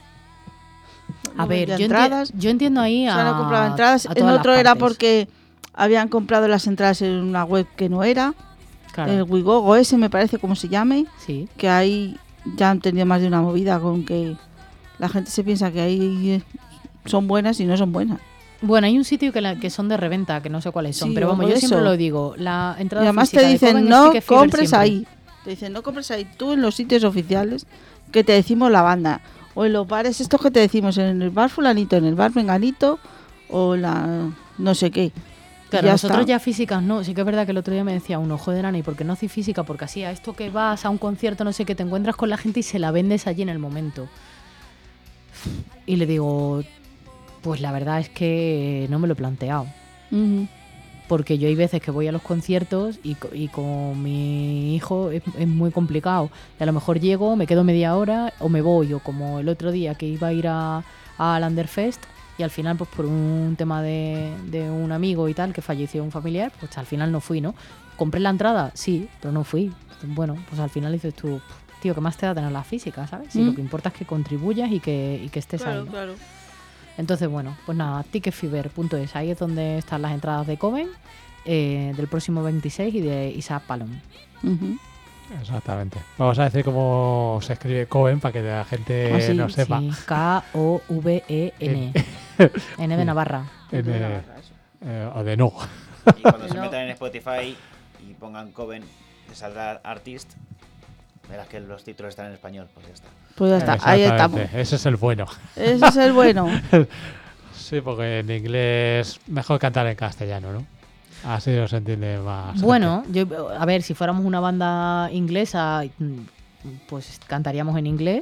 Speaker 7: A
Speaker 3: no
Speaker 7: ver,
Speaker 3: vendía
Speaker 7: yo, enti-
Speaker 3: entradas.
Speaker 7: yo entiendo ahí
Speaker 3: O
Speaker 7: a...
Speaker 3: sea, no compraba entradas.
Speaker 7: a
Speaker 3: En
Speaker 7: todas las
Speaker 3: otro era
Speaker 7: partes.
Speaker 3: porque habían comprado las entradas en una web que no era.
Speaker 7: Claro,
Speaker 3: El Wigogo ese me parece como se llame.
Speaker 7: sí.
Speaker 3: Que ahí ya han tenido más de una movida con que la gente se piensa que ahí eh, son buenas y no son buenas.
Speaker 7: Bueno, hay un sitio que, la- que son de reventa, que no sé cuáles son,
Speaker 3: Sí,
Speaker 7: pero vamos,
Speaker 3: por
Speaker 7: yo
Speaker 3: eso.
Speaker 7: siempre lo digo, la
Speaker 3: Y
Speaker 7: entrada
Speaker 3: además
Speaker 7: física
Speaker 3: te
Speaker 7: de
Speaker 3: dicen,
Speaker 7: Coven es
Speaker 3: no
Speaker 7: Ticket Fever
Speaker 3: compres
Speaker 7: siempre.
Speaker 3: ahí. Te dicen, no compres ahí tú en los sitios oficiales que te decimos la banda. O en los bares estos que te decimos, en el bar fulanito, en el bar menganito, o la no sé qué.
Speaker 7: Claro,
Speaker 3: Ya
Speaker 7: nosotros
Speaker 3: está.
Speaker 7: ya físicas no, sí que es verdad que el otro día me decía uno, joder, Ana, ¿y por qué no haces física? Porque así, a esto que vas a un concierto, no sé qué, te encuentras con la gente y se la vendes allí en el momento. Y le digo, pues la verdad es que no me lo he planteado.
Speaker 3: Ujú.
Speaker 7: Porque yo hay veces que voy a los conciertos y, co- y con mi hijo es, es muy complicado. Y a lo mejor llego, me quedo media hora o me voy. O como el otro día que iba a ir a, a Landerfest y al final pues por un tema de, de un amigo y tal que falleció un familiar, pues al final no fui, ¿no? ¿Compré la entrada? Sí, pero no fui. Bueno, pues al final dices tú, tío, ¿qué más te da tener la física, sabes? Si
Speaker 3: Mm.
Speaker 7: lo que importa es que contribuyas y que, y que estés ahí,
Speaker 3: Claro,
Speaker 7: ¿no?
Speaker 3: claro.
Speaker 7: Entonces, bueno, pues nada, ticket fever punto es, ahí es donde están las entradas de Coven, eh, del próximo veintiséis y de Isaac Palom.
Speaker 3: Ujú.
Speaker 2: Exactamente. Vamos a decir cómo se escribe Coven para que la gente
Speaker 3: Ah, sí,
Speaker 2: no sepa.
Speaker 7: Sí, K O V E N. N de Navarra.
Speaker 2: En, eh, eh, o de no.
Speaker 8: Y cuando se
Speaker 7: No.
Speaker 8: metan en Spotify y pongan Coven, te saldrá Artist. Verás que los títulos están en español, pues ya está.
Speaker 3: Pues ya está, ahí estamos.
Speaker 2: Exactamente. Ese es el bueno.
Speaker 3: Ese es el bueno.
Speaker 2: Sí, porque en inglés mejor cantar en castellano, ¿no? Así nos entiende más.
Speaker 7: Bueno, yo, a ver, si fuéramos una banda inglesa, mm, pues cantaríamos en inglés.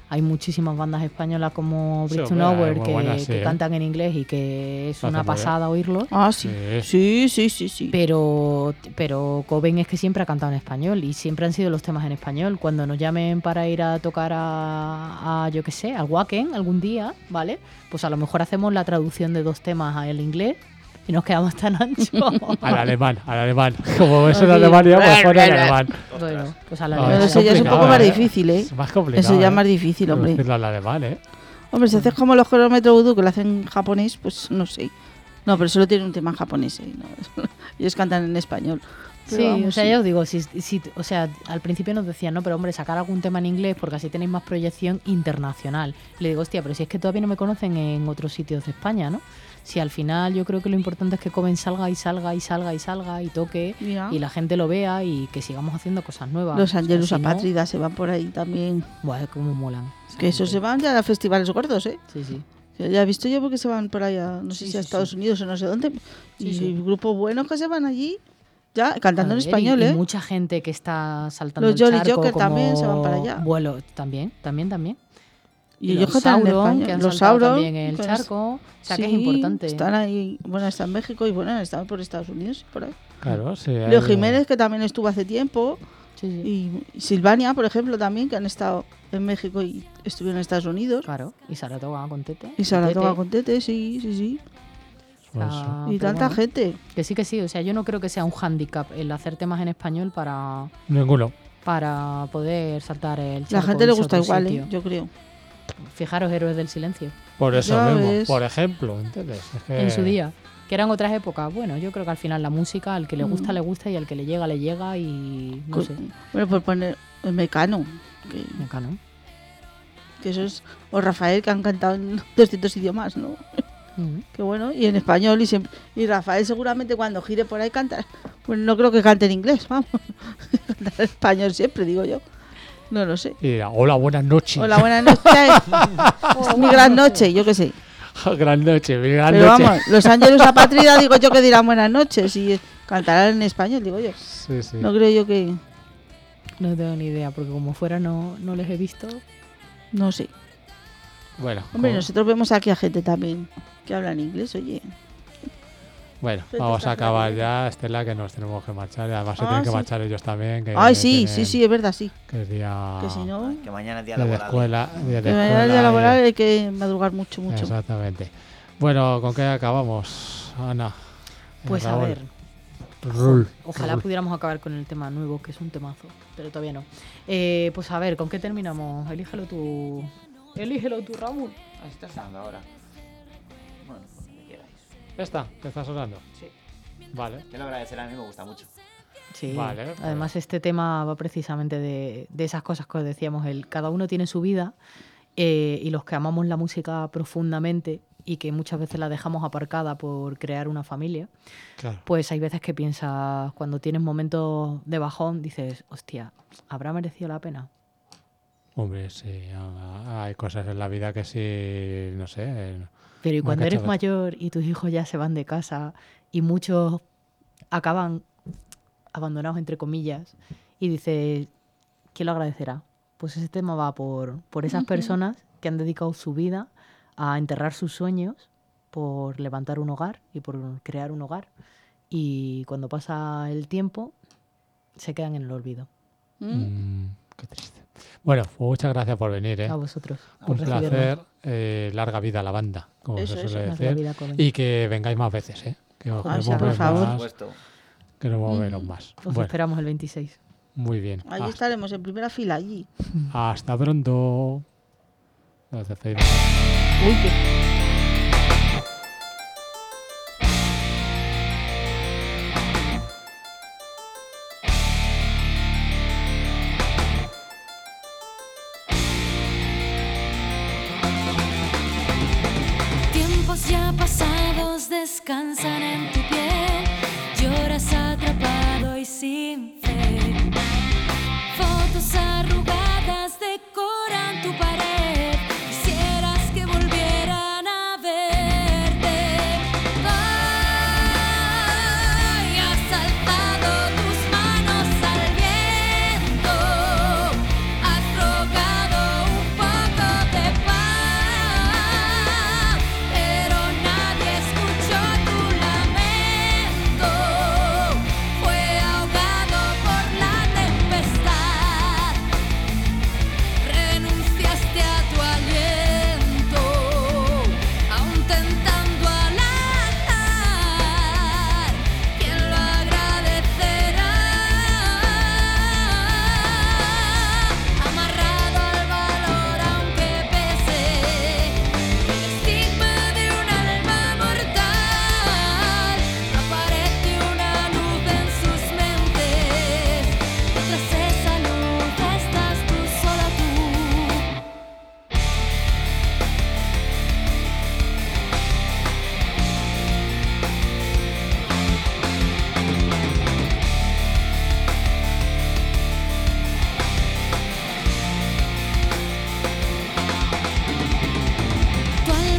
Speaker 7: hay muchísimas bandas españolas como
Speaker 2: Sí,
Speaker 7: Bridge to
Speaker 2: hombre,
Speaker 7: Nowhere
Speaker 2: muy
Speaker 7: que,
Speaker 2: buenas, sí,
Speaker 7: que
Speaker 2: ¿eh?
Speaker 7: cantan en inglés y que es
Speaker 2: Lo
Speaker 7: una
Speaker 2: hacen muy bien.
Speaker 7: pasada oírlos.
Speaker 3: Ah, sí. Sí, sí, sí, sí.
Speaker 7: Pero, pero Coven es que siempre ha cantado en español y siempre han sido los temas en español. Cuando nos llamen para ir a tocar a, a yo qué sé, al Wacken algún día, ¿vale? Pues a lo mejor hacemos la traducción de dos temas al inglés y nos quedamos tan anchos.
Speaker 2: Al alemán, al alemán. Como es en
Speaker 7: Oye,
Speaker 2: Alemania, pues pone al alemán.
Speaker 7: Bueno, pues al
Speaker 2: Ah,
Speaker 7: alemán.
Speaker 3: Pero eso ya es un
Speaker 2: complicado,
Speaker 3: poco más
Speaker 2: ¿eh?
Speaker 3: difícil, ¿eh?
Speaker 2: Es más complicado.
Speaker 3: Eso ya
Speaker 2: ¿eh?
Speaker 3: es más difícil, hombre.
Speaker 2: Traducirlo al alemán, ¿eh?
Speaker 3: Hombre, si haces como los cronómetros vudú que lo hacen en japonés, pues no sé. No, pero solo tiene un tema en japonés, ¿eh? No, ellos cantan en español. Pero
Speaker 7: Sí,
Speaker 3: vamos,
Speaker 7: o sea,
Speaker 3: sí.
Speaker 7: ya os digo, si, si, o sea, al principio nos decían, no, pero hombre, sacar algún tema en inglés porque así tenéis más proyección internacional. Le digo, hostia, pero si es que todavía no me conocen en otros sitios de España, ¿no? Si al final yo creo que lo importante es que Coven salga y salga y salga y salga y toque
Speaker 3: Mira.
Speaker 7: y la gente lo vea y que sigamos haciendo cosas nuevas.
Speaker 3: Los
Speaker 7: O sea,
Speaker 3: Angelus
Speaker 7: si no,
Speaker 3: Apátridas se van por ahí también.
Speaker 7: buah, cómo molan. esa
Speaker 3: Que esos se
Speaker 7: gente.
Speaker 3: van ya a festivales gordos, ¿eh?
Speaker 7: Sí, sí.
Speaker 3: Ya he visto yo porque se van por ahí a, no sé
Speaker 7: Sí,
Speaker 3: si a
Speaker 7: sí,
Speaker 3: Estados
Speaker 7: sí.
Speaker 3: Unidos o no sé dónde.
Speaker 7: Sí,
Speaker 3: y
Speaker 7: sí.
Speaker 3: grupos buenos que se van allí ya cantando
Speaker 7: A
Speaker 3: en
Speaker 7: ver,
Speaker 3: español,
Speaker 7: y, y
Speaker 3: ¿eh?
Speaker 7: mucha gente que está saltando
Speaker 3: Los
Speaker 7: el
Speaker 3: Jolly
Speaker 7: charco
Speaker 3: Joker
Speaker 7: como
Speaker 3: también se van para allá.
Speaker 7: Vuelo, también, también, también.
Speaker 3: Y
Speaker 7: los
Speaker 3: ellos cantan en
Speaker 7: Sauron,
Speaker 3: español.
Speaker 7: que han
Speaker 3: Los
Speaker 7: saltado
Speaker 3: Sauron,
Speaker 7: también en el
Speaker 3: pues,
Speaker 7: charco. O sea, que es
Speaker 3: sí,
Speaker 7: importante.
Speaker 3: Están ahí, bueno, están en México y bueno, han estado por Estados Unidos y por ahí.
Speaker 2: Claro, sí.
Speaker 3: Leo
Speaker 2: hay-
Speaker 3: Jiménez, que también estuvo hace tiempo.
Speaker 7: Sí, sí.
Speaker 3: Y, y Silvania, por ejemplo, también, que han estado en México y estuvieron en Estados Unidos.
Speaker 7: Claro, y Saratoga con Tete.
Speaker 3: Y Saratoga
Speaker 7: Tete.
Speaker 3: con Tete, sí, sí, sí.
Speaker 7: O sea,
Speaker 2: Pues,
Speaker 3: Y
Speaker 7: pero
Speaker 3: tanta
Speaker 7: bueno,
Speaker 3: gente.
Speaker 7: Que sí, que sí. O sea, yo no creo que sea un hándicap el hacer temas en español para,
Speaker 2: ninguno.
Speaker 7: para poder saltar el charco.
Speaker 3: La gente le
Speaker 7: irse a
Speaker 3: gusta
Speaker 7: otro
Speaker 3: igual,
Speaker 7: sitio.
Speaker 3: ¿eh? Yo creo.
Speaker 7: Fijaros, Héroes del Silencio.
Speaker 2: Por eso
Speaker 3: Ya
Speaker 2: mismo.
Speaker 3: ves.
Speaker 2: Por ejemplo, ¿entiendes? Es que-
Speaker 7: En su día. Que eran otras épocas. Bueno, yo creo que al final la música, al que le gusta,
Speaker 3: Mm.
Speaker 7: le gusta y al que le llega, le llega y no
Speaker 3: Co-
Speaker 7: sé.
Speaker 3: Bueno, por poner el Mecano. Que,
Speaker 7: Mecano.
Speaker 3: que eso es. O Rafael, que han cantado en doscientos idiomas, ¿no?
Speaker 7: Mm.
Speaker 3: Qué bueno. Y en español y siempre. Y Rafael, seguramente cuando gire por ahí canta. Pues no creo que cante en inglés, vamos. Cantar en español siempre, digo yo. No lo sé.
Speaker 2: Y dirá, hola, buenas noches.
Speaker 3: Hola, buenas noches. Es mi gran noche, yo qué sé.
Speaker 2: Gran noche, mi gran
Speaker 3: Pero
Speaker 2: noche.
Speaker 3: vamos, los Ángeles Apátrida, digo yo que dirán buenas noches y cantarán en español, digo yo.
Speaker 2: Sí, sí.
Speaker 3: No creo yo que.
Speaker 7: No tengo ni idea, porque como fuera no, no les he visto.
Speaker 3: No sé.
Speaker 2: Bueno,
Speaker 3: Hombre,
Speaker 2: como-
Speaker 3: nosotros vemos aquí a gente también que habla en inglés, oye.
Speaker 2: bueno,
Speaker 3: Gente
Speaker 2: vamos
Speaker 3: está
Speaker 2: a acabar
Speaker 3: claro.
Speaker 2: ya, Estela, que nos tenemos que marchar. Y además se
Speaker 3: Ah,
Speaker 2: tienen que
Speaker 3: sí.
Speaker 2: marchar ellos también. Que
Speaker 3: Ay, sí,
Speaker 2: tienen-
Speaker 3: sí, sí, es verdad, sí.
Speaker 2: Que es día,
Speaker 3: Que si no.
Speaker 8: Que mañana es día
Speaker 2: día de
Speaker 8: laboral.
Speaker 2: escuela. Día de
Speaker 3: Que mañana el
Speaker 2: escuela
Speaker 3: día
Speaker 2: y-
Speaker 3: laboral hay que madrugar mucho, mucho.
Speaker 2: Exactamente. Bueno, ¿con qué acabamos, Ana? Eh,
Speaker 7: Pues a
Speaker 2: Raúl.
Speaker 7: ver.
Speaker 2: Rul,
Speaker 7: Ojalá
Speaker 2: rul.
Speaker 7: pudiéramos acabar con el tema nuevo, que es un temazo, pero todavía no. Eh, pues a ver, ¿con qué terminamos? Elígelo tú. Elígelo tú, Raúl.
Speaker 8: Ah, está sonando ahora. Bueno, pues lo que queráis.
Speaker 2: ¿Esta? ¿Te está sonando?
Speaker 8: Sí.
Speaker 2: Vale.
Speaker 8: Yo lo agradecer, a mí me gusta mucho.
Speaker 7: Sí.
Speaker 2: Vale, pues-
Speaker 7: Además, este tema va precisamente de, de esas cosas que os decíamos. El, cada uno tiene su vida eh, y los que amamos la música profundamente y que muchas veces la dejamos aparcada por crear una familia,
Speaker 2: Claro.
Speaker 7: pues hay veces que piensas, cuando tienes momentos de bajón, dices, hostia, ¿habrá merecido la pena?
Speaker 2: Hombre, sí. ah, Hay cosas en la vida que sí, no sé. eh,
Speaker 7: Pero y
Speaker 2: Muy
Speaker 7: cuando eres
Speaker 2: cachorro.
Speaker 7: mayor y tus hijos ya se van de casa y muchos acaban abandonados, entre comillas, y dices, ¿quién lo agradecerá? Pues ese tema va por, por esas personas que han dedicado su vida a enterrar sus sueños por levantar un hogar y por crear un hogar. Y cuando pasa el tiempo, se quedan en el olvido.
Speaker 3: Mm.
Speaker 2: mm, qué triste. Bueno, pues muchas gracias por venir, ¿eh?
Speaker 7: A vosotros. por
Speaker 2: Un
Speaker 7: recibirnos.
Speaker 2: placer. eh, larga vida a la banda, como
Speaker 3: Eso,
Speaker 2: se
Speaker 3: eso,
Speaker 2: suele
Speaker 7: larga
Speaker 2: decir.
Speaker 7: vida, Coven.
Speaker 2: Y que vengáis más veces, ¿eh? Que os
Speaker 3: Ah,
Speaker 2: queremos
Speaker 3: sí, por
Speaker 2: ver
Speaker 3: favor.
Speaker 8: Por
Speaker 2: más,
Speaker 8: supuesto.
Speaker 2: queremos
Speaker 3: Mm.
Speaker 2: veros más.
Speaker 7: Os
Speaker 2: Bueno,
Speaker 7: esperamos el veintiséis.
Speaker 2: muy bien.
Speaker 3: Allí
Speaker 2: Hasta,
Speaker 3: estaremos en primera fila, allí.
Speaker 2: hasta pronto. Nos despedimos.
Speaker 3: Uy, qué.
Speaker 5: Tiempos ya pasados descansan en tu piel, lloras atrapado y sin fe. Fotos arrugadas decoran tu pared, quisieras que volvieran a verte. Ay, has alzado tus manos al viento, has rogado un poco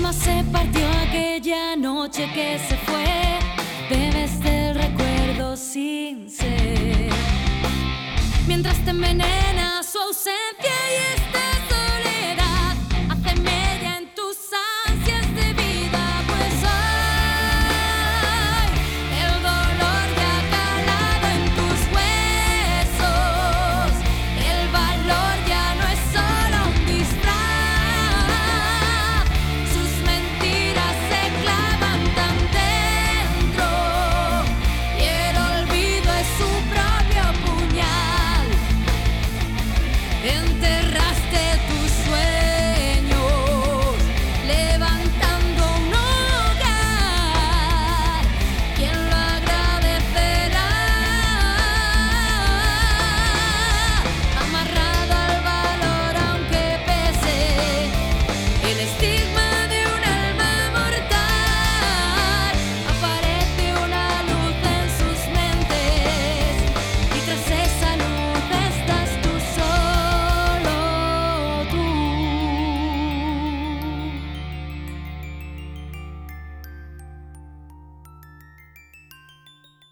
Speaker 5: alma se partió aquella noche que se fue. Bebes del recuerdo sin ser, mientras te envenena su ausencia y este